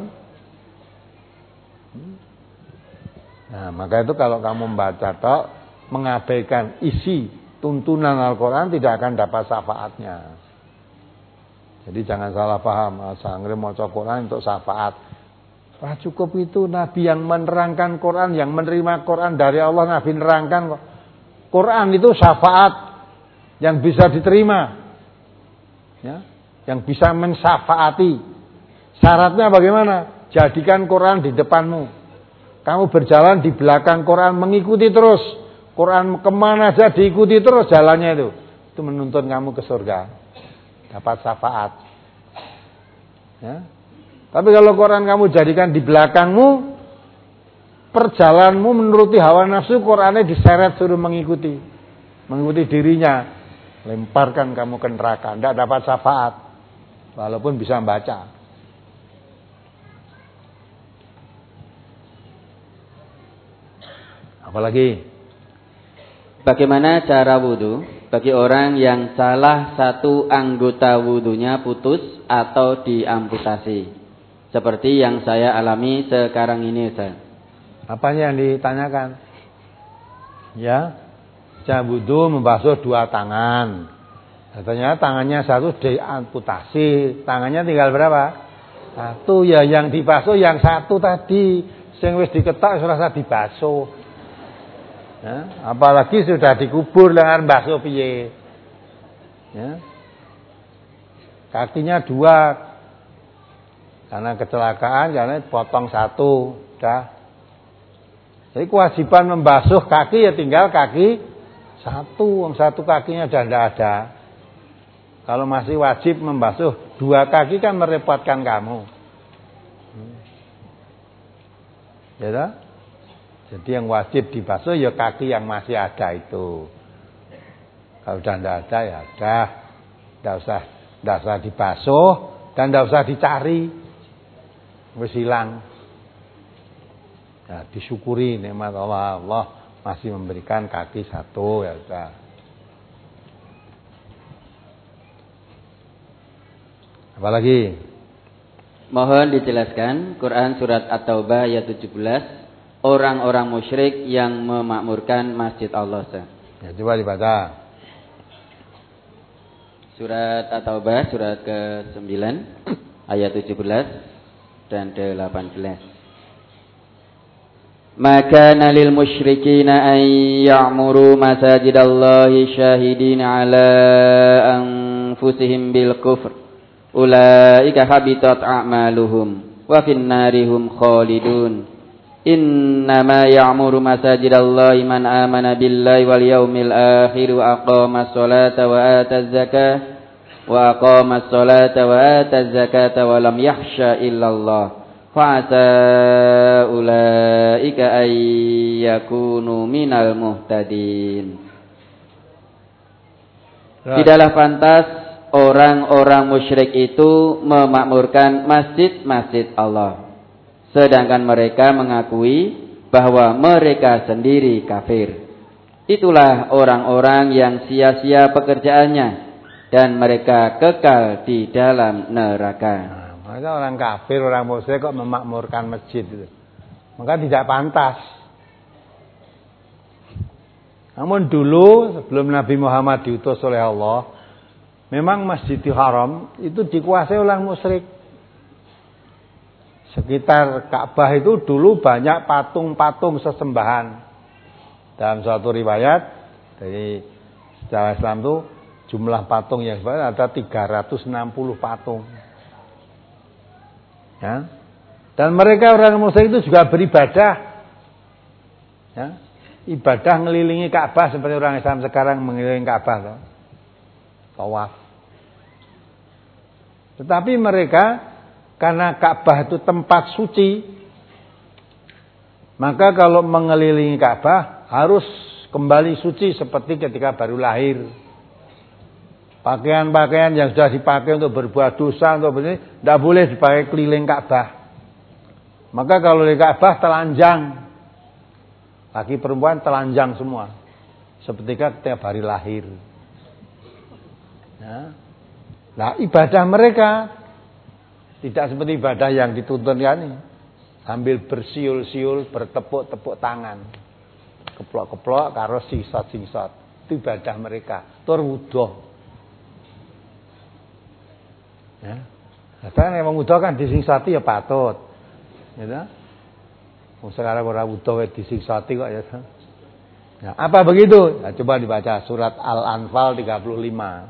Nah, maka itu kalau kamu membaca tok mengabaikan isi tuntunan Al-Qur'an tidak akan dapat syafaatnya. Jadi jangan salah paham, sangre maca Quran untuk syafaat. Wah, cukup itu nabi yang menerangkan Quran, yang menerima Quran dari Allah, nabi nerangkan kok. Quran itu syafaat yang bisa diterima. Ya, yang bisa mensyafaati. Syaratnya bagaimana? Jadikan Quran di depanmu. Kamu berjalan di belakang Quran, mengikuti terus. Quran kemana saja diikuti terus jalannya itu. Itu menuntun kamu ke surga. Dapat syafaat. Ya. Tapi kalau Quran kamu jadikan di belakangmu, perjalananmu menuruti hawa nafsu, Qurannya diseret suruh mengikuti. Mengikuti dirinya. Lemparkan kamu ke neraka. Tidak dapat syafaat. Walaupun bisa membaca. Apalagi? Bagaimana cara wudu bagi orang yang salah satu anggota wudunya putus atau diamputasi, seperti yang saya alami sekarang ini, Ustaz? Apanya yang ditanyakan? Ya. Jangan wudu membasuh dua tangan. Katanya tangannya satu diamputasi, tangannya tinggal berapa? Satu. Ya yang dibasuh yang satu tadi, sing wis diketok wis rasa dibasuh. Ya, apalagi sudah dikubur dengan basuh piye. Ya. Kakinya dua. Karena kecelakaan, karena potong satu, dah. Jadi kewajiban membasuh kaki ya tinggal kaki satu, satu kakinya sudah tidak ada. Kalau masih wajib membasuh dua kaki kan merepotkan kamu. Ya dah? Jadi yang wajib dibasuh ya kaki yang masih ada itu. Kalau sudah tidak ada ya sudah, tidak usah, tidak usah dibasuh dan tidak usah dicari, wis hilang. Ya, disyukuri nikmat Allah, Allah masih memberikan kaki satu ya sudah. Apalagi? Mohon dijelaskan Quran surat At-Taubah ayat tujuh belas, orang-orang musyrik yang memakmurkan masjid Allah. Ya, coba dibaca. Surat At-Taubah surat ke sembilan ayat tujuh belas dan delapan belas. Maka nalil musyrikina an ya'muru masajidallahi syahidina ala anfusihim bil kufr ulaika habitat a'maluhum wa finnari hum khalidun innama ya'muru masajidallahi man amana billahi wal yawmil akhir wa aqama as-salata wa ata az-zakah wa aqama as-salata wa ata az-zakata wa lam yakhsha illallah fa'asa ulaika ay yakunu minal muhtadin. Tidaklah pantas orang-orang musyrik itu memakmurkan masjid-masjid Allah, sedangkan mereka mengakui bahwa mereka sendiri kafir. Itulah orang-orang yang sia-sia pekerjaannya dan mereka kekal di dalam neraka. Maka orang kafir, orang musyrik kok memakmurkan masjid itu. Maka tidak pantas. Namun dulu sebelum Nabi Muhammad diutus oleh Allah, memang Masjidil Haram itu dikuasai oleh musyrik. Sekitar Ka'bah itu dulu banyak patung-patung sesembahan. Dalam suatu riwayat dari sejarah Islam itu jumlah patung yang sebenarnya ada tiga ratus enam puluh patung. Ya. Dan mereka orang musyrik itu juga beribadah. Ya. Ibadah ngelilingi Ka'bah seperti orang Islam sekarang mengelilingi Ka'bah. Tawaf. Tetapi mereka karena Ka'bah itu tempat suci, maka kalau mengelilingi Ka'bah harus kembali suci seperti ketika baru lahir. Pakaian-pakaian yang sudah dipakai untuk berbuat dosa untuk begini tidak boleh dipakai keliling Ka'bah. Maka kalau di Ka'bah telanjang, laki perempuan telanjang semua, seperti ketika hari lahir. Ya. Nah ibadah mereka tidak seperti ibadah yang dituntut ini, sambil bersiul-siul, bertepuk-tepuk tangan, keplok-keplok karo singsot-singsot. Itu ibadah mereka. Tur wuduh. Ya. Karena memang wuduh kan disingsati ya patut. Ya. Sekarang orang wuduh disingsati kok ya. Ya, apa begitu? Ya, coba dibaca surat Al-Anfal tiga puluh lima.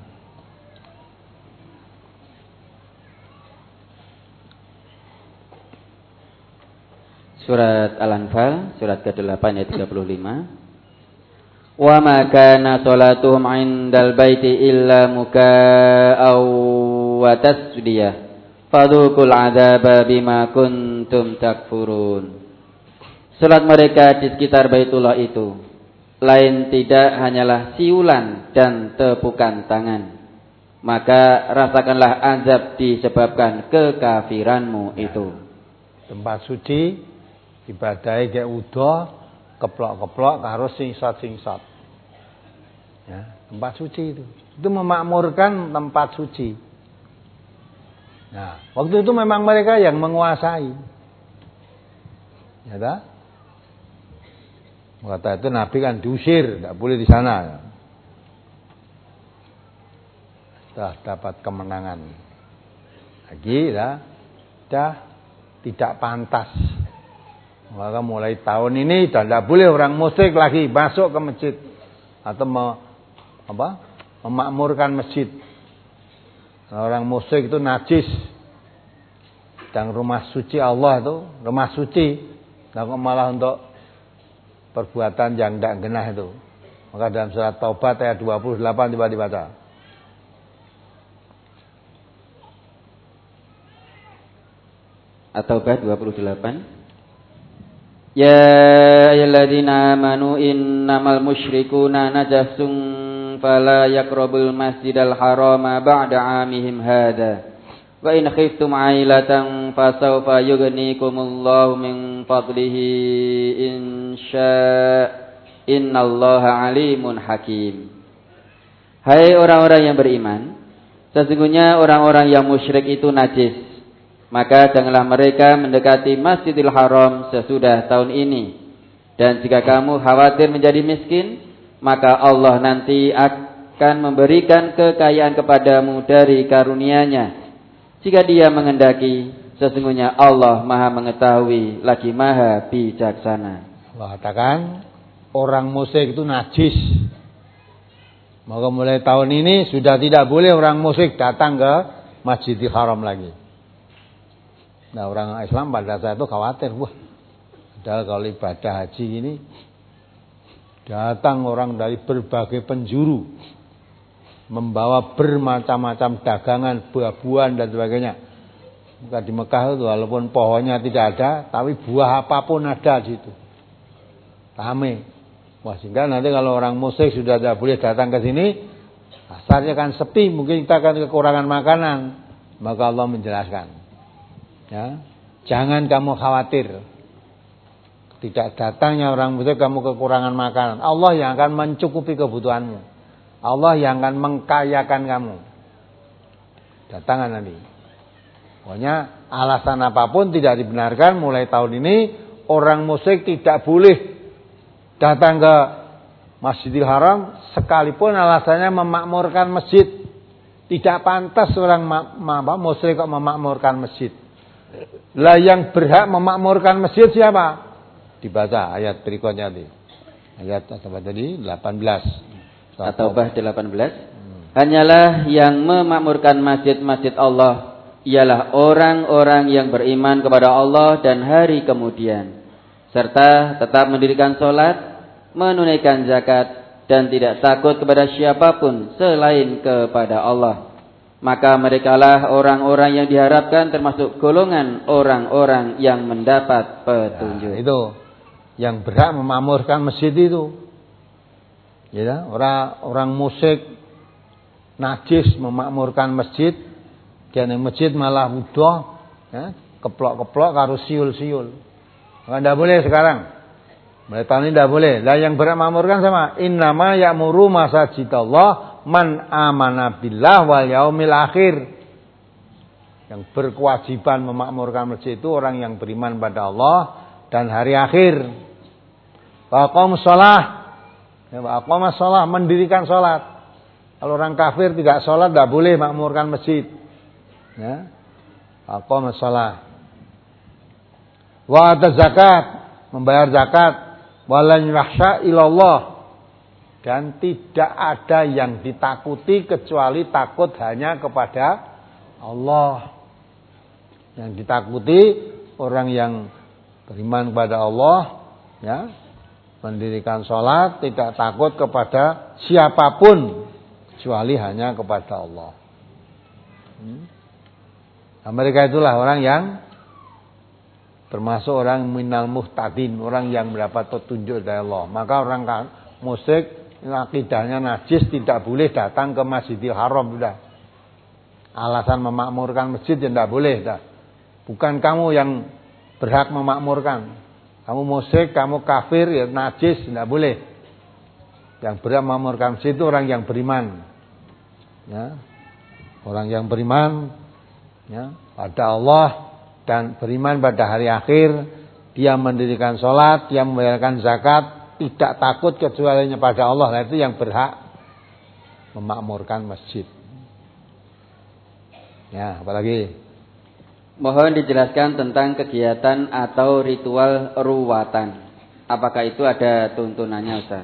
Surat Al-Anfal surat ke delapan ayat tiga puluh lima. Wa ma kana salatuhum 'indal baiti illa muka'aw wa tasdiyah fadhuqul 'adzaba bima kuntum takfurun. Salat mereka di sekitar Baitullah itu lain tidak hanyalah siulan dan tepukan tangan, maka rasakanlah azab disebabkan kekafiranmu itu. Tempat suci ibadahe kayak wuduh, keplok-keplok karo singsot-singsot. Ya, tempat suci itu. Itu memakmurkan tempat suci. Nah, waktu itu memang mereka yang menguasai. Ya tak? Kata itu Nabi kan diusir, tidak boleh di sana. Sudah dapat kemenangan. Lagi dah, dah tidak pantas. Maka mulai tahun ini dah tidak boleh orang musyrik lagi masuk ke masjid atau me, apa, memakmurkan masjid. Orang musyrik itu najis. Dan rumah suci Allah itu, rumah suci, dan malah untuk perbuatan yang tidak genah itu. Maka dalam surat Taubat ayat dua puluh delapan tiba dibaca. At-Taubah dua puluh delapan. Ya ayyuhalladzina amanu innamal musyrikuuna najasun fala yaqrabul masjidal harama ba'da 'amihim hadza. Wa in khiftum 'ailatan fasawfa yughnikumullahu min fadlihi insya innallaha 'alimun hakim. Hai orang-orang yang beriman, sesungguhnya orang-orang yang musyrik itu najis. Maka janganlah mereka mendekati Masjidil Haram sesudah tahun ini. Dan jika kamu khawatir menjadi miskin, maka Allah nanti akan memberikan kekayaan kepadamu dari karunia-Nya. Jika Dia menghendaki, sesungguhnya Allah Maha mengetahui lagi Maha bijaksana. Allah katakan orang musyrik itu najis. Maka mulai tahun ini sudah tidak boleh orang musyrik datang ke Masjidil Haram lagi. Nah orang Islam pada saat itu khawatir, wah, padahal kalau ibadah haji ini datang orang dari berbagai penjuru, membawa bermacam-macam dagangan, buah-buahan dan sebagainya. Maka di Mekah itu walaupun pohonnya tidak ada, tapi buah apapun ada di situ. Rame. Wah, sehingga nanti kalau orang musyrik sudah tidak boleh datang ke sini, pasarnya kan sepi, mungkin kita akan kekurangan makanan. Maka Allah menjelaskan. Ya, jangan kamu khawatir. Tidak datangnya orang musyrik kamu kekurangan makanan. Allah yang akan mencukupi kebutuhanmu. Allah yang akan mengkayakan kamu. Datangan nanti. Pokoknya alasan apapun tidak dibenarkan mulai tahun ini orang musyrik tidak boleh datang ke Masjidil Haram sekalipun alasannya memakmurkan masjid. Tidak pantas orang musyrik kok memakmurkan masjid. Lah yang berhak memakmurkan masjid siapa? Dibaca ayat berikutnya tadi. Ayat apa tadi? delapan belas. At-Taubah delapan belas. Hmm. Hanyalah yang memakmurkan masjid-masjid Allah ialah orang-orang yang beriman kepada Allah dan hari kemudian, serta tetap mendirikan salat, menunaikan zakat dan tidak takut kepada siapapun selain kepada Allah. Maka merekalah orang-orang yang diharapkan termasuk golongan orang-orang yang mendapat petunjuk. Nah, itu yang berhak memakmurkan masjid itu. Ya, orang orang musyrik najis memakmurkan masjid, dan masjid malah udah ya, keplok-keplok karo siul-siul. Maka tidak boleh sekarang. Mulai tahun ini tidak boleh. Lah yang berhak memakmurkan sama innama ya'muru masajidallah man amana billah wal yaumil akhir. Yang berkewajiban memakmurkan masjid itu orang yang beriman pada Allah dan hari akhir. Wa aqamus shalah. Ya, wa aqamus shalah, mendirikan salat. Kalau orang kafir tidak salat tidak boleh makmurkan masjid. Ya. Aqamus shalah. Wa ata zakat, membayar zakat. Walan yakhsha illallah. Dan tidak ada yang ditakuti kecuali takut hanya kepada Allah. Yang ditakuti orang yang beriman kepada Allah, ya, mendirikan sholat, tidak takut kepada siapapun kecuali hanya kepada Allah. Hmm? Nah, mereka itulah orang yang termasuk orang minal muhtadin, orang yang mendapat petunjuk dari Allah. Maka orang musyrik akidahnya najis tidak boleh datang ke Masjidil Haram sudah. Alasan memakmurkan masjid ya tidak boleh dah. Bukan kamu yang berhak memakmurkan. Kamu musyrik, kamu kafir ya najis tidak boleh. Yang berhak memakmurkan masjid itu orang yang beriman. Ya. Orang yang beriman ya, pada Allah dan beriman pada hari akhir, dia mendirikan sholat, dia membayarkan zakat, tidak takut kecuali pada Allah. Nah, itu yang berhak memakmurkan masjid. Ya, apalagi? Mohon dijelaskan tentang kegiatan atau ritual ruwatan. Apakah itu ada tuntunannya, Ustaz?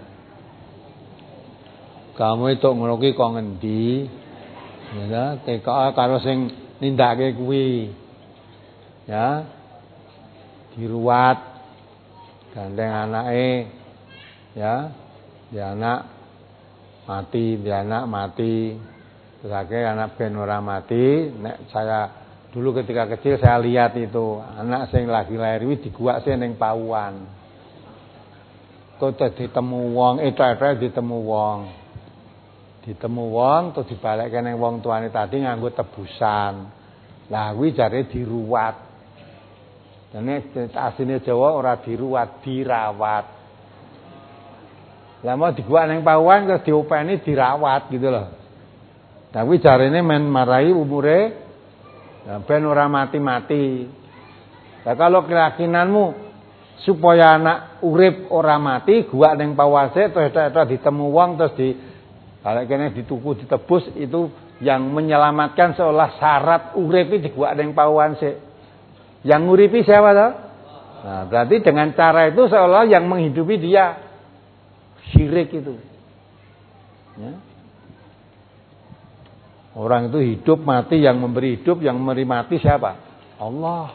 Kamu itu ngono ki kok ngendi? Ya, T K A karo sing nindakake kuwi. Ya. Diruwat gandeng anake. Ya. Dia anak mati, dia anak mati. Terus akhirnya anak ben ora mati, nek saya dulu ketika kecil saya lihat itu anak sing lagi lahir kuwi diguak sing ning pawuan. Kok ditemu wong, etok-etok ditemu wong. Ditemu wong terus dibalekke ning wong tuane tadi nganggo tebusan. Lah kuwi jare diruwat. Dene asline Jawa ora diruwat, dirawat. Lah mau diguak ning pawuan terus diopeni dirawat gitu loh. Nah kuwi jarene men marai umure nah, ben ora mati-mati. Lah kalau keyakinanmu supaya anak urip ora mati, guak ning pawase terus etok-etok ditemu wong terus di kalau kene dituku ditebus itu yang menyelamatkan seolah syarat urip iki diguak ning pawuan sik. Yang nguripi siapa toh? Nah, berarti dengan cara itu seolah yang menghidupi dia syirik itu. Ya. Orang itu hidup mati, yang memberi hidup, yang memberi mati siapa? Allah.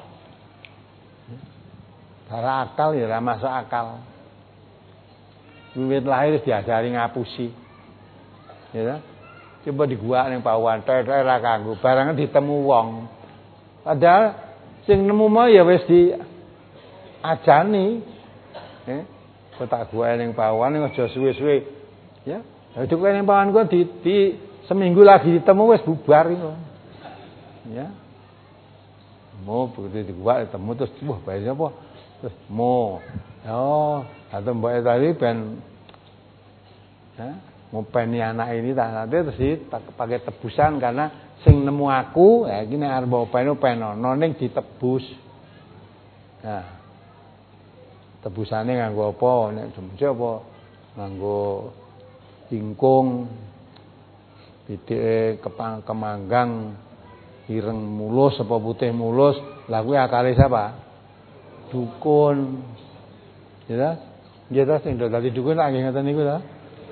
Cara akal ya ora masuk akal. Wiwit lahir diajari ngapusi. Ya. Coba diguak ning pawuan, tek-tek ora kanggo, barang ditemu wong. Padahal sing nemu mau ya wis diajani. Eh, kok tak guak ning pawuan aja suwe-suwe. Ya. Lah cukup ning pawuan kok di, di seminggu lagi ditemu wis bubar itu. Ya. Mau begitu diguak ditemu terus wah bayar apa? Terus mau. Oh, atau mbak tadi ben ya, mau peni anak ini tak nanti terus pakai tebusan karena sing nemu aku ya iki nek arep openi penono ning ditebus. Nah. Tebusane nganggo apa? Nek jemje apa? Nganggo ingkung, bidike kepang kemanggang, ireng mulus apa putih mulus. Lah kuwi akale siapa? Dukun. Ya, nggih ta sing dadi dukun lak nggih ngoten niku ta.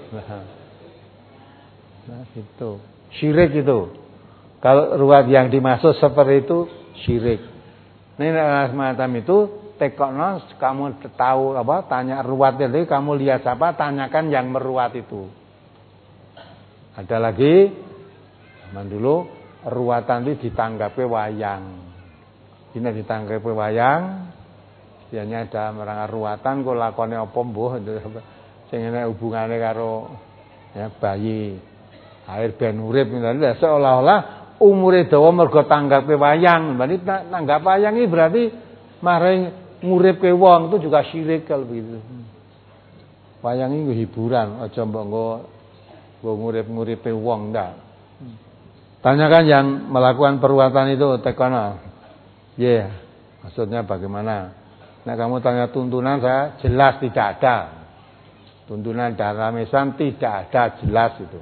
Nah, itu syirik itu. Kalau ruwat yang dimaksud seperti itu syirik. Nah, semacam itu tekokno kamu tahu apa? Tanya ruwat itu kamu lihat siapa? Tanyakan yang meruwat itu. Ada lagi zaman dulu ruwatan itu ditanggapi wayang. Ini ditanggapi wayang. Biasanya ada merangkak ruwatan kok lakone apa mbuh sing ana hubungane karo ya bayi. Air ben urip ngene seolah-olah umure dawa mergo tanggape wayang. Berarti tanggap wayang iki berarti maring nguripke wong itu juga syirik kalau begitu. Wayang iki hiburan, aja mbok nggo nggo ngurip-nguripe wong ndak. Tanyakan yang melakukan perbuatan itu tekono. Ya, yeah. Maksudnya bagaimana? Nah, kamu tanya tuntunan saya jelas tidak ada. Tuntunan dalam Islam tidak ada, jelas itu.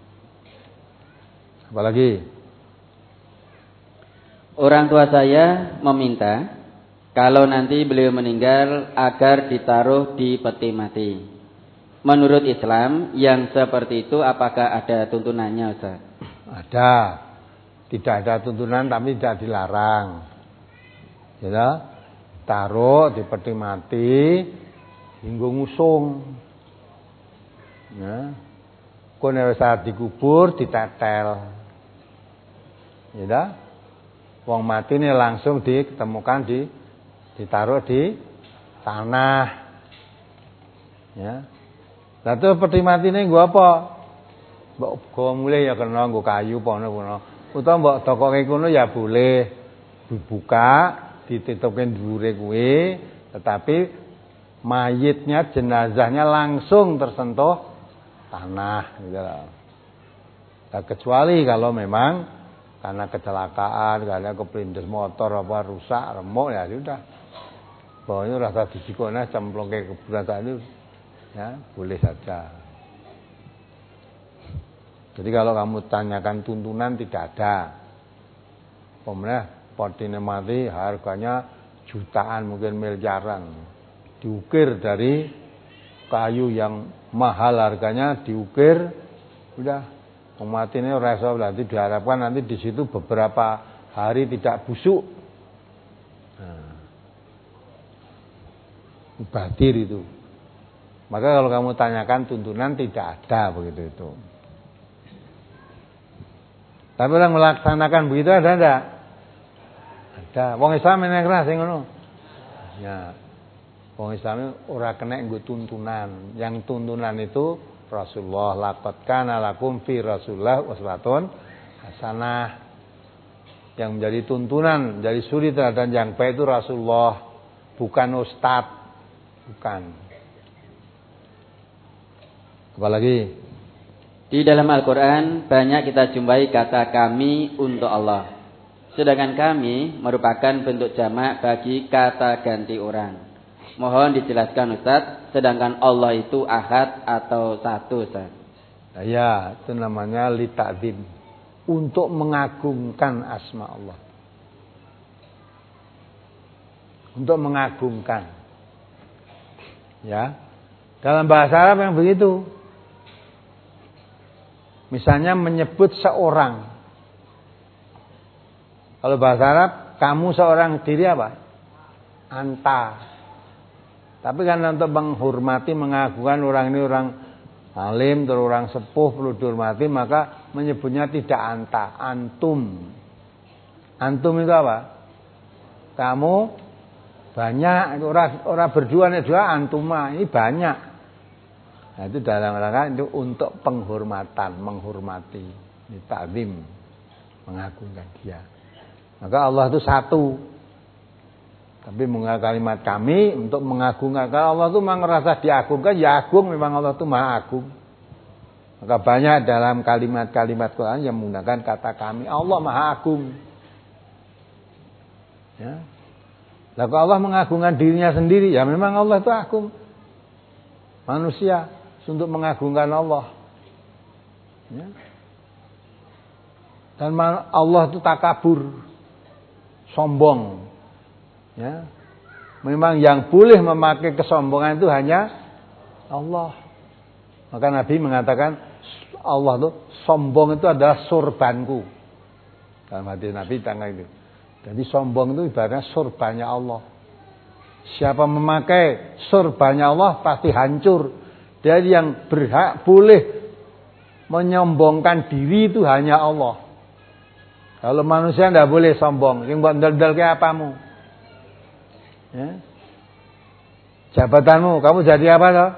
Apalagi orang tua saya meminta kalau nanti beliau meninggal agar ditaruh di peti mati. Menurut Islam yang seperti itu apakah ada tuntunannya, Ustaz? Ada. Tidak ada tuntunan tapi tidak dilarang. Ya. Taruh di peti mati hingga ngusung. Ya. Kono saat dikubur ditetel. Ya. Wong mati ini langsung ditemukan di ditaruh di tanah. Ya. Lah tuh peti mati ini nggo apa? Mbok go mulih ya kena nggo kayu pono-pono. Utawa mbok dokoke kono ya boleh dibuka, ditutupke dhuwure kuwi, tetapi mayitnya jenazahnya langsung tersentuh tanah gitu loh. Nah, kecuali kalau memang karena kecelakaan, karena kepelindes motor apa rusak, remuk ya sudah. Pokoknya rasa disikone cemplungke kuburan saat itu Ya, boleh saja. Jadi kalau kamu tanyakan tuntunan tidak ada. Pemenang potine mati harganya jutaan mungkin miliaran. Diukir dari kayu yang mahal harganya, diukir udah mati ini rasa berarti diharapkan nanti di situ beberapa hari tidak busuk. Nah, badir itu. Maka kalau kamu tanyakan tuntunan tidak ada begitu itu. Tapi orang melaksanakan begitu ada enggak? Ada. Wong Islam nek keras sing ngono. Ya. Wong Islam ora kena nggo tuntunan. Yang tuntunan itu Rasulullah, laqad kana lakum fi Rasulillah uswatun hasanah. Yang menjadi tuntunan, menjadi suri teladan yang baik itu Rasulullah, bukan ustaz. Bukan. Apalagi di dalam Al-Quran banyak kita jumpai kata kami untuk Allah. Sedangkan kami merupakan bentuk jamak bagi kata ganti orang. Mohon dijelaskan Ustaz, sedangkan Allah itu ahad atau satu Ustaz. Ya, itu namanya li ta'zim. Untuk mengagungkan asma Allah. Untuk mengagungkan. Ya. Dalam bahasa Arab yang begitu. Misalnya menyebut seorang. Kalau bahasa Arab, kamu seorang diri apa? Anta. Tapi kan untuk menghormati, mengagungkan orang ini orang alim, terus orang sepuh perlu dihormati, maka menyebutnya tidak anta, antum. Antum itu apa? Kamu banyak, orang orang berdua nih juga antuma, ini banyak. Nah, itu dalam rangka itu untuk penghormatan, menghormati, ini ta'zim, mengagungkan dia. Maka Allah itu satu. Tapi menggunakan kalimat kami untuk mengagungkan. Kalau Allah itu memang merasa diagungkan, ya agung, memang Allah itu maha agung. Maka banyak dalam kalimat-kalimat Quran yang menggunakan kata kami. Allah maha agung. Ya. Lalu Allah mengagungkan dirinya sendiri, ya memang Allah itu agung. Manusia untuk mengagungkan Allah. Ya. Dan Allah itu takabur, sombong. Ya. Memang yang boleh memakai kesombongan itu hanya Allah. Maka Nabi mengatakan Allah itu sombong itu adalah surbanku. Dalam hadis Nabi tentang itu. Jadi sombong itu ibaratnya surbannya Allah. Siapa memakai surbannya Allah pasti hancur. Jadi yang berhak boleh menyombongkan diri itu hanya Allah. Kalau manusia tidak boleh sombong. Yang buat dal-dal kayak apamu? Ya. Jabatanmu, kamu jadi apa toh?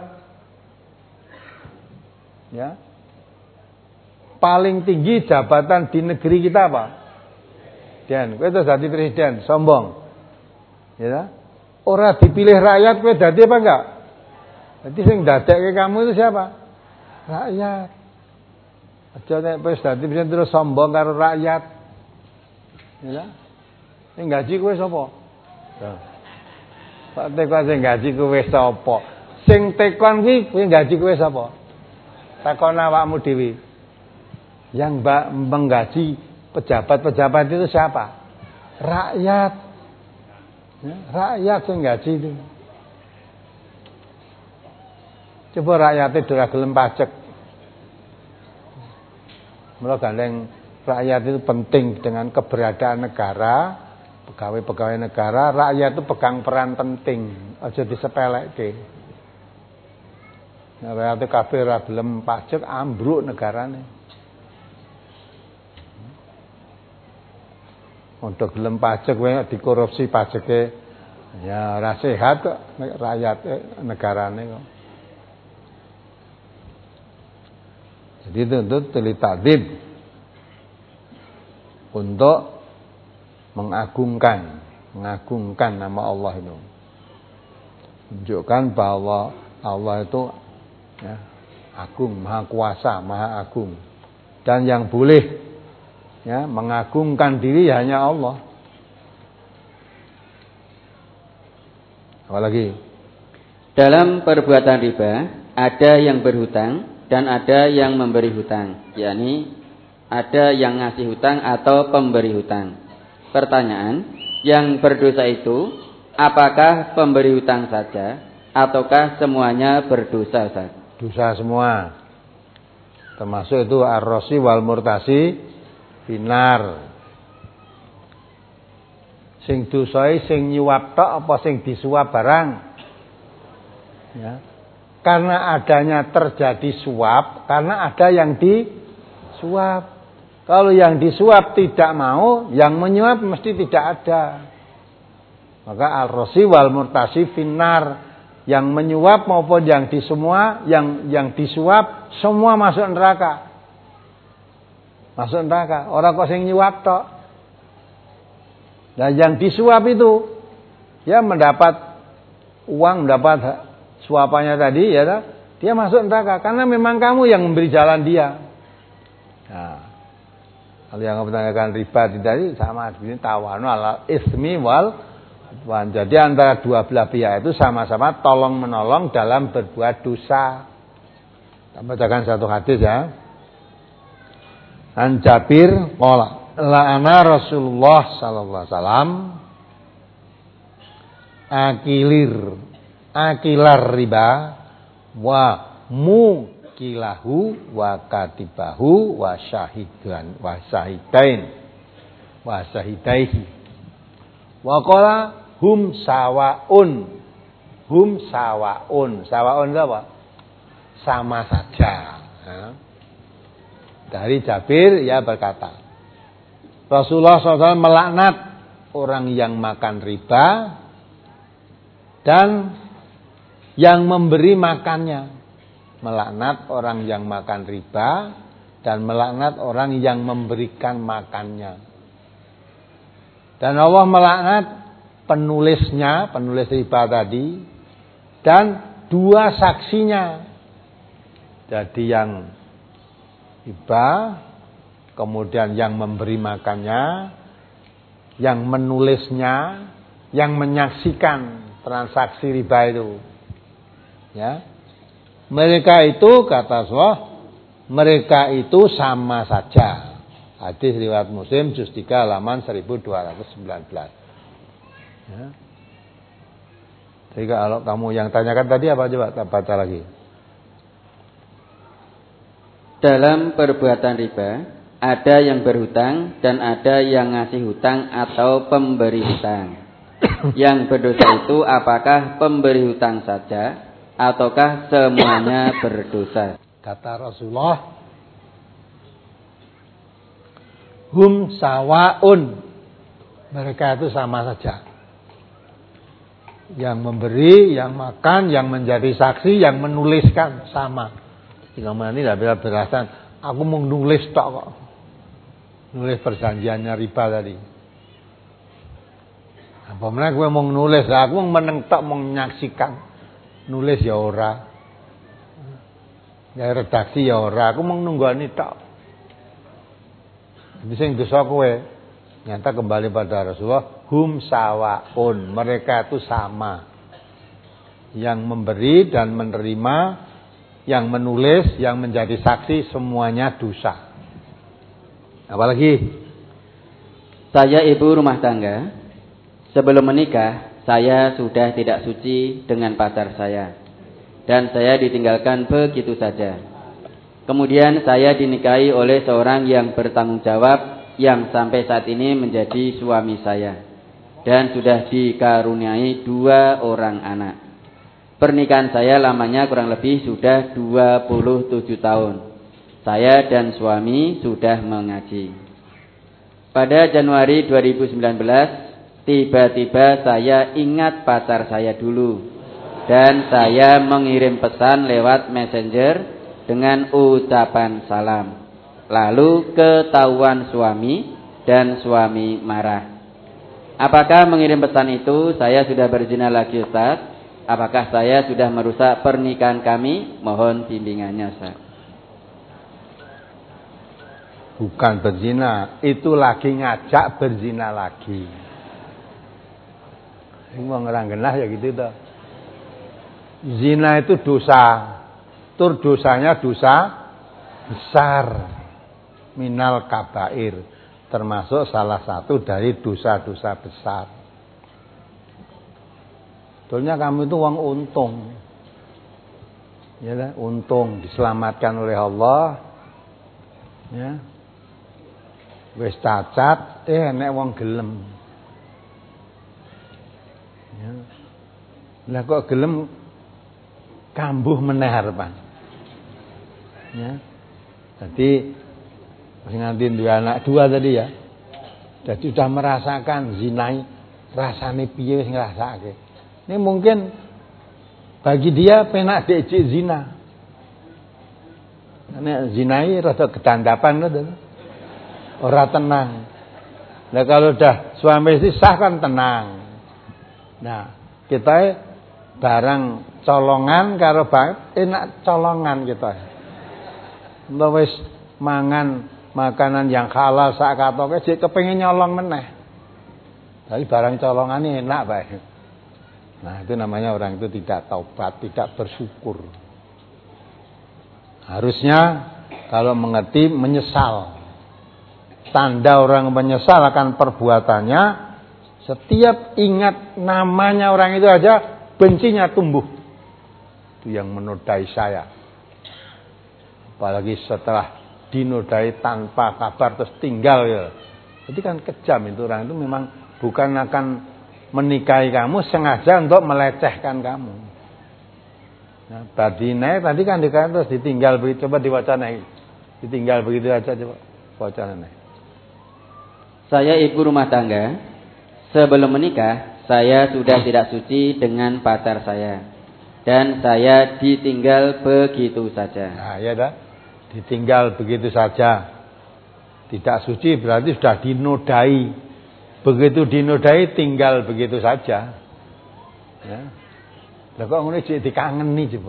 Ya. Paling tinggi jabatan di negeri kita apa? Dan kowe itu jadi presiden, sombong. Ya. Orang dipilih rakyat kowe dadi apa enggak? Jadi sing dadekke kamu itu siapa? Rakyat. Aja nek wis dadi presiden terus sombong karo rakyat. Ya. Sing gaji kowe sapa? Ya. Pak tekon sing gaji kowe sapa? Sing tekon kuwi kowe gaji kowe sapa? Takon awakmu dhewe. Yang mbak menggaji pejabat-pejabat itu siapa? Rakyat. Ya, rakyat sing gaji itu. Coba rakyatnya ora gelem pajak. Mula gandeng rakyat itu penting dengan keberadaan negara. Pegawai-pegawai negara, rakyat itu pegang peran penting, aja disepelekke. Nah, rakyat itu kabeh ora gelem pajak, ambruk negarane. Untuk gelem pajak wae dikorupsi pajake, ya ora sehat kok rakyat negarane kok. Jadi itu untuk telitadib untuk mengagungkan, mengagungkan nama Allah itu. Menunjukkan bahwa Allah itu ya, agung, maha kuasa, maha agung. Dan yang boleh ya, mengagungkan diri hanya Allah. Apalagi? Dalam perbuatan riba, ada yang berhutang dan ada yang memberi hutang, yakni ada yang ngasih hutang atau pemberi hutang. Pertanyaan, yang berdosa itu apakah pemberi hutang saja ataukah semuanya berdosa, Ustaz? Dosa semua. Termasuk itu ar-rosi wal murtasi binar. Sing dosai sing nyuap tok apa sing disuap barang? Ya. Karena adanya terjadi suap, karena ada yang disuap. Kalau yang disuap tidak mau, yang menyuap mesti tidak ada. Maka al-rosi wal murtasi finar, yang menyuap maupun yang disemua, yang yang disuap semua masuk neraka. Masuk neraka. Orang kok sing nyuap tok. Dan yang disuap itu ya mendapat uang, mendapat suapannya tadi ya, dia masuk neraka karena memang kamu yang memberi jalan dia. Nah, kalau yang menanyakan riba tadi sama seperti tawanu ala ismi wal wan. Jadi antara dua belah pihak itu sama-sama tolong menolong dalam berbuat dosa. Kita bacakan satu hadis ya. An Jabir qala la'ana Rasulullah sallallahu alaihi wasallam akilir akilar riba wa mukilahu wa katibahu wa syahidan wa syahidain wa syahidaihi wa qala hum sawaun hum sawaun sawaun itu apa? Sama saja. Nah, dari Jabir ya berkata Rasulullah shallallahu alaihi wasallam melaknat orang yang makan riba dan yang memberi makannya, melaknat orang yang makan riba dan melaknat orang yang memberikan makannya. Dan Allah melaknat penulisnya, penulis riba tadi, dan dua saksinya. Jadi yang riba, kemudian yang memberi makannya, yang menulisnya, yang menyaksikan transaksi riba itu. Ya, mereka itu kata Allah, mereka itu sama saja. Hadis riwayat Muslim juz tiga halaman seribu dua ratus sembilan belas. Ya. Jadi kalau kamu yang tanyakan tadi apa coba kita baca lagi. Dalam perbuatan riba ada yang berhutang dan ada yang ngasih hutang atau pemberi hutang. Yang berdosa itu apakah pemberi hutang saja ataukah semuanya berdosa? Kata Rasulullah, hum sawaun, mereka itu sama saja. Yang memberi, yang makan, yang menjadi saksi, yang menuliskan sama. Jika mana ini tidak bisa beralasan, aku mau nulis tok kok, nulis perjanjiannya riba tadi. Apa mana gue mau nulis, aku mau meneng tok, mau menyaksikan. Nulis ya ora, ya redaksi ya ora, aku mau nunggani tok. Jadi sing dosa kowe. Nyata kembali pada Rasulullah, hum sawaun, mereka itu sama. Yang memberi dan menerima, yang menulis, yang menjadi saksi semuanya dosa. Apalagi saya ibu rumah tangga, sebelum menikah saya sudah tidak suci dengan pacar saya dan saya ditinggalkan begitu saja. Kemudian saya dinikahi oleh seorang yang bertanggung jawab yang sampai saat ini menjadi suami saya dan sudah dikaruniai dua orang anak. Pernikahan saya lamanya kurang lebih sudah dua puluh tujuh tahun. Saya dan suami sudah mengaji. Pada Januari dua ribu sembilan belas, tiba-tiba saya ingat pacar saya dulu dan saya mengirim pesan lewat messenger dengan ucapan salam. Lalu ketahuan suami dan suami marah. Apakah mengirim pesan itu saya sudah berzina lagi, Ustaz? Apakah saya sudah merusak pernikahan kami? Mohon bimbingannya, Ustaz. Bukan berzina, itu lagi ngajak berzina lagi. Ini mau ngerang genah ya gitu toh. Zina itu dosa. tur dosanya dosa besar. Minal kabair, termasuk salah satu dari dosa-dosa besar. Sebetulnya kamu itu wong untung. Ya kan? Untung diselamatkan oleh Allah. Ya. Wis cacat, eh nek wong gelem. Ya. Lah kok gelem kambuh meneh arepan. Ya. Jadi masih nganti dua anak dua tadi ya. Jadi sudah merasakan zinai rasane piye wis ngrasake. Ini mungkin bagi dia penak diejek zina. Nek zinai rada kedandapan lho. Ora tenang. Nah kalau udah suami istri sah kan tenang. Nah, kita barang colongan karo bang enak colongan kita. Mbak wis mangan makanan yang halal sak katoke jek kepengin nyolong meneh. Tapi barang colongan ini enak bae. Nah, itu namanya orang itu tidak taubat, tidak bersyukur. Harusnya kalau mengerti menyesal. Tanda orang menyesal akan perbuatannya, setiap ingat namanya orang itu aja bencinya tumbuh. Itu yang menodai saya. Apalagi setelah dinodai tanpa kabar terus tinggal ya. Jadi kan kejam itu orang itu memang bukan akan menikahi kamu sengaja untuk melecehkan kamu. Nah, badine tadi kan dikatakan terus ditinggal begitu, coba diwacana. Ditinggal begitu aja coba wacana. Saya ibu rumah tangga. Sebelum menikah, saya sudah tidak suci dengan pacar saya. Dan saya ditinggal begitu saja. Nah, ya dah. Ditinggal begitu saja. Tidak suci berarti sudah dinodai. Begitu dinodai tinggal begitu saja. Ya. Lah kok ngene cek dikangeni coba.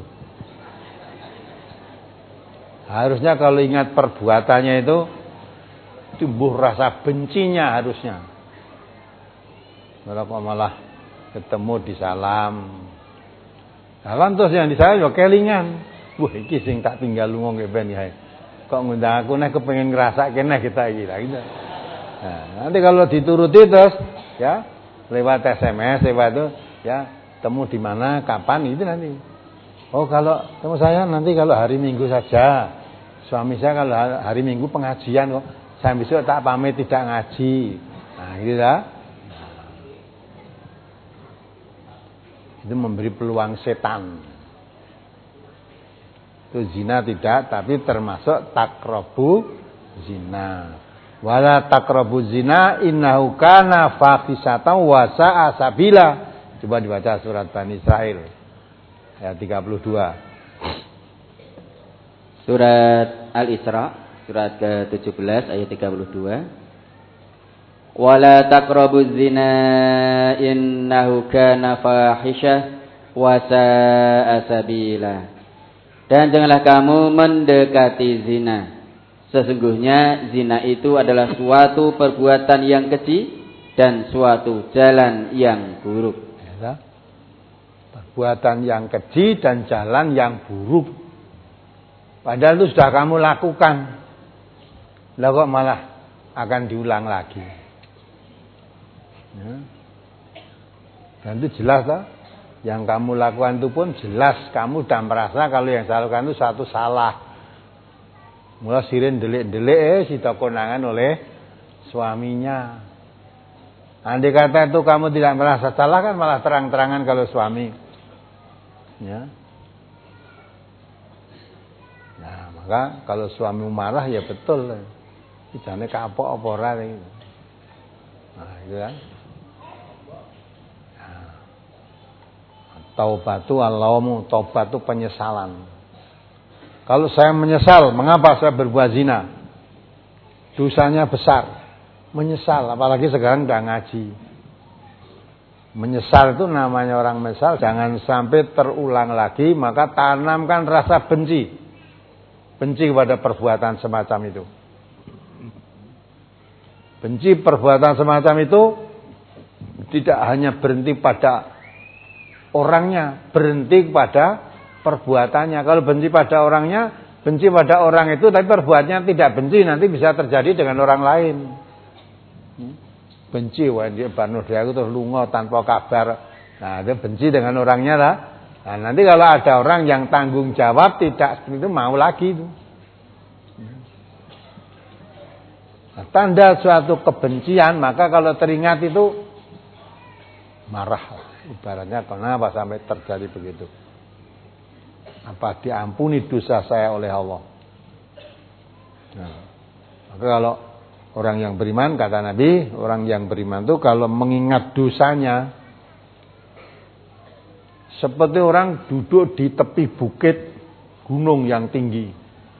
Harusnya kalau ingat perbuatannya itu tumbuh rasa bencinya harusnya. Kalau kok malah ketemu di salam. Salam terus yang di saya yo kelingan. Wah iki sing tak tinggal lunga nggih ben ya. Kok ngundang aku nek kepengin ngrasake nek kita iki lah gitu. Nah, nanti kalau dituruti terus ya lewat S M S lewat itu ya temu di mana kapan itu nanti. Oh kalau temu saya nanti kalau hari Minggu saja. Suami saya kalau hari Minggu pengajian kok. Saya besok tak pamit tidak ngaji. Nah, gitu lah. Itu memberi peluang setan. Itu zina tidak, tapi termasuk takrobu zina. Wala takrobu zina innahu kana fahisatan wa sa'a sabila. Coba dibaca surat Bani Israil ayat tiga puluh dua. Surat Al-Isra surat ke tujuh belas ayat tiga puluh dua. Wala taqrabuz zina innahu kana fahisyah wa sa'a sabila. Dan janganlah kamu mendekati zina. Sesungguhnya zina itu adalah suatu perbuatan yang keji dan suatu jalan yang buruk. Ya, perbuatan yang keji dan jalan yang buruk. Padahal itu sudah kamu lakukan. Lah kok malah akan diulang lagi. Ya. Dan itu jelas lah. Yang kamu lakukan itu pun jelas kamu sudah merasa kalau yang saya lakukan itu satu salah. Mula sirin delik-delik eh sida konangan oleh suaminya. Andai kata itu kamu tidak merasa salah kan malah terang-terangan kalau suami. Ya. Nah, maka kalau suami marah ya betul. Jane kapok apa ora iki. Nah, itu kan. Nah. Taubatu Allahumu, taubat itu penyesalan. Kalau saya menyesal, mengapa saya berbuat zina? Dosanya besar. Menyesal, apalagi sekarang udah ngaji. Menyesal itu namanya orang menyesal, jangan sampai terulang lagi, maka tanamkan rasa benci. Benci kepada perbuatan semacam itu. Benci perbuatan semacam itu tidak hanya berhenti pada orangnya, berhenti pada perbuatannya. Kalau benci pada orangnya, benci pada orang itu, tapi perbuatannya tidak benci, nanti bisa terjadi dengan orang lain. Benci, wah dia Banu dia itu terus lunga tanpa kabar. Nah, dia benci dengan orangnya lah. Nah, nanti kalau ada orang yang tanggung jawab tidak seperti itu, mau lagi itu. Nah, tanda suatu kebencian, maka kalau teringat itu marah. Ibaratnya kenapa sampai terjadi begitu? Apa diampuni dosa saya oleh Allah? Nah, maka kalau orang yang beriman, kata Nabi, orang yang beriman itu kalau mengingat dosanya, seperti orang duduk di tepi bukit gunung yang tinggi.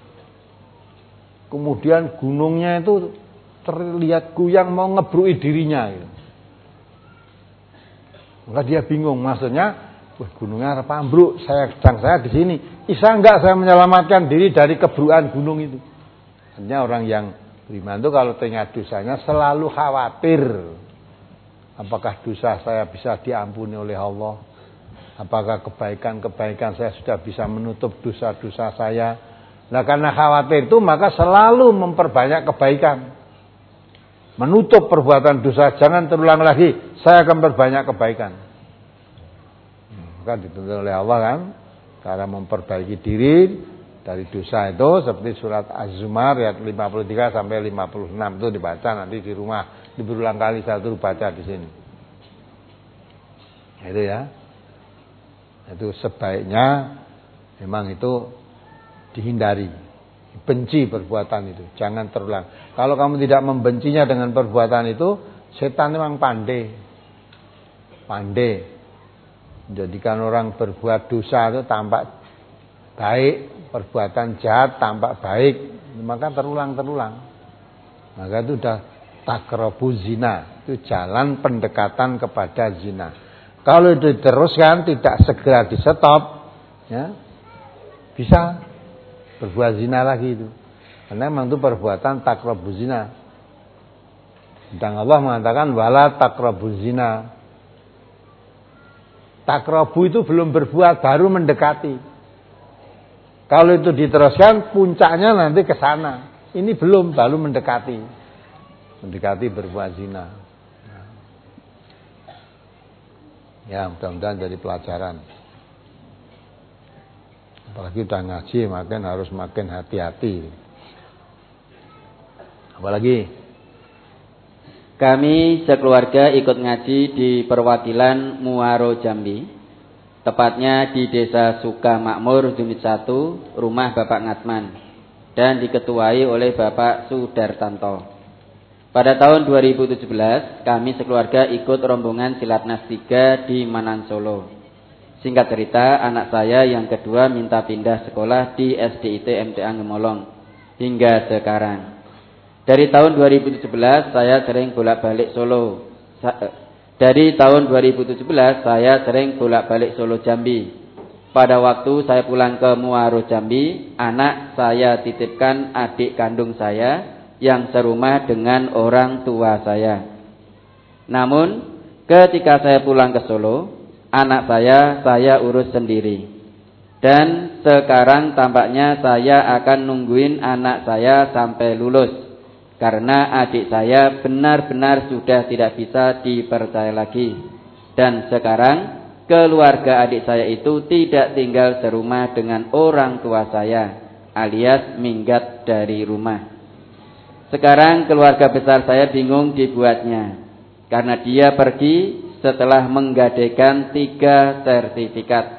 Kemudian gunungnya itu terlihat goyang mau ngebrui dirinya. Gitu. Maka dia bingung, maksudnya, wah gunungnya apa ambruk, saya sedang saya di sini. Bisa enggak saya menyelamatkan diri dari kebruan gunung itu? Hanya orang yang beriman itu kalau teringat dosanya selalu khawatir. Apakah dosa saya bisa diampuni oleh Allah? Apakah kebaikan-kebaikan saya sudah bisa menutup dosa-dosa saya? Nah karena khawatir itu maka selalu memperbanyak kebaikan. Menutup perbuatan dosa, jangan terulang lagi. Saya akan perbanyak kebaikan. Maka dituntut oleh Allah kan, cara memperbaiki diri dari dosa itu seperti surat Az-Zumar ayat lima puluh tiga sampai lima puluh enam itu dibaca nanti di rumah, berulang kali satu baca di sini. Itu ya. Itu sebaiknya memang itu dihindari. Benci perbuatan itu, jangan terulang. Kalau kamu tidak membencinya dengan perbuatan itu, setan memang pandai. Pandai. Jadikan orang berbuat dosa itu tampak baik, perbuatan jahat tampak baik, maka terulang-terulang. Maka itu sudah takrabuz zina, itu jalan pendekatan kepada zina. Kalau itu diteruskan tidak segera di stop, ya, bisa berbuat zina lagi itu. Karena memang itu perbuatan takrabuz zina. Dan Allah mengatakan wala takrabuz zina. Takrabu itu belum berbuat, baru mendekati. Kalau itu diteruskan puncaknya nanti ke sana. Ini belum, baru mendekati. Mendekati berbuat zina. Ya, mudah-mudahan jadi pelajaran. Apalagi udah ngaji, makin harus makin hati-hati. Apalagi kami sekeluarga ikut ngaji di perwakilan Muaro Jambi, tepatnya di Desa Suka Makmur Unit satu, rumah Bapak Ngatman, dan diketuai oleh Bapak Sudartanto. Pada tahun dua ribu tujuh belas, kami sekeluarga ikut rombongan Silatnas tiga di Manan Solo. Singkat cerita, anak saya yang kedua minta pindah sekolah di S D I T M T A Ngemolong hingga sekarang. Dari tahun dua ribu tujuh belas saya sering bolak-balik Solo. Dari tahun dua ribu tujuh belas saya sering bolak-balik Solo Jambi. Pada waktu saya pulang ke Muaro Jambi, anak saya titipkan adik kandung saya yang serumah dengan orang tua saya. Namun ketika saya pulang ke Solo, anak saya saya urus sendiri. Dan sekarang tampaknya saya akan nungguin anak saya sampai lulus, karena adik saya benar-benar sudah tidak bisa dipercaya lagi. Dan sekarang keluarga adik saya itu tidak tinggal serumah dengan orang tua saya, alias minggat dari rumah. Sekarang keluarga besar saya bingung dibuatnya, karena dia pergi setelah menggadaikan tiga sertifikat.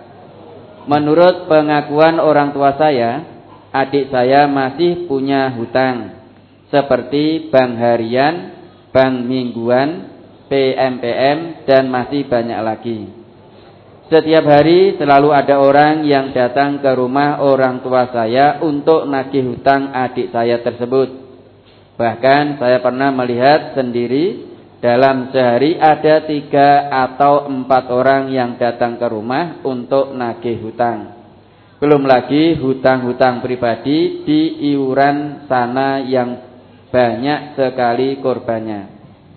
Menurut pengakuan orang tua saya, adik saya masih punya hutang seperti bank harian, bank mingguan, P M P M, dan masih banyak lagi. Setiap hari selalu ada orang yang datang ke rumah orang tua saya untuk nagih hutang adik saya tersebut. Bahkan saya pernah melihat sendiri dalam sehari ada tiga atau empat orang yang datang ke rumah untuk nagih hutang. Belum lagi hutang-hutang pribadi di iuran sana yang banyak sekali korbannya.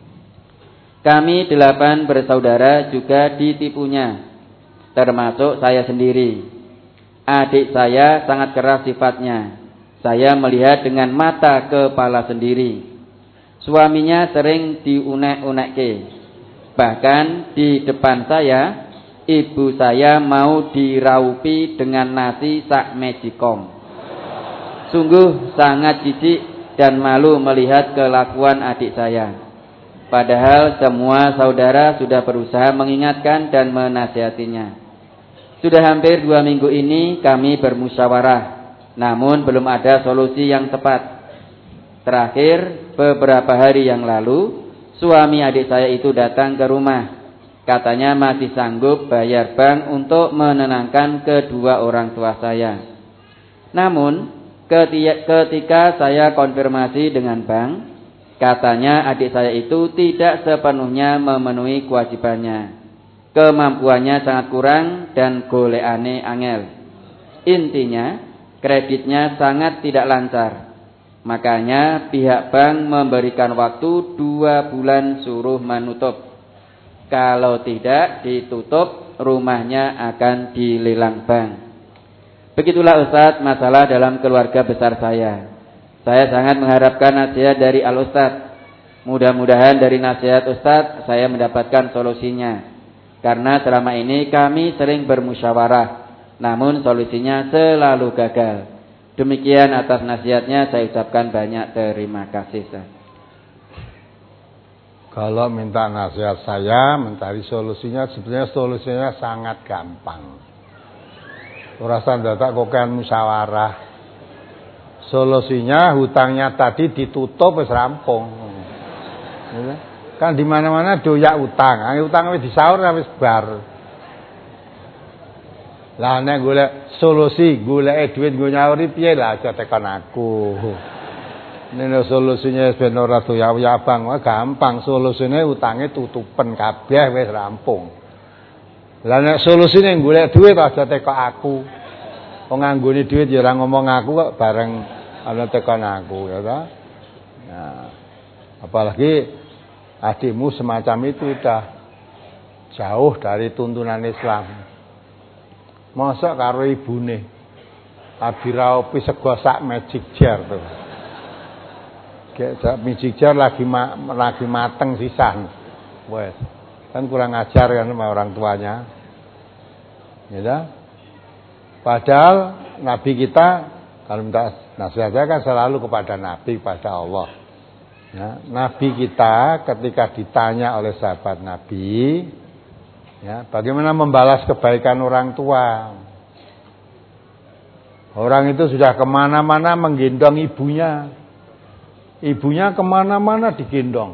Kami delapan bersaudara juga ditipunya, termasuk saya sendiri. adik saya sangat keras sifatnya. Saya melihat dengan mata kepala sendiri. Suaminya sering diunek-unekke. Bahkan di depan saya, ibu saya mau diraupi dengan nasi sak mejikom. Sungguh sangat jijik dan malu melihat kelakuan adik saya. Padahal semua saudara sudah berusaha mengingatkan dan menasihatinya. Sudah hampir dua minggu ini kami bermusyawarah, namun belum ada solusi yang tepat. Terakhir, beberapa hari yang lalu, suami adik saya itu datang ke rumah. Katanya masih sanggup bayar bank untuk menenangkan kedua orang tua saya. Namun, ketika saya konfirmasi dengan bank, katanya adik saya itu tidak sepenuhnya memenuhi kewajibannya. Kemampuannya sangat kurang dan golekane angel. Intinya, kreditnya sangat tidak lancar. Makanya pihak bank memberikan waktu dua bulan suruh menutup. Kalau tidak ditutup, rumahnya akan dilelang bank. Begitulah Ustadz masalah dalam keluarga besar saya. Saya sangat mengharapkan nasihat dari Al-Ustadz. Mudah-mudahan dari nasihat Ustadz saya mendapatkan solusinya. Karena selama ini kami sering bermusyawarah, namun solusinya selalu gagal. Demikian atas nasihatnya saya ucapkan banyak terima kasih. Kalau minta nasihat saya, mencari solusinya, sebenarnya solusinya sangat gampang. Urasan dadak kokan musyawarah. Solusinya hutangnya tadi ditutup wis rampung. Kan di mana-mana doyak utang, utang wis disaur wis bar. Lah nek golek solusi, goleke dhuwit nggo nyauri piye lah aja tekan aku. Nek solusinya ben ora doyak abang, gampang solusine utange tutupen kabeh wis rampung. Lah nek solusine golek dhuwit aja tekan aku. Wong nganggone dhuwit ya ora ngomong aku kok bareng ana tekan aku ya ta. Nah, apalagi adikmu semacam itu udah jauh dari tuntunan Islam. Masa karo ibune abiraupi sego sak magic jar to. Kayak sak magic jar lagi ma, lagi mateng sisan. Wes. Kan kurang ajar kan sama orang tuanya. Ya. Padahal nabi kita kalau minta nasihatnya kan selalu kepada nabi, kepada Allah. Ya, nabi kita ketika ditanya oleh sahabat nabi, ya, bagaimana membalas kebaikan orang tua? Orang itu sudah kemana-mana menggendong ibunya. Ibunya kemana-mana digendong.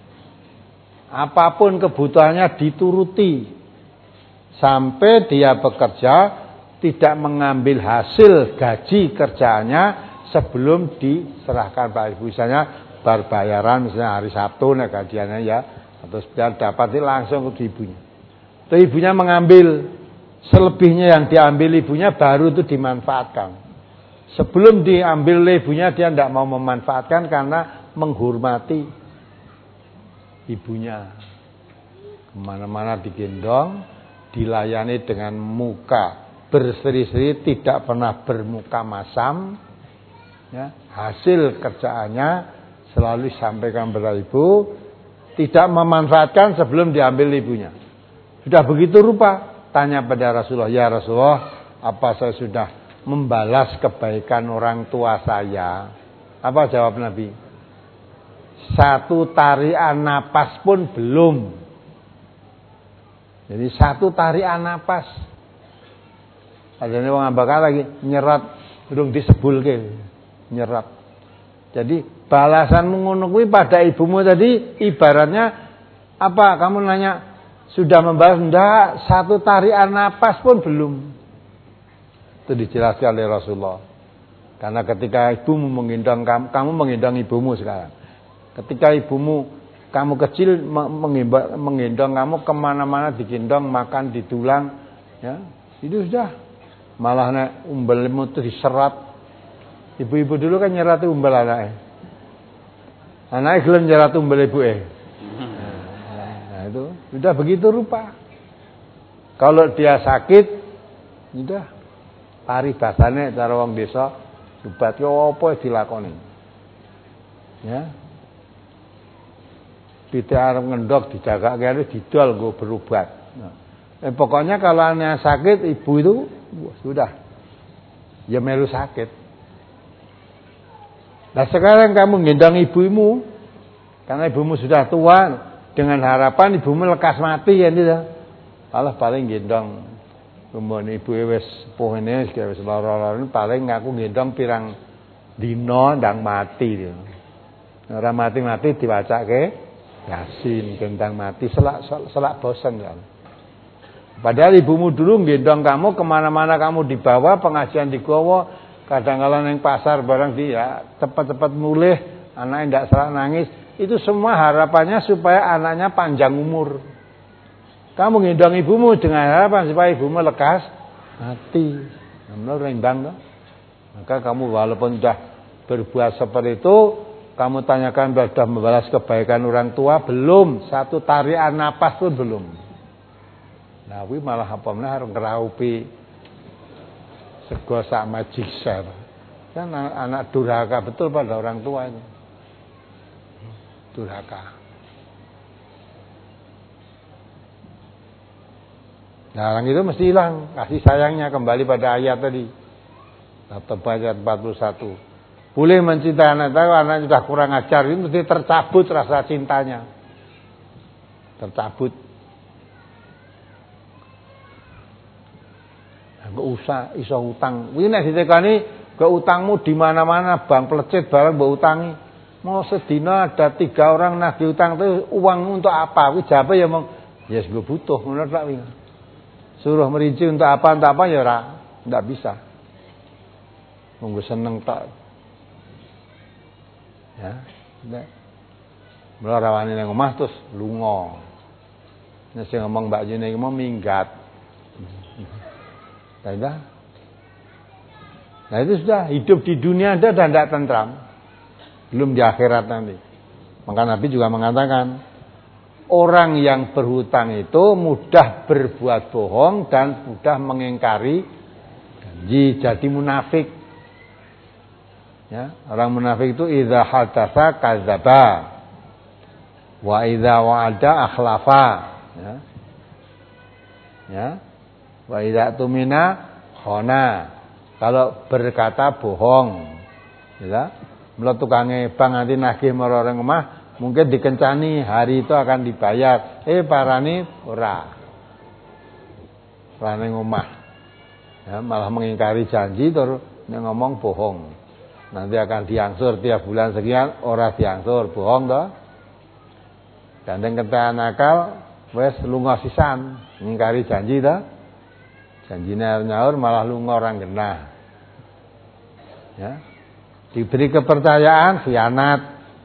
Apapun kebutuhannya dituruti. Sampai dia bekerja tidak mengambil hasil gaji kerjaannya sebelum diserahkan Pak Ibu. Misalnya bar bayaran, misalnya hari Sabtu nek gajiannya ya, atau setelah dapat langsung ke ibunya. Itu ibunya mengambil, selebihnya yang diambil ibunya baru itu dimanfaatkan. Sebelum diambil oleh ibunya dia tidak mau memanfaatkan karena menghormati ibunya. Kemana-mana digendong, dilayani dengan muka berseri-seri, tidak pernah bermuka masam. Ya, hasil kerjaannya selalu disampaikan kepada ibu, tidak memanfaatkan sebelum diambil ibunya. Sudah begitu rupa, tanya pada Rasulullah, ya Rasulullah, apa saya sudah membalas kebaikan orang tua saya? Apa jawab Nabi? Satu tarian napas pun belum. Jadi satu tarian napas. Adane wong ambakar lagi nyerat durung disebulke, nyerat. Jadi balasanmu ngono kuwi pada ibumu tadi ibaratnya apa? Kamu nanya sudah membalas? Enggak, satu tarian napas pun belum. Itu dijelaskan oleh Rasulullah. Karena ketika ibumu menggendong kamu, kamu menggendong ibumu sekarang. Ketika ibumu kamu kecil menggendong kamu kemana-mana digendong, makan ditulang, ya itu sudah. Malah nek umbelmu itu diserat. Ibu-ibu dulu kan nyerat umbel anaknya. Anaknya gelem nyerat umbel ibuke. Nah, itu sudah begitu rupa. Kalau dia sakit, sudah paribasane cara wong desa jubat ki apa dilakoni. Ya. Pitik arep ngendok dijagake kene didol nggo berobat. Nah. Eh, pokoknya kalau anaknya sakit ibu itu wah, sudah ya melu sakit. Nah sekarang kamu gendong ibumu karena ibumu sudah tua dengan harapan ibumu lekas mati ya tidak. Malah paling gendong kemudian ibu wis sepuh ini wis lara-lara paling ngaku gendong pirang dina ndang mati dia. Ora mati-mati diwacake Yasin gendang mati selak selak bosan kan. Padahal ibumu dulu gendong kamu kemana-mana kamu dibawa pengajian digowo kadang-kadang yang pasar barang dia cepat-cepat mulih anaknya tidak salah nangis itu semua harapannya supaya anaknya panjang umur. Kamu gendong ibumu dengan harapan supaya ibumu lekas mati. Menurut rembang toh. Maka kamu walaupun sudah berbuat seperti itu kamu tanyakan sudah membalas kebaikan orang tua belum satu tarian napas pun belum. Nah, wi malah apa meneh arep ngraupi sego sama jikser. Kan anak durhaka betul pada orang tua itu. Durhaka. Nah, orang itu mesti hilang kasih sayangnya kembali pada ayat tadi. Ayat empat puluh satu. Boleh mencintai anak tahu anak sudah kurang ajar itu mesti tercabut rasa cintanya. Tercabut. Enggak usah iso utang. Kuwi nek ditekani ke utangmu di mana-mana bang pelecet barang mbok utangi. Mau sedina ada tiga orang nagih utang itu uang untuk apa? Kuwi jawabe ya mong ya yes, gue butuh ngono tak wi. Suruh merinci untuk apa untuk apa ya ora ndak bisa. Monggo seneng tak. Ya, nek mlarawani nang omah terus lunga. Nek sing ngomong Mbak Jene iki mau minggat. Tidak. Nah itu sudah hidup di dunia Anda dan tidak tentram. Belum di akhirat nanti. Maka Nabi juga mengatakan orang yang berhutang itu mudah berbuat bohong dan mudah mengingkari janji, jadi munafik. Ya, orang munafik itu idza hadatsa kadzaba wa idza wa'ada akhlafa. Ya. Ya. Wa idza tumina khana. Kalau berkata bohong. Ya. Mula tukange bang nanti nagih marang orang omah mungkin dikencani hari itu akan dibayar. Eh parani ora. Ora ning omah. Ya, malah mengingkari janji terus ngomong bohong. Nanti akan diangsur tiap bulan sekian, ora diangsur, bohong toh. Gandeng kentekan nakal, wes lunga sisan, ngingkari janji toh. Janjine nyaur malah lunga orang genah. Ya. Diberi kepercayaan khianat.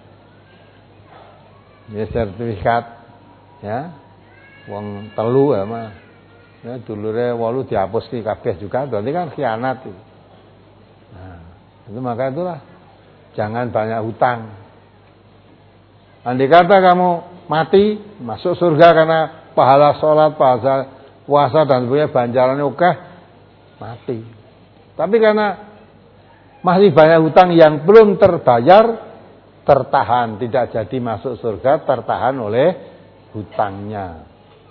Ya sertifikat ya. Wong telu ya mah. Ya dulure wolu dihapus ki kabeh juga, berarti kan khianat itu. Itu maka itulah jangan banyak hutang. Andai kata kamu mati masuk surga karena pahala sholat, pahala puasa dan punya banjarannya oke, mati. Tapi karena masih banyak hutang yang belum terbayar, tertahan, tidak jadi masuk surga, tertahan oleh hutangnya.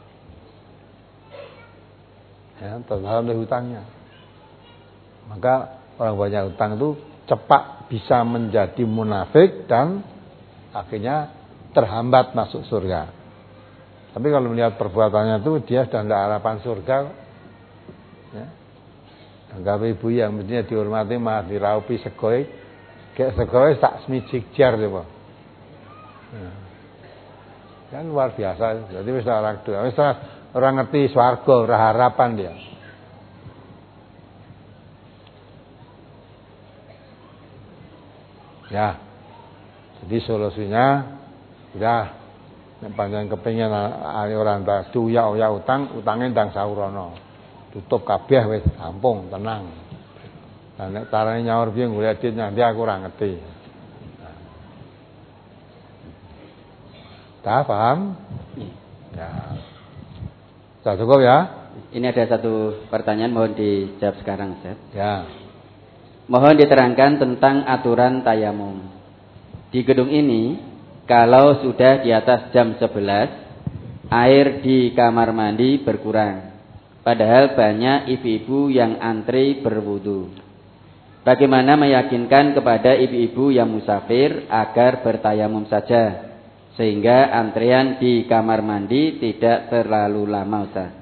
Ya, tertahan oleh hutangnya. Maka orang banyak hutang itu cepat bisa menjadi munafik dan akhirnya terhambat masuk surga. Tapi kalau melihat perbuatannya itu dia sudah tidak harapan surga. Ya. Anggap ibu yang mestinya dihormati malah diraupi segoi, kayak segoi tak semijik jar coba. Ya. Kan luar biasa. Jadi wis orang tua, wis orang ngerti swarga, ora harapan dia. Ya, jadi solusinya sudah panjang kepingin orang tak duya uya utang, utangnya ndang saurono, tutup kabeh wis rampung tenang. Nah, nek carane nyaur piye golek duit nanti aku ora ngerti. Tak paham? Ya. Sudah cukup ya? Ini ada satu pertanyaan, mohon dijawab sekarang, Ustaz. Ya. Mohon diterangkan tentang aturan tayamum. Di gedung ini, kalau sudah di atas jam sebelas, air di kamar mandi berkurang. Padahal banyak ibu-ibu yang antri berwudu. Bagaimana meyakinkan kepada ibu-ibu yang musafir agar bertayamum saja, sehingga antrean di kamar mandi tidak terlalu lama, Ustaz?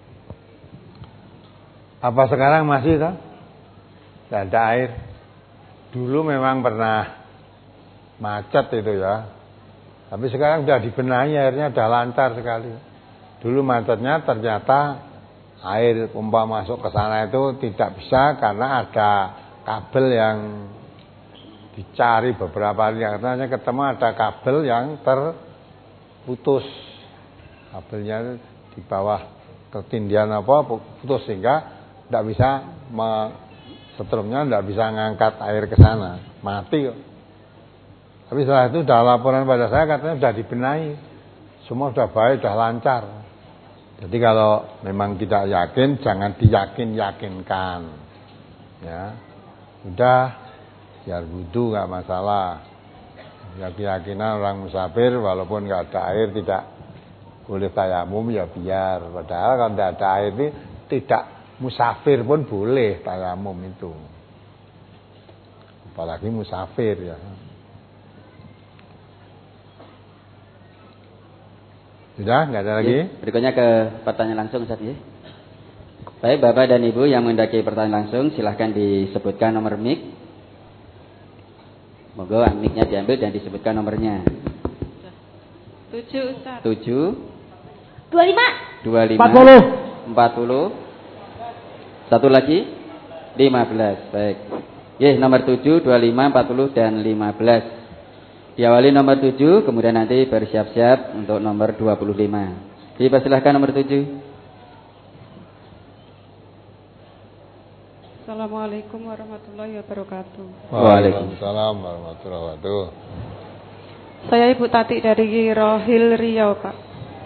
Apa sekarang masih kan? Tidak ada air. Dulu memang pernah macet itu ya. Tapi sekarang sudah dibenahi, airnya sudah lancar sekali. Dulu macetnya ternyata air pompa masuk ke sana itu tidak bisa karena ada kabel yang dicari beberapa hari. Katanya ketemu ada kabel yang terputus. Kabelnya di bawah ketindihan apa putus sehingga tidak bisa setrumnya tidak bisa ngangkat air ke sana, mati kok. Tapi setelah itu sudah laporan pada saya katanya sudah dibenahi, semua sudah baik, sudah lancar. Jadi kalau memang tidak yakin jangan diyakin-yakinkan, ya sudah biar wudu nggak masalah. Ya keyakinan orang musafir walaupun nggak ada air tidak boleh tayamum ya biar. Padahal kalau tidak ada air ini tidak musafir pun boleh tayamum itu. Apalagi musafir ya. Sudah, nggak ada lagi? Ya, berikutnya ke pertanyaan langsung, Ustaz ya. Baik, Bapak dan Ibu yang mendaki pertanyaan langsung, silahkan disebutkan nomor mic. Moga mic-nya diambil dan disebutkan nomornya. Tujuh, Ustaz. Tujuh. Dua lima. Dua lima. Empat puluh. Empat puluh. Satu lagi. Lima belas. Baik. Ya, nomor tujuh, dua lima, empat puluh dan lima belas. Diawali nomor tujuh, kemudian nanti bersiap-siap untuk nomor dua puluh lima. Dipersilahkan nomor tujuh. Assalamualaikum warahmatullahi wabarakatuh. Waalaikumsalam warahmatullahi wabarakatuh. Saya Ibu Tati dari Rohil Riau, Pak.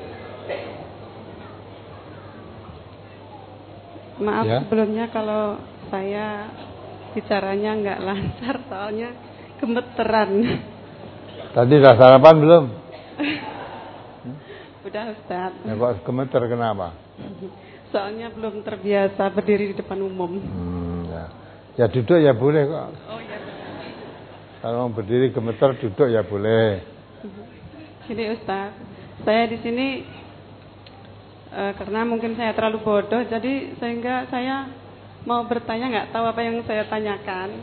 Maaf ya, sebelumnya kalau saya bicaranya nggak lancar, soalnya gemeteran. Tadi sudah sarapan belum? Udah, Ustaz. Ya kok gemeter kenapa? Soalnya belum terbiasa berdiri di depan umum. Hmm, ya. Ya duduk ya boleh kok. Oh iya. Kalau berdiri gemeter duduk ya boleh. Gini Ustaz, saya di sini e, karena mungkin saya terlalu bodoh, jadi sehingga saya mau bertanya nggak tahu apa yang saya tanyakan.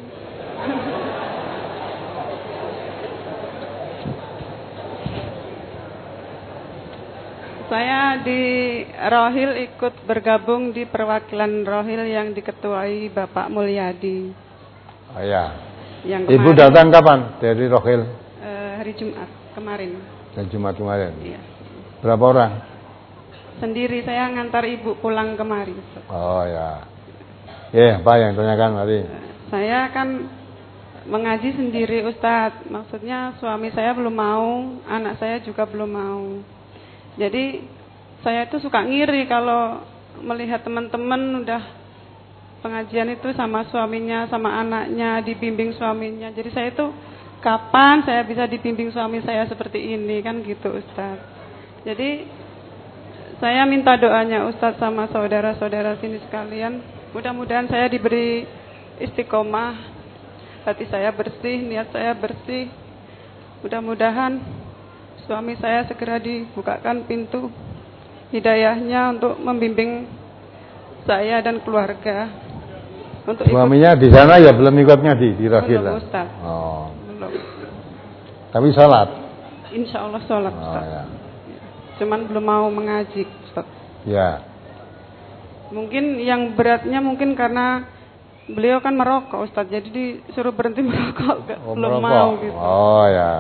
Saya di Rohil ikut bergabung di perwakilan Rohil yang diketuai Bapak Mulyadi. Oh ya. Yang Ibu datang kapan dari Rohil? Uh, hari Jumat kemarin. Hari Jumat kemarin. Iya. Berapa orang? Sendiri, saya ngantar ibu pulang kemarin. Oh ya. Ya, apa yang tanyakan tadi? Uh, saya kan mengaji sendiri Ustadz. Maksudnya suami saya belum mau, anak saya juga belum mau. Jadi saya itu suka ngiri kalau melihat teman-teman udah pengajian itu sama suaminya, sama anaknya, dibimbing suaminya. Jadi saya itu kapan saya bisa dibimbing suami saya seperti ini, kan gitu Ustaz. Jadi saya minta doanya Ustaz sama saudara-saudara sini sekalian. Mudah-mudahan saya diberi istiqomah, hati saya bersih, niat saya bersih. Mudah-mudahan suami saya segera dibukakan pintu hidayahnya untuk membimbing saya dan keluarga. Untuk suaminya ikut di sana ya belum ikut ngaji di Rohil. Belum Ustaz. Oh. Belum. Tapi sholat. Insya Allah sholat Ustaz. Oh, ya. Cuman belum mau mengaji Ustaz. Ya. Mungkin yang beratnya mungkin karena beliau kan merokok Ustaz. Jadi disuruh berhenti merokok. Oh, belum merokok. mau gitu. Oh ya.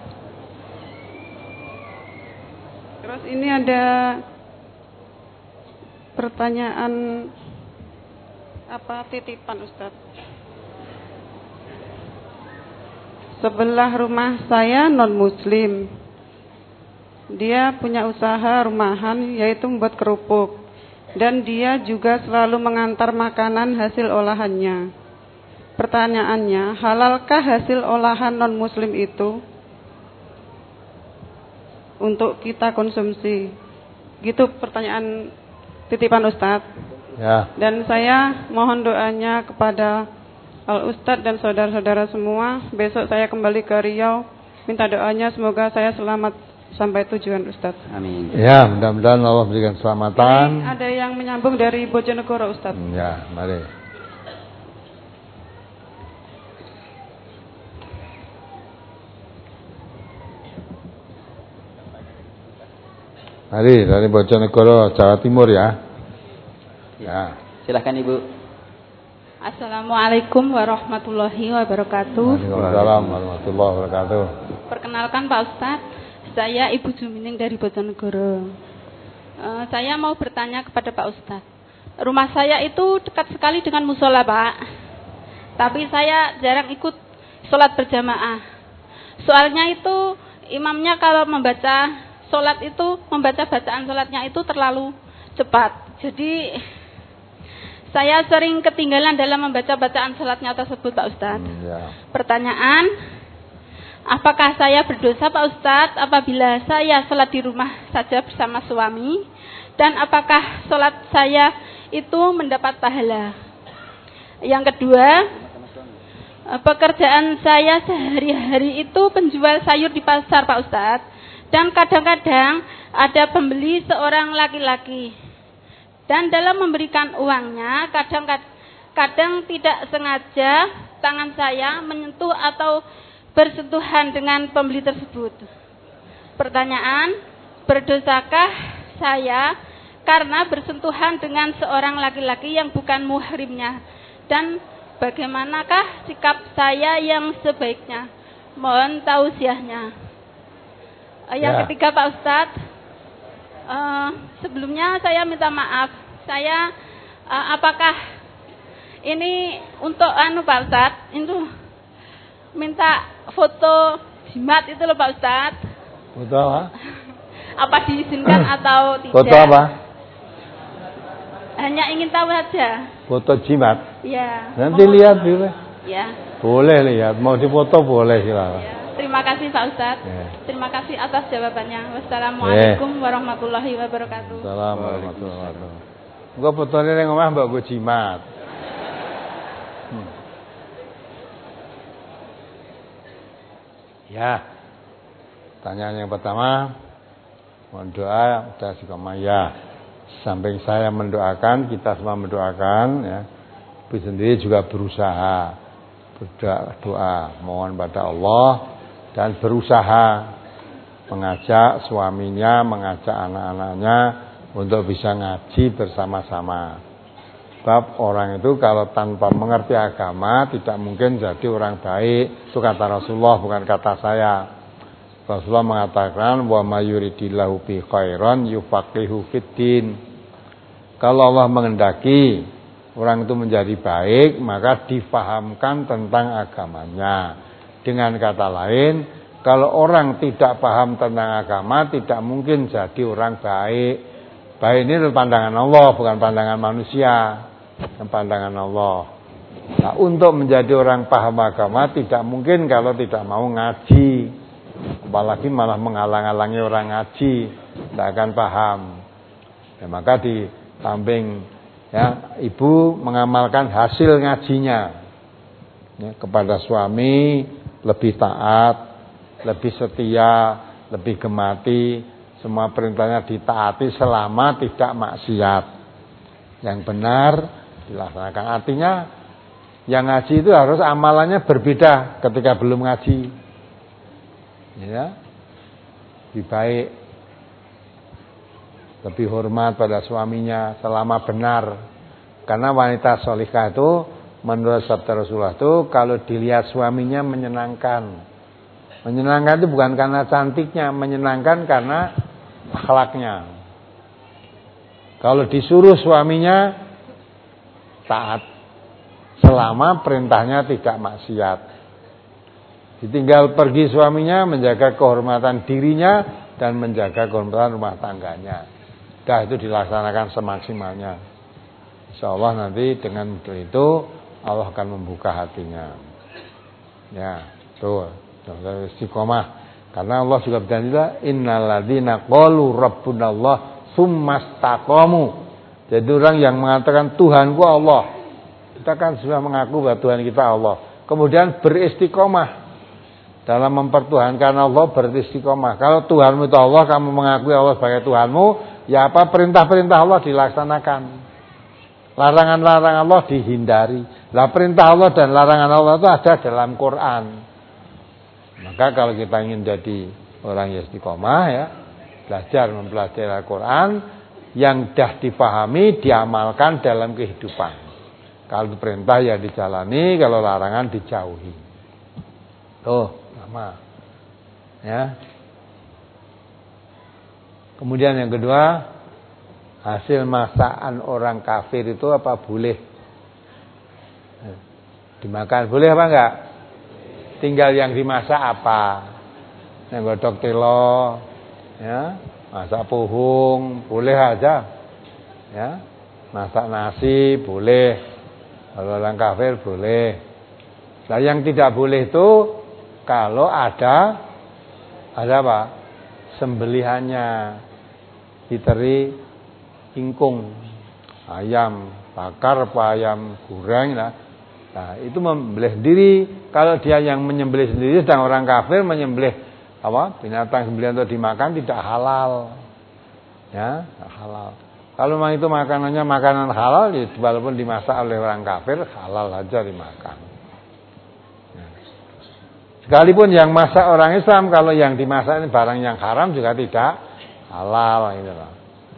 Terus ini ada pertanyaan apa titipan Ustaz. Sebelah rumah saya non muslim. Dia punya usaha rumahan yaitu membuat kerupuk. dan dia juga selalu mengantar makanan hasil olahannya. Pertanyaannya, halalkah hasil olahan non-muslim itu untuk kita konsumsi? Gitu pertanyaan titipan Ustadz. Ya. Dan saya mohon doanya kepada Al Ustadz dan saudara-saudara semua. Besok saya kembali ke Riau. Minta doanya semoga saya selamat sampai tujuan Ustadz. Amin. Ya, mudah-mudahan Allah berikan keselamatan. Ini ada yang menyambung dari Bojonegoro Ustadz. Ya, mari. Mari dari Bojonegoro, Jawa Timur ya. Ya. Silakan Ibu. Assalamualaikum warahmatullahi wabarakatuh. Waalaikumsalam warahmatullahi wabarakatuh. Perkenalkan Pak Ustadz, saya Ibu Jumining dari Bojonegoro. Uh, saya mau bertanya kepada Pak Ustadz. Rumah saya itu dekat sekali dengan musola Pak. Tapi saya jarang ikut sholat berjamaah. Soalnya itu imamnya kalau membaca sholat itu, membaca bacaan sholatnya itu terlalu cepat. Jadi saya sering ketinggalan dalam membaca bacaan sholatnya tersebut Pak Ustadz. Hmm, ya. Pertanyaan, apakah saya berdosa Pak Ustadz apabila saya sholat di rumah saja bersama suami? Dan apakah sholat saya itu mendapat pahala? Yang kedua, pekerjaan saya sehari-hari itu penjual sayur di pasar Pak Ustadz. Dan kadang-kadang ada pembeli seorang laki-laki. Dan dalam memberikan uangnya, kadang-kadang tidak sengaja tangan saya menyentuh atau bersentuhan dengan pembeli tersebut. Pertanyaan, berdosakah saya karena bersentuhan dengan seorang laki-laki yang bukan muhrimnya? Dan bagaimanakah sikap saya yang sebaiknya? Mohon tausiahnya. Yang ya. Ketiga Pak Ustadz, uh, sebelumnya saya minta maaf. Saya uh, apakah ini untuk anu Pak Ustadz, itu minta foto jimat itu loh Pak Ustadz. Foto apa? Apa diizinkan atau tidak? Foto apa? Hanya ingin tahu saja. Foto jimat? Ya. Nanti lihat boleh. Ya. Boleh lihat, mau difoto boleh silakan. Ya. Terima kasih Pak Ustadz. Ya. Terima kasih atas jawabannya. Wassalamualaikum ya. warahmatullahi wabarakatuh. Assalamualaikum warahmatullahi wabarakatuh. Enggak fotone ning omah mbak go jimat. Hmm. Ya. Pertanyaan yang pertama, mohon doa udah ya. Samping saya mendoakan, kita semua mendoakan ya. Ibu sendiri juga berusaha berdoa, mohon pada Allah dan berusaha mengajak suaminya, mengajak anak-anaknya untuk bisa ngaji bersama-sama. Sebab orang itu kalau tanpa mengerti agama tidak mungkin jadi orang baik. Itu kata Rasulullah, bukan kata saya. Rasulullah mengatakan wa may yuridillahu bi khairan yufaqihu fiddin. Kalau Allah menghendaki orang itu menjadi baik, maka difahamkan tentang agamanya. Dengan kata lain, kalau orang tidak paham tentang agama, tidak mungkin jadi orang baik. Baik ini pandangan Allah, bukan pandangan manusia. Pandangan Allah. Nah, untuk menjadi orang paham agama, tidak mungkin kalau tidak mau ngaji. Apalagi malah menghalang-halangi orang ngaji, tidak akan paham. Ya, maka di samping ya, ibu mengamalkan hasil ngajinya ya, kepada suami, lebih taat, lebih setia, lebih gemati, semua perintahnya ditaati selama tidak maksiat. Yang benar dilaksanakan. Artinya yang ngaji itu harus amalannya berbeda ketika belum ngaji. Ya. Lebih baik, lebih hormat pada suaminya selama benar. Karena wanita sholihah itu menurut sabda Rasulullah itu kalau dilihat suaminya menyenangkan. Menyenangkan itu bukan karena cantiknya, menyenangkan karena akhlaknya. Kalau disuruh suaminya taat selama perintahnya tidak maksiat. Ditinggal pergi suaminya menjaga kehormatan dirinya dan menjaga kehormatan rumah tangganya. Dah itu dilaksanakan semaksimalnya. Insya Allah nanti dengan itu Allah akan membuka hatinya. Ya, tuh, istiqomah. Karena Allah juga berjanji, innal ladzina qalu rabbunallah tsumastaqamu. Jadi orang yang mengatakan Tuhanku Allah, kita kan sudah mengaku bahwa Tuhan kita Allah. Kemudian beristiqomah dalam mempertuhankan Allah, beristiqomah. Kalau Tuhanmu itu Allah, kamu mengakui Allah sebagai Tuhanmu, ya apa perintah-perintah Allah dilaksanakan. Larangan-larangan Allah dihindari. Lah perintah Allah dan larangan Allah itu ada dalam Quran. Maka kalau kita ingin jadi orang yang istiqomah ya, belajar mempelajari Al-Quran yang dah dipahami, diamalkan dalam kehidupan. Kalau perintah ya dijalani, kalau larangan dijauhi. Tuh, sama. Ya. Kemudian yang kedua, hasil masakan orang kafir itu apa boleh? Dimakan boleh apa enggak? Tinggal yang dimasak apa? Yang godok telo, ya, masak puhung boleh aja, ya, masak nasi boleh, kalau orang kafir boleh. Nah yang tidak boleh itu kalau ada ada apa? Sembelihannya, diteri ingkung, ayam bakar apa ayam goreng lah. Nah, itu membelih sendiri. Kalau dia yang menyembelih sendiri, sedang orang kafir menyembelih apa? Binatang sembelihan untuk dimakan tidak halal. Ya, tidak halal. Kalau memang itu makanannya makanan halal, ya, walaupun dimasak oleh orang kafir, halal aja dimakan. Nah, sekalipun yang masak orang Islam, kalau yang dimasak ini barang yang haram juga tidak halal gitu loh.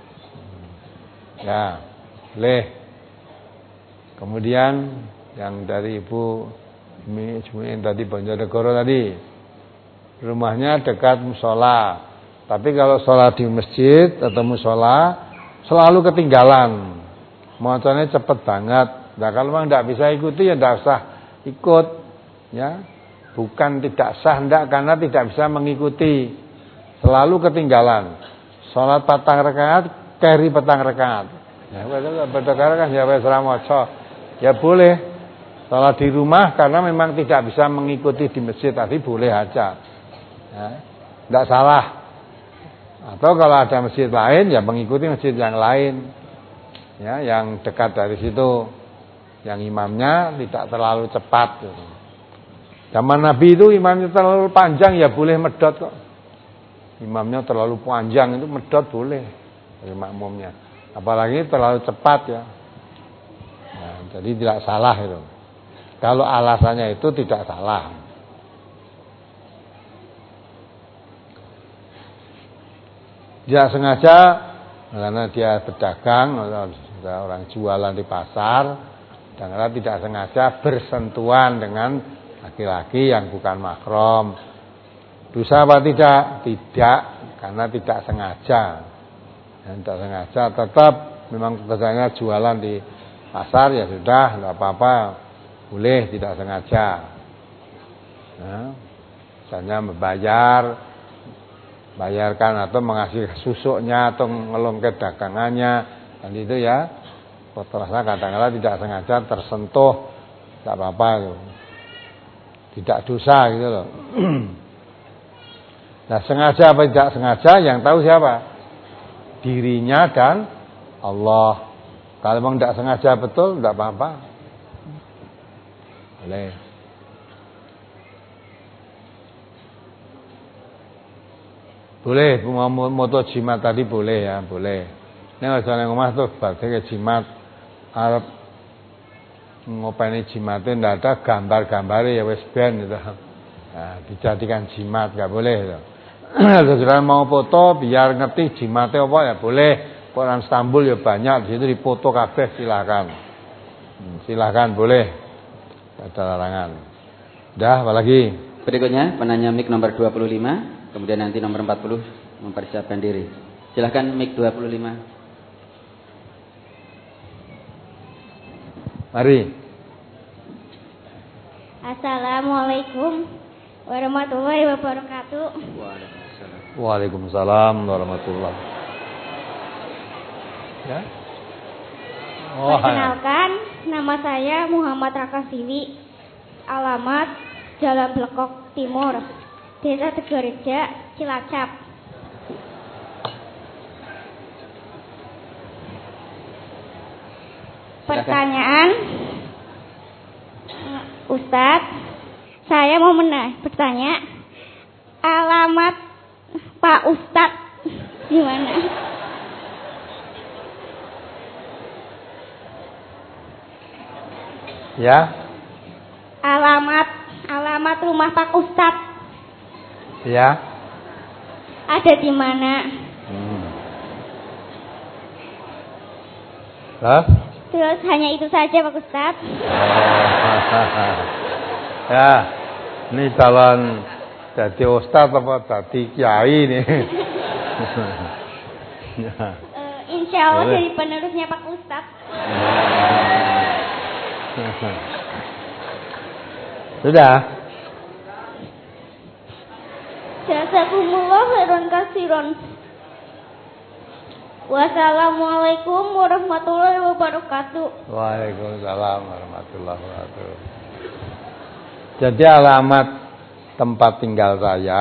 Ya, boleh. Kemudian yang dari Ibu Jumin tadi Banjarnegara tadi, rumahnya dekat musola, tapi kalau sholat di masjid atau musola selalu ketinggalan, motornya cepet banget. Nah kalau memang tidak bisa ikuti ya tidak usah ikut, ya bukan tidak sah, tidak, karena tidak bisa mengikuti, selalu ketinggalan. Sholat patang rakaat, keri patang rakaat, ya patang rakaat ya wes ramoco, ya boleh. Sholat di rumah karena memang tidak bisa mengikuti di masjid tadi boleh aja, ya, tidak salah. Atau kalau ada masjid lain ya mengikuti masjid yang lain, ya, yang dekat dari situ, yang imamnya tidak terlalu cepat. Gitu. Zaman Nabi itu imamnya terlalu panjang ya boleh medot kok. Imamnya terlalu panjang itu medot boleh dari makmumnya. Apalagi terlalu cepat ya. Nah, jadi tidak salah itu. Kalau alasannya itu tidak salah. Dia sengaja karena dia berdagang atau orang jualan di pasar, dan karena tidak sengaja bersentuhan dengan laki-laki yang bukan mahram. Dosa apa tidak? Tidak, karena tidak sengaja. Dan tidak sengaja tetap memang pekerjaannya jualan di pasar ya sudah, tidak apa-apa. Boleh tidak sengaja. Nah, misalnya membayar, bayarkan atau mengasih susuknya atau ngelongket dagangannya, dan itu ya, terasa kadang-kadang tidak sengaja tersentuh, tidak apa-apa, gitu. Tidak dosa gitu loh. Nah sengaja apa tidak sengaja yang tahu siapa? Dirinya dan Allah. Kalau memang tidak sengaja betul, tidak apa-apa. Boleh. Boleh, mau moto jimat tadi boleh ya, boleh. Ini aja nang omah tuh badhe jimat arep ngopeni jimate ndak ada gambar-gambare ya wis ben gitu. Nah, dijadikan jimat enggak boleh itu. Kalau mau foto biar ngerti jimate apa ya boleh. Koran Istanbul ya banyak, di situ dipoto kabeh silakan. Hmm, silakan boleh. Ada larangan. Dah, apa lagi? Berikutnya penanya mic nomor dua puluh lima, kemudian nanti nomor empat puluh mempersiapkan diri. Silahkan mic dua puluh lima. Mari. Assalamualaikum warahmatullahi wabarakatuh. Waalaikumsalam warahmatullahi. Ya. Oh, perkenalkan, nama saya Muhammad Rakasiwi. Alamat Jalan Blekok Timur, Desa Tegoreja, Cilacap. Pertanyaan, Ustadz, saya mau menanya, bertanya, alamat Pak Ustadz di mana? Ya. Alamat alamat rumah Pak Ustadz. Ya. Ada di mana? Hmm. Lah? Terus hanya itu saja Pak Ustadz. Ya, ini calon jadi ustadz apa jadi kiai nih? uh, insya Allah jadi penerusnya Pak Ustadz. Sudah. Jazakumullah khairan katsiran. Wassalamualaikum warahmatullahi wabarakatuh. Waalaikumsalam warahmatullahi wabarakatuh. Jadi alamat tempat tinggal saya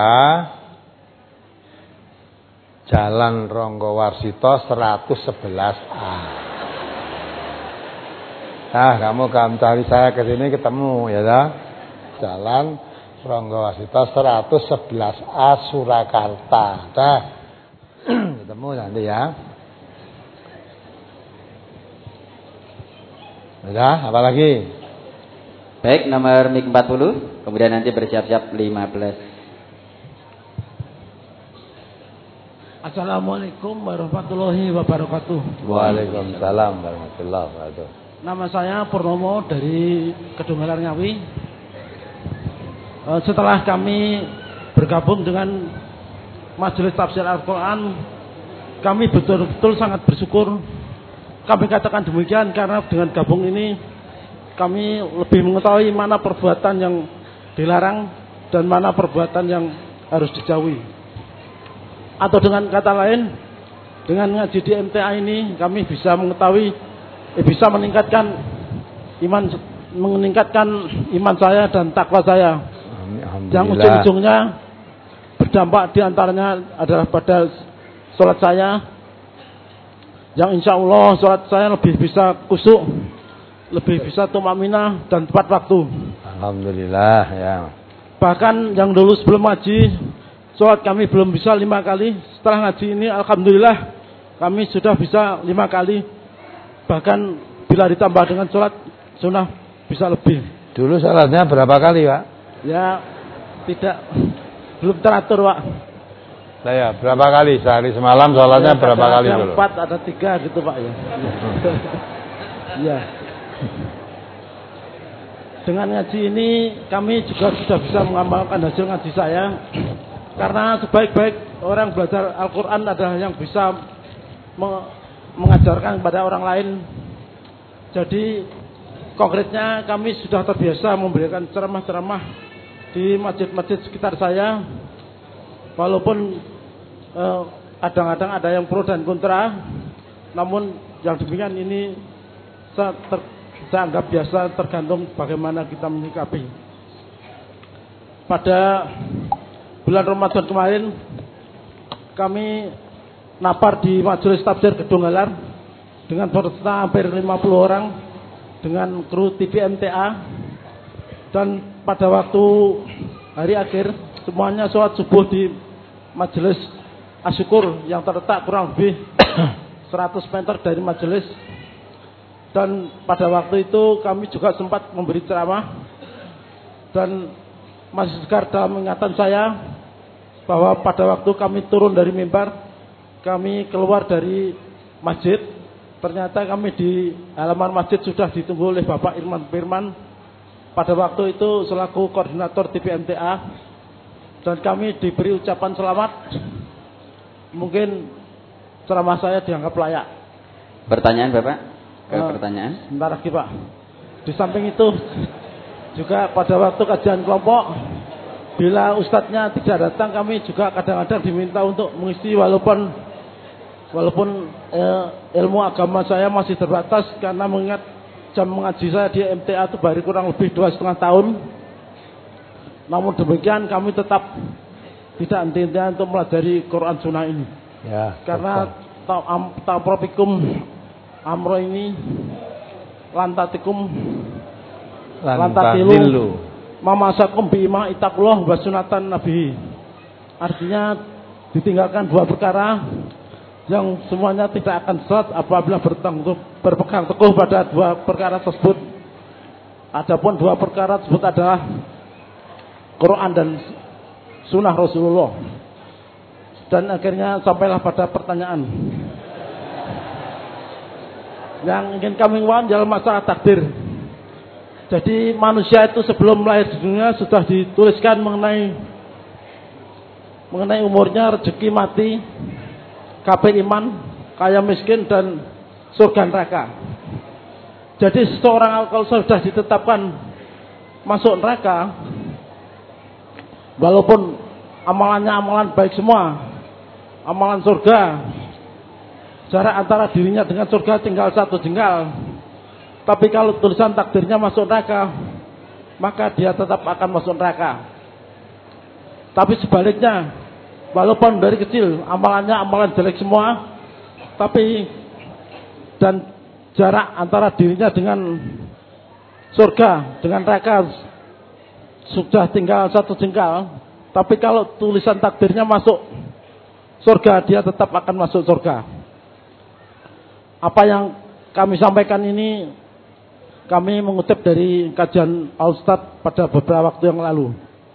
Jalan Ronggo Warsito seratus sebelas A. Nah, kamu kamu cari saya ke sini ketemu ya dah. Jalan Ronggo Warsito seratus sebelas A Surakarta. Dah. Ketemu nanti ya. Sudah, apa lagi? Baik, nomor mik empat puluh, kemudian nanti bersiap-siap lima belas. Assalamualaikum warahmatullahi wabarakatuh. Waalaikumsalam warahmatullahi wabarakatuh. Nama saya Purnomo dari Kedunggalan Ngawi. Setelah kami bergabung dengan Majelis Tafsir Al-Quran, kami betul-betul sangat bersyukur. Kami katakan demikian karena dengan gabung ini kami lebih mengetahui mana perbuatan yang dilarang dan mana perbuatan yang harus dijauhi. Atau dengan kata lain, dengan ngaji di M T A ini kami bisa mengetahui, eh, bisa meningkatkan iman, meningkatkan iman saya dan takwa saya. Yang ujung-ujungnya berdampak diantaranya adalah pada sholat saya, yang insya Allah sholat saya lebih bisa khusyuk, lebih bisa tumakminah dan tepat waktu. Alhamdulillah ya. Bahkan yang dulu sebelum ngaji, sholat kami belum bisa lima kali. Setelah ngaji ini, alhamdulillah kami sudah bisa lima kali. Bahkan bila ditambah dengan sholat sunnah bisa lebih. Dulu sholatnya berapa kali Pak? Ya tidak, belum teratur Pak. Saya berapa kali sehari semalam sholatnya ya, berapa kali ada dulu? Empat, ada tiga gitu Pak ya. Ya. Dengan ngaji ini kami juga sudah bisa mengamalkan hasil ngaji saya. Karena sebaik-baik orang belajar Al-Quran adalah yang bisa mengajarkan kepada orang lain. Jadi konkretnya kami sudah terbiasa memberikan ceramah-ceramah di masjid-masjid sekitar saya. Walaupun kadang-kadang eh, ada yang pro dan kontra, namun yang demikian ini saya, ter, saya anggap biasa, tergantung bagaimana kita menyikapi. Pada bulan Ramadan kemarin kami napar di Majelis Tafsir Kedunggalan dengan peserta hampir lima puluh orang dengan kru T V M T A, dan pada waktu hari akhir semuanya sholat subuh di Majelis Asyukur yang terletak kurang lebih seratus meter dari majelis. Dan pada waktu itu kami juga sempat memberi ceramah, dan masih segar dalam ingatan saya bahwa pada waktu kami turun dari mimbar, kami keluar dari masjid, ternyata kami di halaman masjid sudah ditunggu oleh Bapak Irman Firman pada waktu itu selaku koordinator T V M T A, dan kami diberi ucapan selamat. Mungkin ceramah saya dianggap layak. Pertanyaan Bapak? Ke uh, pertanyaan? Sebentar lagi Pak. Di samping itu juga pada waktu kajian kelompok, bila ustadznya tidak datang, kami juga kadang-kadang diminta untuk mengisi walaupun Walaupun eh, ilmu agama saya masih terbatas karena mengingat jam mengaji saya di M T A itu baru kurang lebih dua setengah tahun. Namun demikian kami tetap tidak henti-hentinya untuk melajari Quran Sunnah ini. Ya, karena ta'profikum amro ini lantatikum lantatilu mamasakum bima itakullah wa sunatan nabi. Artinya ditinggalkan dua perkara yang semuanya tidak akan sesat apabila berpegang teguh pada dua perkara tersebut. Adapun dua perkara tersebut adalah Quran dan Sunnah Rasulullah. Dan akhirnya sampailah pada pertanyaan yang ingin kami jawab dalam masalah takdir. Jadi manusia itu sebelum lahir di dunia sudah dituliskan mengenai mengenai umurnya, rezeki, mati, kafir, iman, kaya, miskin, dan surga neraka. Jadi seseorang kalau sudah ditetapkan masuk neraka, walaupun amalannya amalan baik semua, amalan surga, jarak antara dirinya dengan surga tinggal satu jengkal. Tapi kalau tulisan takdirnya masuk neraka, maka dia tetap akan masuk neraka. Tapi sebaliknya, walaupun dari kecil amalannya amalan jelek semua, tapi dan jarak antara dirinya dengan surga, dengan neraka sudah tinggal satu jengkal. Tapi kalau tulisan takdirnya masuk surga, dia tetap akan masuk surga. Apa yang kami sampaikan ini kami mengutip dari kajian Al-Ustadz pada beberapa waktu yang lalu.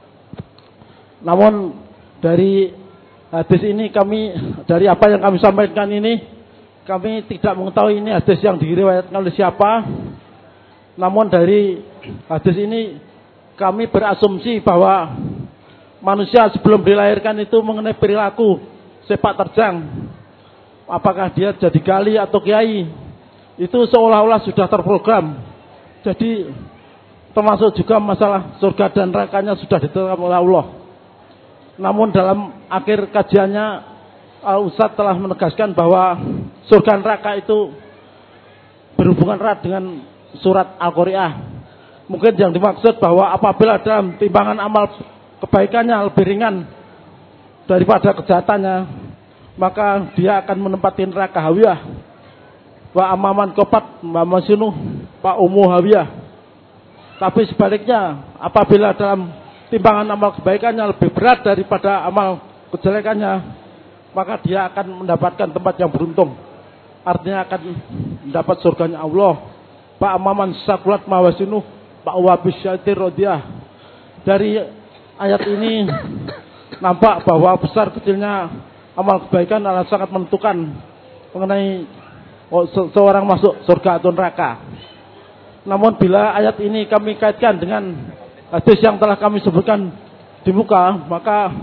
Namun dari hadis ini kami, dari apa yang kami sampaikan ini, kami tidak mengetahui ini hadis yang diriwayatkan oleh siapa. Namun dari hadis ini kami berasumsi bahwa manusia sebelum dilahirkan itu mengenai perilaku sepak terjang. Apakah dia jadi gali atau kiai, itu seolah-olah sudah terprogram. Jadi termasuk juga masalah surga dan nerakanya sudah ditetapkan oleh Allah. Namun dalam akhir kajiannya Al-Ustadz telah menegaskan bahwa surga neraka itu berhubungan erat dengan surat Al-Qari'ah. Mungkin yang dimaksud bahwa apabila dalam timbangan amal kebaikannya lebih ringan daripada kejahatannya, maka dia akan menempati neraka hawiyah. Wa amaman kopat mamasinu pa umu hawiyah. Tapi sebaliknya, apabila dalam timbangan amal kebaikannya lebih berat daripada amal kejelekannya, maka dia akan mendapatkan tempat yang beruntung. Artinya akan mendapat surganya Allah. Pa amaman sakulat mawasinu pa uwabisyaitir rodiyah. Dari ayat ini nampak bahwa besar kecilnya amal kebaikan adalah sangat menentukan mengenai oh, se seorang masuk surga atau neraka. Namun bila ayat ini kami kaitkan dengan hadis yang telah kami sebutkan di muka, maka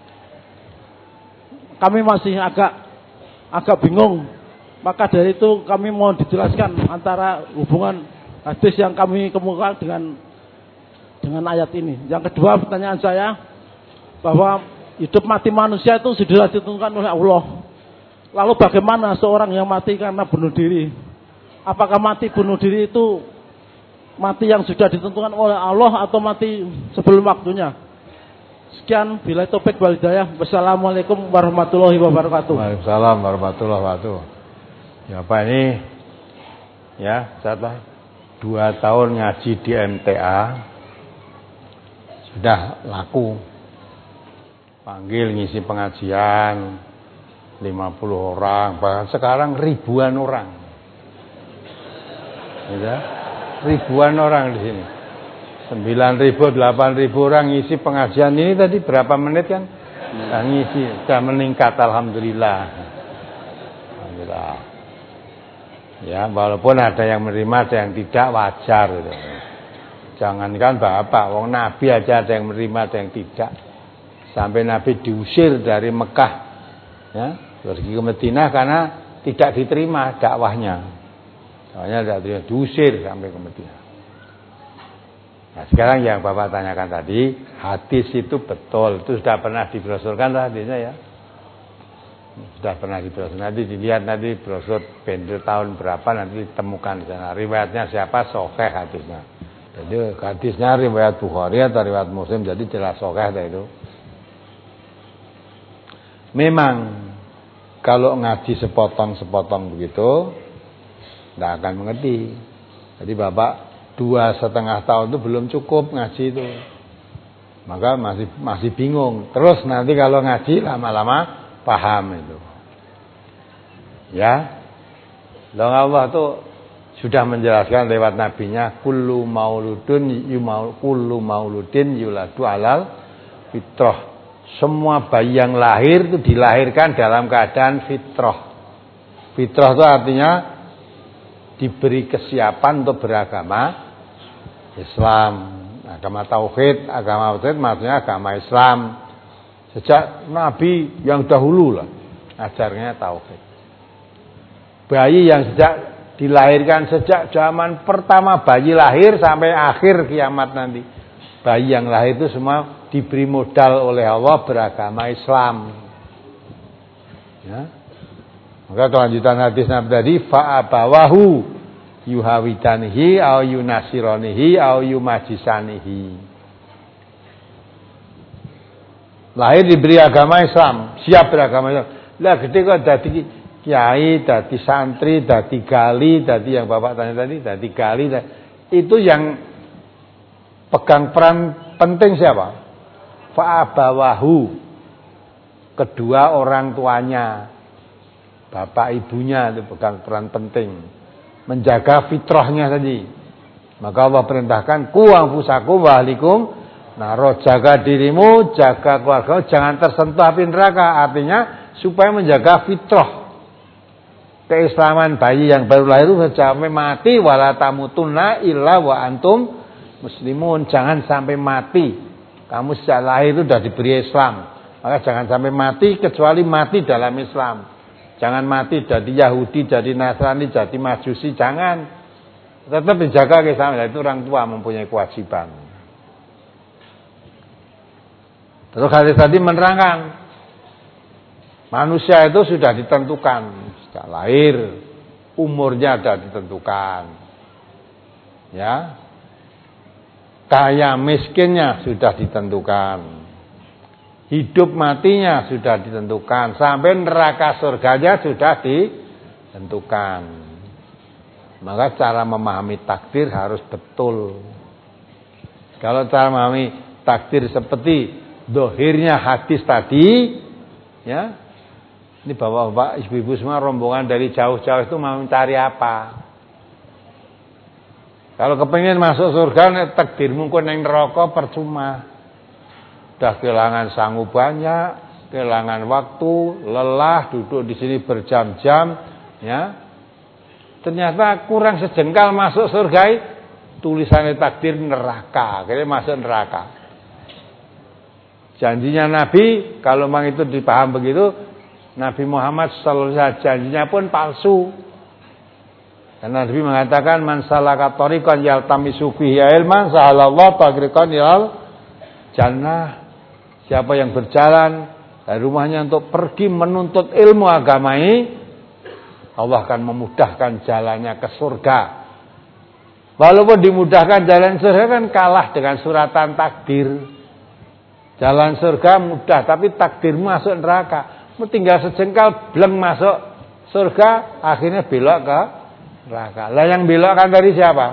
kami masih agak agak bingung. Maka dari itu kami mohon dijelaskan antara hubungan hadis yang kami kemukakan dengan dengan ayat ini. Yang kedua, pertanyaan saya bahwa hidup mati manusia itu sudah ditentukan oleh Allah. Lalu bagaimana seorang yang mati karena bunuh diri? Apakah mati bunuh diri itu mati yang sudah ditentukan oleh Allah atau mati sebelum waktunya? Sekian, bila taufik wal hidayah. Wassalamualaikum warahmatullahi wabarakatuh. Waalaikumsalam warahmatullahi wabarakatuh. Ya Pak, ini ya saya dua tahun ngaji di M T A sudah laku. Panggil ngisi pengajian lima puluh orang, bahkan sekarang ribuan orang. Ya, ribuan orang di sini. sembilan ribu, delapan ribu orang ngisi pengajian ini tadi berapa menit kan? Nah, ngisi, sudah meningkat alhamdulillah. Alhamdulillah. Ya, walaupun ada yang menerima, ada yang tidak, wajar gitu. Jangankan Bapak, wong Nabi aja ada yang menerima, ada yang tidak. Sampai Nabi diusir dari Mekah, ya, pergi ke Madinah karena tidak diterima dakwahnya. Dakwahnya tidak diterima, diusir sampai ke Madinah. Nah, sekarang yang Bapak tanyakan tadi, hadis itu betul, itu sudah pernah dibrosurkan hadisnya ya. Sudah pernah dibrosur. Nanti dilihat nanti brosur bendel tahun berapa nanti ditemukan di sana. Riwayatnya siapa? Sahih hadisnya. Jadi hadisnya riwayat Bukhari atau riwayat Muslim, jadi jelas sahih itu. Memang kalau ngaji sepotong-sepotong begitu tidak akan mengerti. Jadi Bapak dua setengah tahun itu belum cukup ngaji itu. Maka masih masih bingung. Terus nanti kalau ngaji lama-lama paham itu. Ya. Lalu Allah itu sudah menjelaskan lewat nabinya, kullu mauludun yumaul kullu mauludin yuladu alal fitrah. Semua bayi yang lahir itu dilahirkan dalam keadaan fitrah. Fitrah itu artinya diberi kesiapan untuk beragama Islam. Agama tauhid, agama tauhid maksudnya agama Islam. Sejak Nabi yang dahulu lah ajarnya tauhid. Bayi yang sejak dilahirkan sejak zaman pertama bayi lahir sampai akhir kiamat nanti. Bayi yang lahir itu semua diberi modal oleh Allah beragama Islam. Ya. Maka kelanjutan hadis Nabi tadi fa'abawahu yuhawidanihi au yunasironihi au yumajisanihi. Lahir diberi agama Islam, siap beragama Islam. Lah gede kok dadi kiai, dadi santri, dadi gali, dadi yang Bapak tanya tadi, dadi gali. Itu yang pegang peran penting siapa? Fa'abawahu. Kedua orang tuanya. Bapak ibunya itu pegang peran penting. Menjaga fitrahnya tadi. Maka Allah perintahkan ku anfusakum wa ahlikum. Nah, roh jaga dirimu, jaga keluargamu, jangan tersentuh api neraka. Artinya supaya menjaga fitrah keislaman bayi yang baru lahir itu sampai mati wala tamutunna illa wa antum muslimun. Jangan sampai mati. Kamu sejak lahir itu sudah diberi Islam. Maka jangan sampai mati kecuali mati dalam Islam. Jangan mati jadi Yahudi, jadi Nasrani, jadi Majusi, jangan. Tetap dijaga keislaman. Itu orang tua mempunyai kewajiban. Terus hadis tadi menerangkan manusia itu sudah ditentukan sejak lahir, umurnya sudah ditentukan, ya, kaya miskinnya sudah ditentukan, hidup matinya sudah ditentukan, sampai neraka surganya sudah ditentukan. Maka cara memahami takdir harus betul. Kalau cara memahami takdir seperti dohirnya hadis tadi, ya, ini bapak-bapak, ibu-ibu semua rombongan dari jauh-jauh itu mau mencari apa? Kalau kepingin masuk surga, takdirmu kok neng neraka percuma. Udah kehilangan sanggup banyak, kehilangan waktu, lelah, duduk di sini berjam-jam, ya. Ternyata kurang sejengkal masuk surga, tulisannya takdir neraka, akhirnya masuk neraka. Janjinya Nabi, kalau memang itu dipaham begitu, Nabi Muhammad sallallahu alaihi wasallam janjinya pun palsu. Karena Nabi mengatakan man salaka tariqan yaltamisu fihi ilman sahalallahu tariqan ilal jannah. Siapa yang berjalan dari rumahnya untuk pergi menuntut ilmu agama ini, Allah akan memudahkan jalannya ke surga. Walaupun dimudahkan jalan surga kan kalah dengan suratan takdir. Jalan surga mudah, tapi takdirmu masuk neraka. Mu tinggal sejengkal bleng masuk surga, akhirnya belok ke neraka. Lah yang belokkan dari siapa?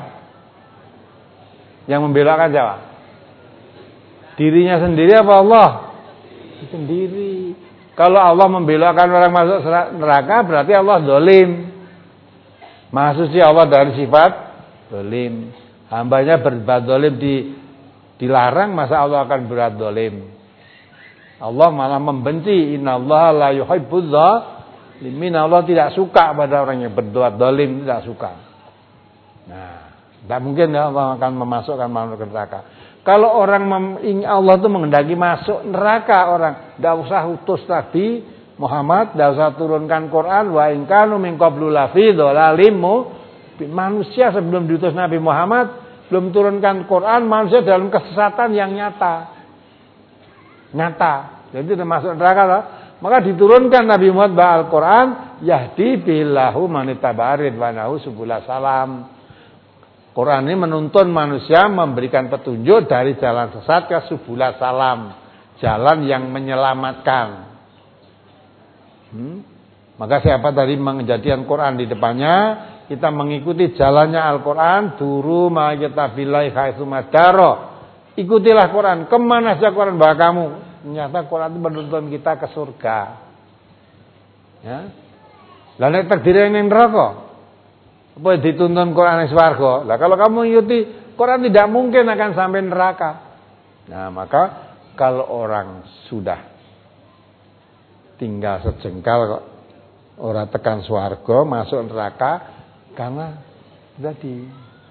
Yang membelokkan siapa? Dirinya sendiri apa Allah? Sendiri. Kalau Allah membelokkan orang masuk neraka, berarti Allah dolim. Maha suci Allah dari sifat dolim. Hambanya berbuat dolim di dilarang, masa Allah akan berat dolim? Allah malah membenci. Innallaha la yuhibbudz zalimin. Allah tidak suka pada orang yang berbuat dolim, tidak suka. Nah, tidak mungkin ya Allah akan memasukkan manusia ke neraka. Kalau orang mem- Allah itu menghendaki masuk neraka orang, tidak usah utus Nabi Muhammad, tidak usah turunkan Quran. Wa in kanu min qablu lafi dhalalim. Manusia sebelum diutus Nabi Muhammad, belum turunkan Quran, manusia dalam kesesatan yang nyata. Nyata. Jadi masuk neraka lah. Maka diturunkan Nabi Muhammad baca Al-Quran, yahdi billahu manitabarid wanahu subula salam. Quran ini menuntun manusia memberikan petunjuk dari jalan sesat ke subula salam, jalan yang menyelamatkan. Hmm? Maka siapa tadi menjadikan Quran di depannya, kita mengikuti jalannya Al-Quran, duru ma'yatabillahi haitsumadaro. Ikutilah Quran, kemana saja Quran bawa kamu. Ternyata Quran itu menuntun kita ke surga. Ya. Lalu takdir yang neraka. Apa dituntun Quran yang swarga. Lah kalau kamu ikuti Quran tidak mungkin akan sampai neraka. Nah, maka kalau orang sudah tinggal sejengkal kok orang tekan swarga masuk neraka karena tadi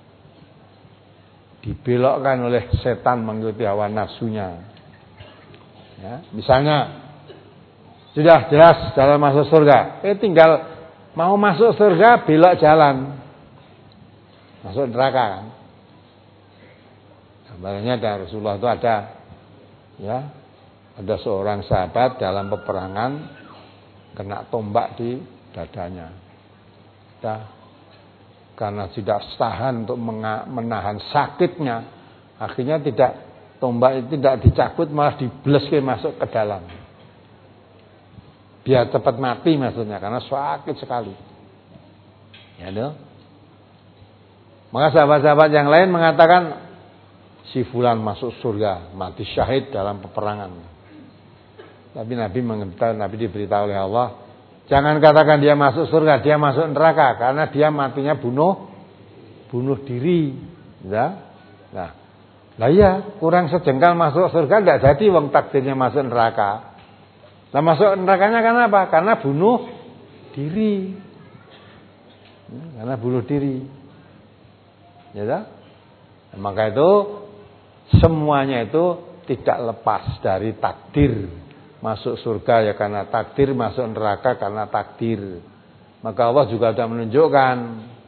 dibelokkan oleh setan mengikuti hawa nafsunya. Ya, misalnya sudah jelas jalan masuk surga, eh tinggal mau masuk surga belok jalan masuk neraka kan. Gambarnya dari Rasulullah itu ada, ya, ada seorang sahabat dalam peperangan kena tombak di dadanya. Nah, karena tidak tahan untuk menahan sakitnya, akhirnya tidak tombak itu tidak dicabut, malah dibleske masuk ke dalam. Biar cepat mati maksudnya, karena sakit sekali. Ya dong. Maka sahabat-sahabat yang lain mengatakan si fulan masuk surga, mati syahid dalam peperangan. Tapi Nabi mengetahui, Nabi diberitahu oleh Allah, jangan katakan dia masuk surga, dia masuk neraka, karena dia matinya bunuh bunuh diri. Ya. Nah, lah iya, kurang sejengkal masuk surga tidak jadi wong takdirnya masuk neraka. Nah, masuk nerakanya karena apa? Karena bunuh diri. Karena bunuh diri. Ya tak? Nah, maka itu semuanya itu tidak lepas dari takdir. Masuk surga ya karena takdir, masuk neraka karena takdir. Maka Allah juga sudah menunjukkan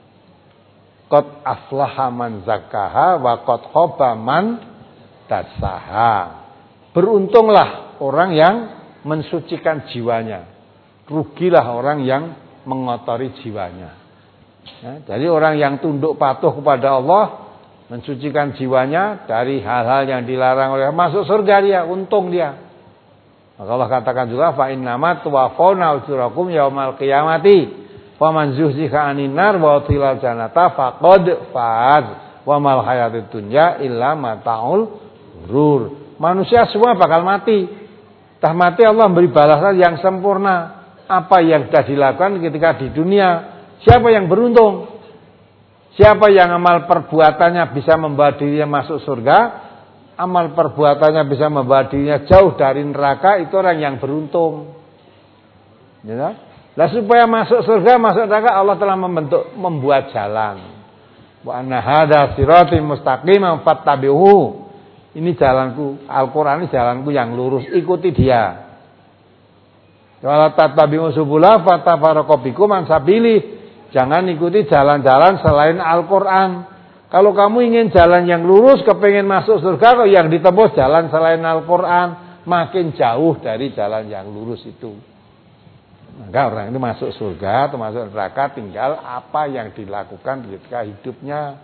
qad aflaha man zakkaha wa qad khaba man dassaha. Beruntunglah orang yang mensucikan jiwanya. Rugilah orang yang mengotori jiwanya. Ya, jadi orang yang tunduk patuh kepada Allah, mensucikan jiwanya dari hal-hal yang dilarang oleh Allah, masuk surga dia, untung dia. Maka Allah katakan juga fa innamat tuwaffawna ujurakum yaumal qiyamati. Faman zuhziha 'anil nar wa udkhilal jannata faqad faz wa mal hayatud dunya illa mataul ghurur. Manusia semua bakal mati. Tah mati Allah memberi balasan yang sempurna. Apa yang sudah dilakukan ketika di dunia. Siapa yang beruntung? Siapa yang amal perbuatannya bisa membawa dirinya masuk surga, amal perbuatannya bisa membawa dirinya jauh dari neraka, itu orang yang beruntung. Ya. Lah supaya masuk surga, masuk neraka, Allah telah membentuk, membuat jalan. Wa anna hadza siratal mustaqim fattabi'uhu. Ini jalanku, Al-Qur'an ini jalanku yang lurus, ikuti dia. Wala tattabi'u subula fatafarraqu bikum an sabili. Jangan ikuti jalan-jalan selain Al-Qur'an. Kalau kamu ingin jalan yang lurus, kepengen masuk surga, kok yang ditembus jalan selain Al-Qur'an, makin jauh dari jalan yang lurus itu. Maka orang itu masuk surga atau masuk neraka tinggal apa yang dilakukan ketika hidupnya.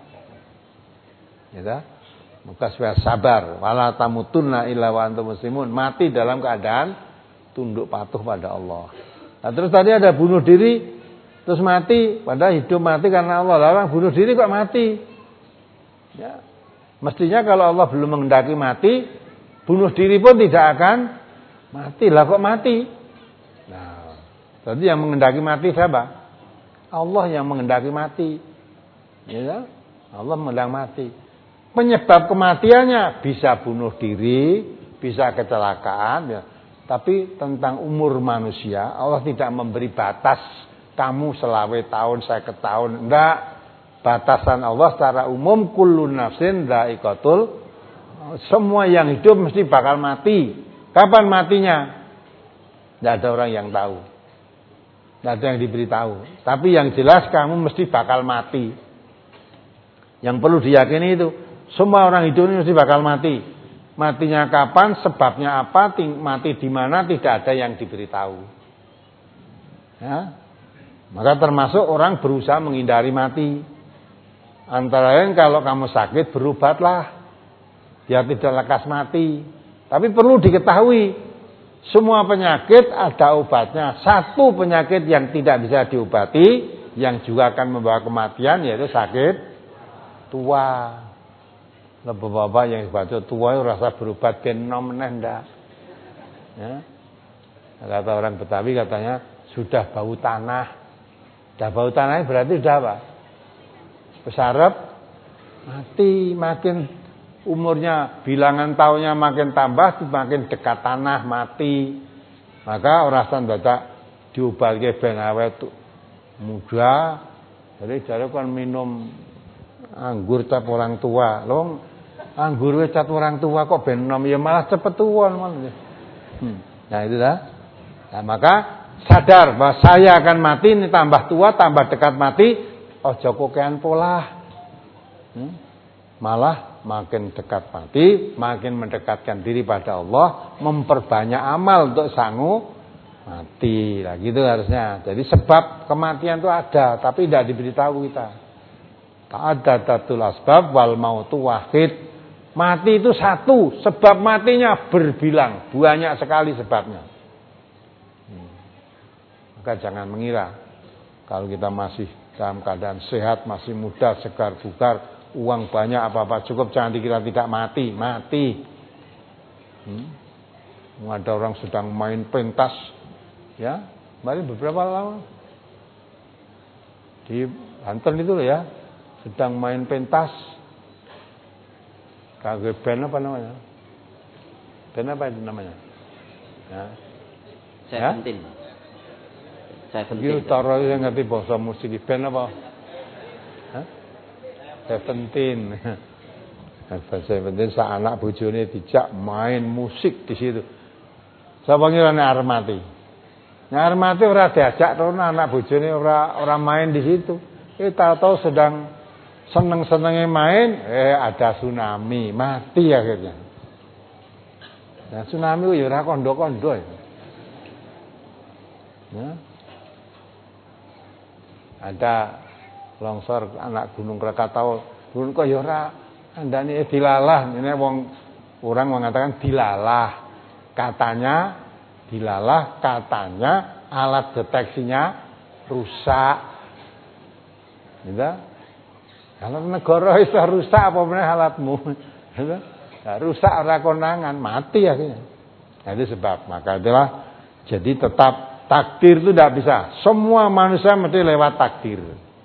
Ya, maka supaya sabar, wala tamutunna illa wa antum muslimun, mati dalam keadaan tunduk patuh pada Allah. Nah, terus tadi ada bunuh diri, terus mati, padahal hidup mati karena Allah. Orang bunuh diri kok mati? Ya. Mestinya kalau Allah belum menghendaki mati, bunuh diri pun tidak akan mati. Lah kok mati? Nah, berarti yang menghendaki mati siapa? Allah yang menghendaki mati. Ya, Allah menghendaki mati. Penyebab kematiannya bisa bunuh diri, bisa kecelakaan, ya. Tapi tentang umur manusia, Allah tidak memberi batas. Kamu selawe tahun, saya ke tahun. Enggak. Batasan Allah secara umum, kullu nafsin dha'iqatul. Semua yang hidup mesti bakal mati. Kapan matinya? Tidak ada orang yang tahu. Tidak ada yang diberitahu. Tapi yang jelas kamu mesti bakal mati. Yang perlu diyakini itu, semua orang hidup ini mesti bakal mati. Matinya kapan, sebabnya apa, mati di mana, tidak ada yang diberitahu. Ya. Maka termasuk orang berusaha menghindari mati. Antara lain kalau kamu sakit, berobatlah biar tidak lekas mati. Tapi perlu diketahui, semua penyakit ada obatnya. Satu penyakit yang tidak bisa diobati, yang juga akan membawa kematian, yaitu sakit tua. Bapak-bapak yang baca tua itu rasa berobat ben nom ndak. Ya. Kata orang Betawi katanya sudah bau tanah. Sudah bau tanah berarti sudah apa? Pesarep mati, makin umurnya bilangan tahunnya makin tambah, makin dekat tanah mati. Maka orasan baca diobatke ben awet muda. Jadi jare kan minum anggur cap orang tua. Loh anggur wis cat orang tua kok ben nom ya malah cepet tua malah. Hmm. Nah itu dah. Nah, maka sadar bahwa saya akan mati, ini tambah tua, tambah dekat mati, ojo kokean pola. Hmm. Malah makin dekat mati, makin mendekatkan diri pada Allah, memperbanyak amal untuk sanggup mati. Nah gitu harusnya. Jadi sebab kematian itu ada, tapi tidak diberitahu kita. Ta'addadatul asbab wal mautu wahid. Mati itu satu, sebab matinya berbilang, banyak sekali sebabnya. Hmm. Maka jangan mengira kalau kita masih dalam keadaan sehat, masih muda, segar bugar, uang banyak apa-apa cukup, jangan dikira tidak mati, mati. Hmm. Ada orang sedang main pentas, ya, kemarin beberapa lama di Banten itu loh ya, sedang main pentas. Kagak band apa namanya? Band apa itu namanya? Ya. Seventeen. Seventeen. Itu taruh yang ngerti bahasa musik di band apa? Hah? Seventeen. Seventeen sa anak bojone dijak main musik di situ. Sapa ngirane arep mati? Nek arep mati ora diajak terus anak bojone ora ora main di situ. Eh tahu-tahu sedang seneng-senengnya main, eh ada tsunami, mati akhirnya. Nah tsunami itu ya ora kondo-kondo ya. Ya. Ada longsor anak Gunung Krakatau, gunung kok ya ora andane dilalah, ini wong orang mengatakan dilalah. Katanya dilalah, katanya alat deteksinya rusak. Gitu. Kalau negara iso rusak apa meneh alatmu. Nah, rusak ora konangan, mati akhirnya. Nah, itu sebab. Maka itulah jadi tetap takdir itu tidak bisa. Semua manusia mesti lewat takdir.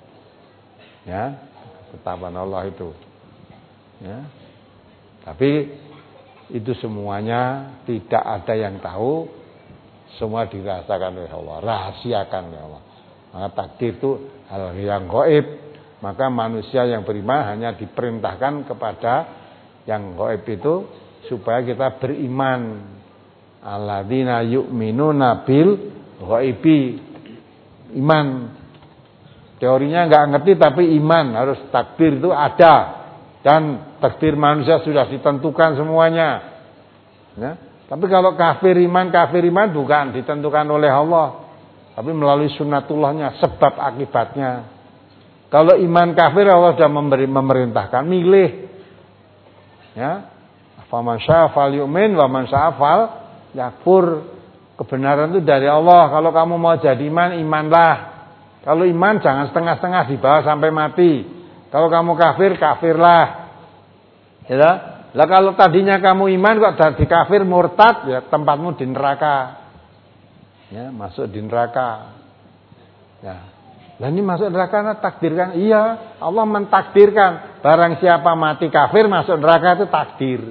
Ya, ketetapan Allah itu. Ya. Tapi itu semuanya tidak ada yang tahu. Semua dirasakan oleh Allah, rahasiakan oleh Allah. Maka takdir itu hal yang gaib. Maka manusia yang beriman hanya diperintahkan kepada yang gaib itu supaya kita beriman. Alladzina yu'minuna bil ghaibi. Iman. Teorinya enggak ngerti tapi iman, harus takdir itu ada. Dan takdir manusia sudah ditentukan semuanya. Ya. Tapi kalau kafir iman, kafir iman bukan ditentukan oleh Allah, tapi melalui sunnatullahnya, sebab akibatnya. Kalau iman kafir Allah sudah memberi, memerintahkan milih. Ya. Faman syaa'a falyu'min wa man syaa'a fal yakfur. Kebenaran itu dari Allah. Kalau kamu mau jadi iman, imanlah. Kalau iman jangan setengah-setengah dibawa sampai mati. Kalau kamu kafir, kafirlah. Ya. Lah kalau tadinya kamu iman kok jadi kafir murtad, ya tempatmu di neraka. Ya, masuk di neraka. Ya. Lah ini masuk neraka nah, takdirkan. Iya, Allah mentakdirkan barang siapa mati kafir masuk neraka itu takdir.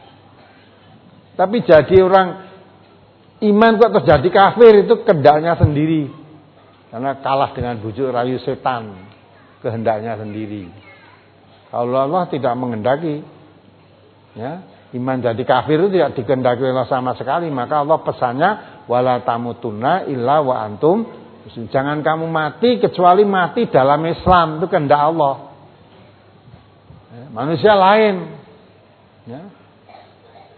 Tapi jadi orang iman kok terjadi kafir itu kehendaknya sendiri. Karena kalah dengan bujuk rayu setan, kehendaknya sendiri. Kalau Allah tidak menghendaki, ya, iman jadi kafir itu tidak dikehendaki oleh Allah sama sekali, maka Allah pesannya wala tamutunna illa wa antum. Jangan kamu mati kecuali mati dalam Islam, itu kehendak Allah. Ya, manusia lain. Ya.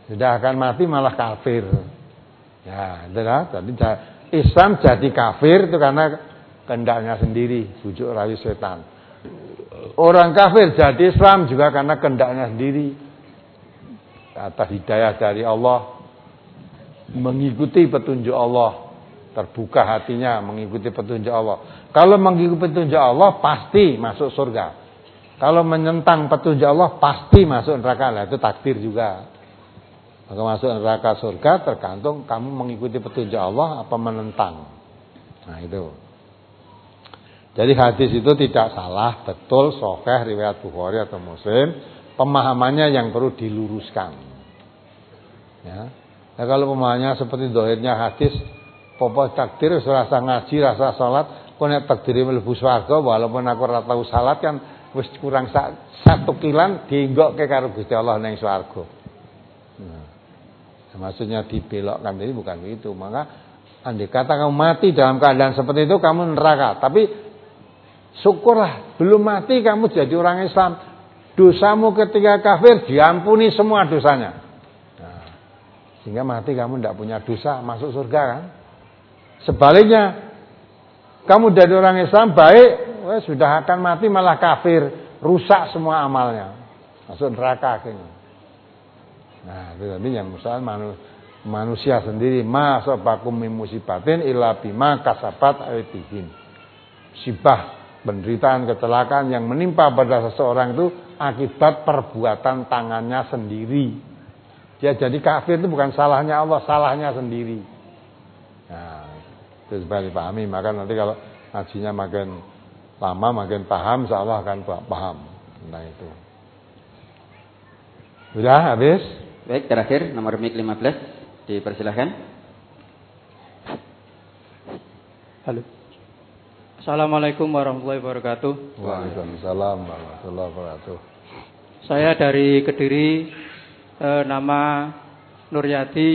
Sudah akan mati malah kafir. Ya, itulah. Jadi Islam jadi kafir itu karena kehendaknya sendiri, bujuk rayu setan. Orang kafir jadi Islam juga karena kehendaknya sendiri. Atas hidayah dari Allah, mengikuti petunjuk Allah, terbuka hatinya mengikuti petunjuk Allah. Kalau mengikuti petunjuk Allah pasti masuk surga. Kalau menentang petunjuk Allah pasti masuk neraka. Nah, itu takdir juga. Maka masuk neraka surga tergantung kamu mengikuti petunjuk Allah apa menentang. Nah itu. Jadi hadis itu tidak salah, betul, sahih riwayat Bukhari atau Muslim. Pemahamannya yang perlu diluruskan. Ya. Nah, kalau pemahamannya seperti dohirnya hadis, popo takdir rasa ngaji, rasa salat, kok nek takdire mlebu swarga walaupun aku ora tau salat kan wis kurang satu kilan dienggokke karo Gusti Allah ning swarga. Nah. Maksudnya dibelokkan ini bukan begitu. Maka andai kata kamu mati dalam keadaan seperti itu kamu neraka. Tapi syukurlah belum mati kamu jadi orang Islam. Dosamu ketika kafir diampuni semua dosanya. Nah, sehingga mati kamu tidak punya dosa masuk surga kan. Sebaliknya kamu jadi orang Islam baik, weh, sudah akan mati malah kafir, rusak semua amalnya, masuk neraka akhirnya. Nah, itu tadi yang misal manusia sendiri masabakum min musibatin illa bima kasabat aydihim. Musibah, penderitaan, kecelakaan yang menimpa pada seseorang itu akibat perbuatan tangannya sendiri. Dia jadi kafir itu bukan salahnya Allah, salahnya sendiri. Nah, itu supaya dipahami. Maka nanti kalau ngajinya makin lama makin paham, insyaallah akan paham tentang itu. Sudah habis? Baik, terakhir nomor mic lima belas dipersilahkan. Halo. Assalamualaikum warahmatullahi wabarakatuh. Waalaikumsalam warahmatullahi wabarakatuh. Saya dari Kediri, eh, nama Nuryati.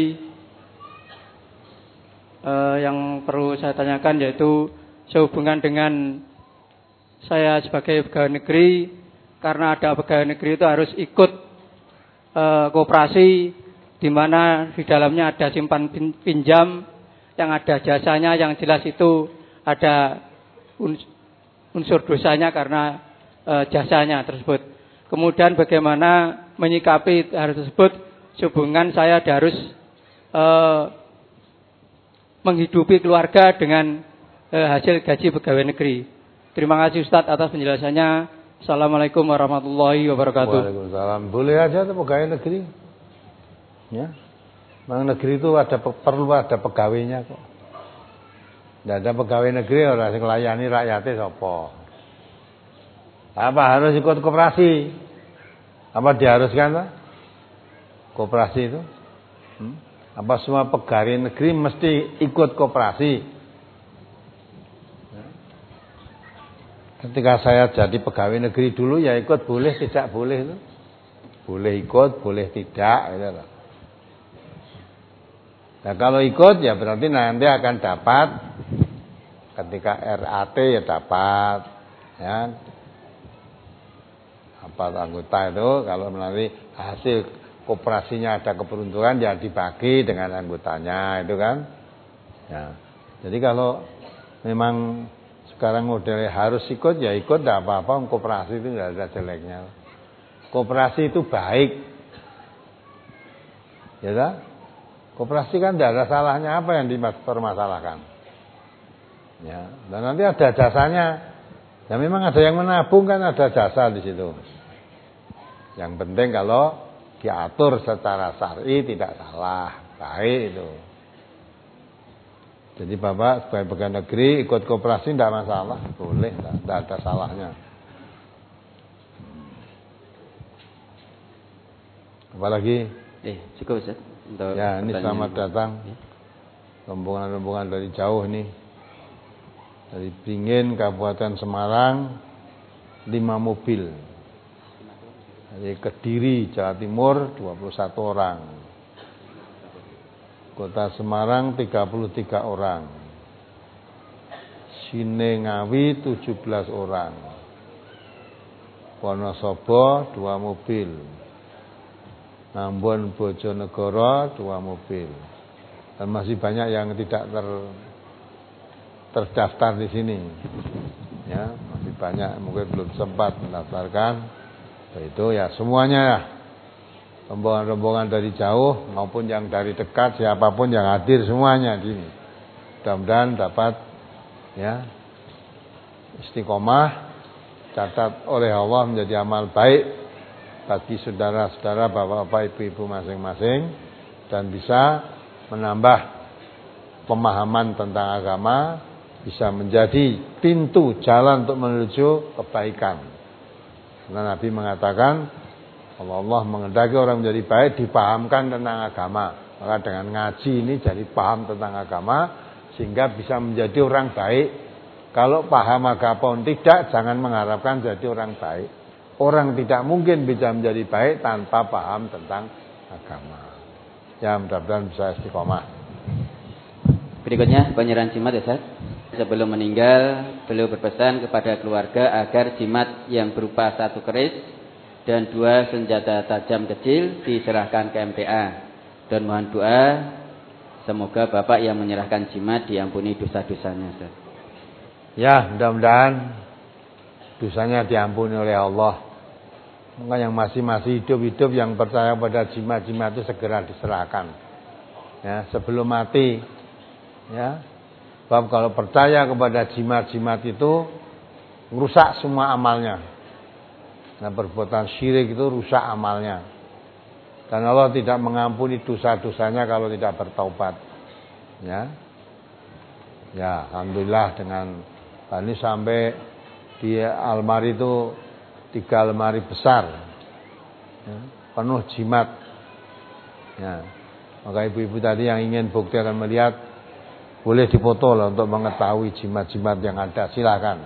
Eh, yang perlu saya tanyakan yaitu sehubungan dengan saya sebagai pegawai negeri, karena ada pegawai negeri itu harus ikut koperasi di mana di dalamnya ada simpan pinjam, yang ada jasanya, yang jelas itu ada unsur dosanya karena e, jasanya tersebut. Kemudian bagaimana menyikapi hal tersebut sehubungan saya harus e, menghidupi keluarga dengan e, hasil gaji pegawai negeri. Terima kasih Ustadz atas penjelasannya. Assalamualaikum warahmatullahi wabarakatuh. Waalaikumsalam. Boleh aja tuh pegawai negeri. Ya. Memang negeri itu ada perlu ada pegawainya kok. Tidak ada pegawai negeri orang yang melayani rakyatnya sapa. Apa harus ikut koperasi? Apa diharuskan lah? Koperasi itu? Hmm? Apa semua pegawai negeri mesti ikut koperasi? Ketika saya jadi pegawai negeri dulu ya ikut boleh tidak boleh itu. Boleh ikut, boleh tidak gitu loh. Nah, kalau ikut ya berarti nanti akan dapat ketika R A T ya dapat ya. Apa anggota itu kalau melalui hasil koperasinya ada keberuntungan ya dibagi dengan anggotanya itu kan. Ya. Jadi kalau memang sekarang modelnya harus ikut ya ikut, tidak apa-apa. Koperasi itu tidak ada jeleknya. Koperasi itu baik, ya tak? Koperasi kan tidak ada salahnya, apa yang dipermasalahkan. Ya, dan nanti ada jasanya. Ya memang ada yang menabung kan ada jasa di situ. Yang penting kalau diatur secara syar'i tidak salah, baik itu. Jadi Bapak sebagai pegawai negeri ikut koperasi tidak masalah, boleh, tidak ada salahnya. Apalagi? Eh, cukup Ustaz. Untuk ya, ini selamat datang. Rombongan-rombongan dari jauh ini. Dari Beringin, Kabupaten Semarang, lima mobil. Dari Kediri, Jawa Timur, dua puluh satu orang. Kota Semarang tiga puluh tiga orang. Sinengawi tujuh belas orang. Wonosobo dua mobil. ngambon Bojonegoro dua mobil. Dan masih banyak yang tidak ter, terdaftar di sini. Ya, masih banyak mungkin belum sempat mendaftarkan. Itu ya semuanya ya. Rombongan-rombongan dari jauh maupun yang dari dekat, siapapun yang hadir semuanya di sini. Mudah-mudahan dapat ya istiqomah, catat oleh Allah menjadi amal baik bagi saudara-saudara, bapak-bapak, ibu-ibu masing-masing, dan bisa menambah pemahaman tentang agama, bisa menjadi pintu jalan untuk menuju kebaikan. Karena Nabi mengatakan kalau Allah menghendaki orang menjadi baik, dipahamkan tentang agama. Maka dengan ngaji ini jadi paham tentang agama, sehingga bisa menjadi orang baik. Kalau paham agama tidak, jangan mengharapkan jadi orang baik. Orang tidak mungkin bisa menjadi baik tanpa paham tentang agama. Ya, mudah-mudahan bisa istiqomah. Berikutnya penyerahan jimat ya Ustaz. Sebelum meninggal, beliau berpesan kepada keluarga agar jimat yang berupa satu keris dan dua senjata tajam kecil diserahkan ke M T A. Dan mohon doa semoga Bapak yang menyerahkan jimat diampuni dosa-dosanya Ustaz. Ya, mudah-mudahan dosanya diampuni oleh Allah. Maka yang masih-masih hidup-hidup yang percaya pada jimat-jimat itu segera diserahkan. Ya, sebelum mati. Ya. Sebab kalau percaya kepada jimat-jimat itu rusak semua amalnya. Nah, perbuatan syirik itu rusak amalnya. Dan Allah tidak mengampuni dosa-dosanya kalau tidak bertaubat. Ya. Ya, alhamdulillah dengan ini sampai di almari itu tiga lemari besar, ya, penuh jimat. Ya. Maka ibu-ibu tadi yang ingin bukti akan melihat, boleh dipoto lah untuk mengetahui jimat-jimat yang ada. Silakan.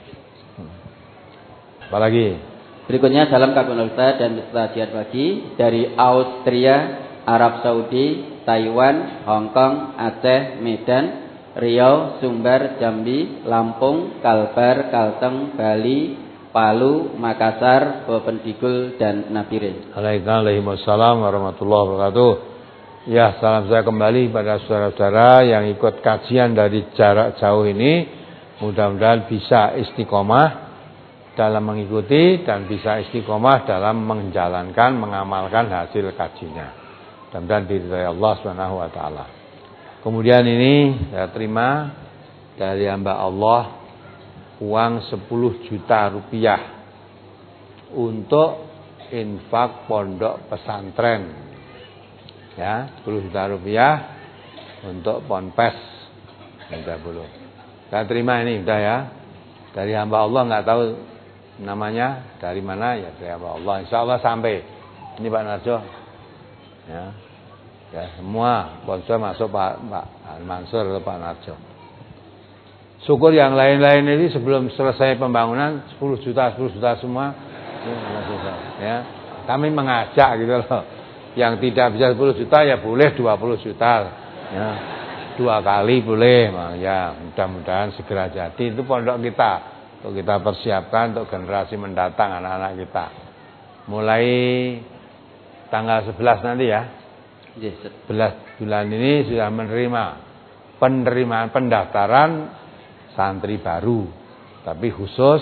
Apalagi? Berikutnya salam kabul Ustaz dan beserta jihad pagi dari Austria, Arab Saudi, Taiwan, Hong Kong, Aceh, Medan, Riau, Sumbar, Jambi, Lampung, Kalbar, Kalteng, Bali, Palu, Makassar, Bovendigul, dan Nabire. Waalaikumsalam warahmatullahi wabarakatuh. Ya, salam saya kembali pada saudara-saudara yang ikut kajian dari jarak jauh ini. Mudah-mudahan bisa istiqomah dalam mengikuti dan bisa istiqomah dalam menjalankan, mengamalkan hasil kajinya. Mudah-mudahan diridhai Allah Subhanahu wa taala. Kemudian ini saya terima dari hamba Allah uang sepuluh juta rupiah untuk infak pondok pesantren. Ya, sepuluh juta rupiah untuk ponpes. Sudah belum. Saya terima ini sudah ya. Dari hamba Allah, enggak tahu namanya dari mana ya, dari hamba Allah. Insyaallah sampai. Ini Pak Narjo. Ya. Ya, semua sponsor masuk Pak Pak Mansur atau Pak Narjo. Syukur yang lain-lain ini sebelum selesai pembangunan sepuluh juta sepuluh juta semua ya. Kami mengajak gitu loh. Yang tidak bisa sepuluh juta ya boleh dua puluh juta. Ya. Dua kali boleh. Ya, mudah-mudahan segera jadi. Itu pondok kita. Untuk kita persiapkan untuk generasi mendatang anak-anak kita. Mulai tanggal sebelas nanti ya. sebelas bulan ini sudah menerima penerimaan pendaftaran santri baru, tapi khusus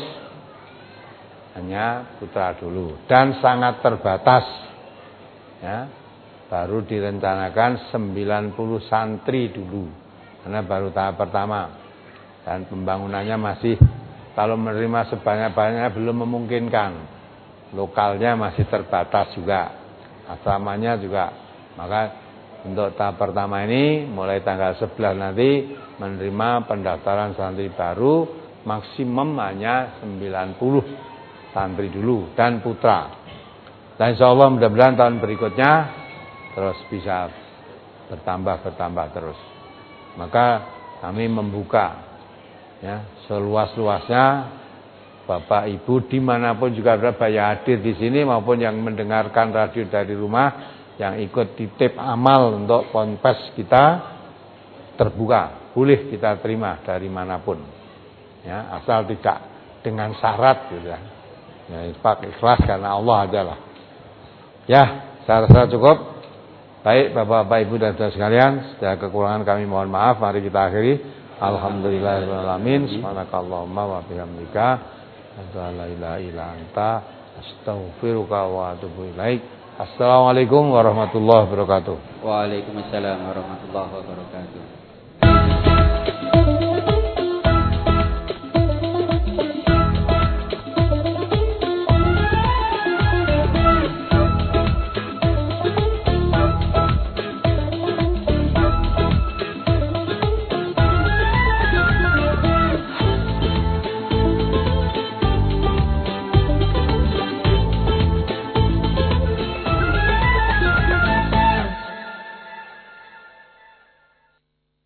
hanya putra dulu dan sangat terbatas. Ya, baru direncanakan sembilan puluh santri dulu, karena baru tahap pertama dan pembangunannya masih kalau menerima sebanyak-banyaknya belum memungkinkan. Lokalnya masih terbatas juga, asramanya juga. Maka untuk tahap pertama ini mulai tanggal sebelas nanti menerima pendaftaran santri baru maksimum hanya sembilan puluh santri dulu dan putra. Dan insyaallah mudah-mudahan tahun berikutnya terus bisa bertambah bertambah terus. Maka kami membuka ya seluas-luasnya Bapak Ibu dimanapun juga berada yang hadir di sini maupun yang mendengarkan radio dari rumah yang ikut titip amal untuk ponpes kita terbuka, boleh kita terima dari manapun, ya asal tidak dengan syarat, gitu ya. Ya, ikhlas karena Allah adalah. Ya, Saya rasa cukup. Baik Bapak-bapak, Ibu dan saudara sekalian, segala kekurangan kami mohon maaf. Mari kita akhiri. Alhamdulillahirabbil alamin. Subhanakallahumma wa bihamdika asyhadu an la ilaha illa anta astaghfiruka wa atubu ilaik. Assalamualaikum warahmatullahi wabarakatuh. Waalaikumsalam warahmatullahi wabarakatuh.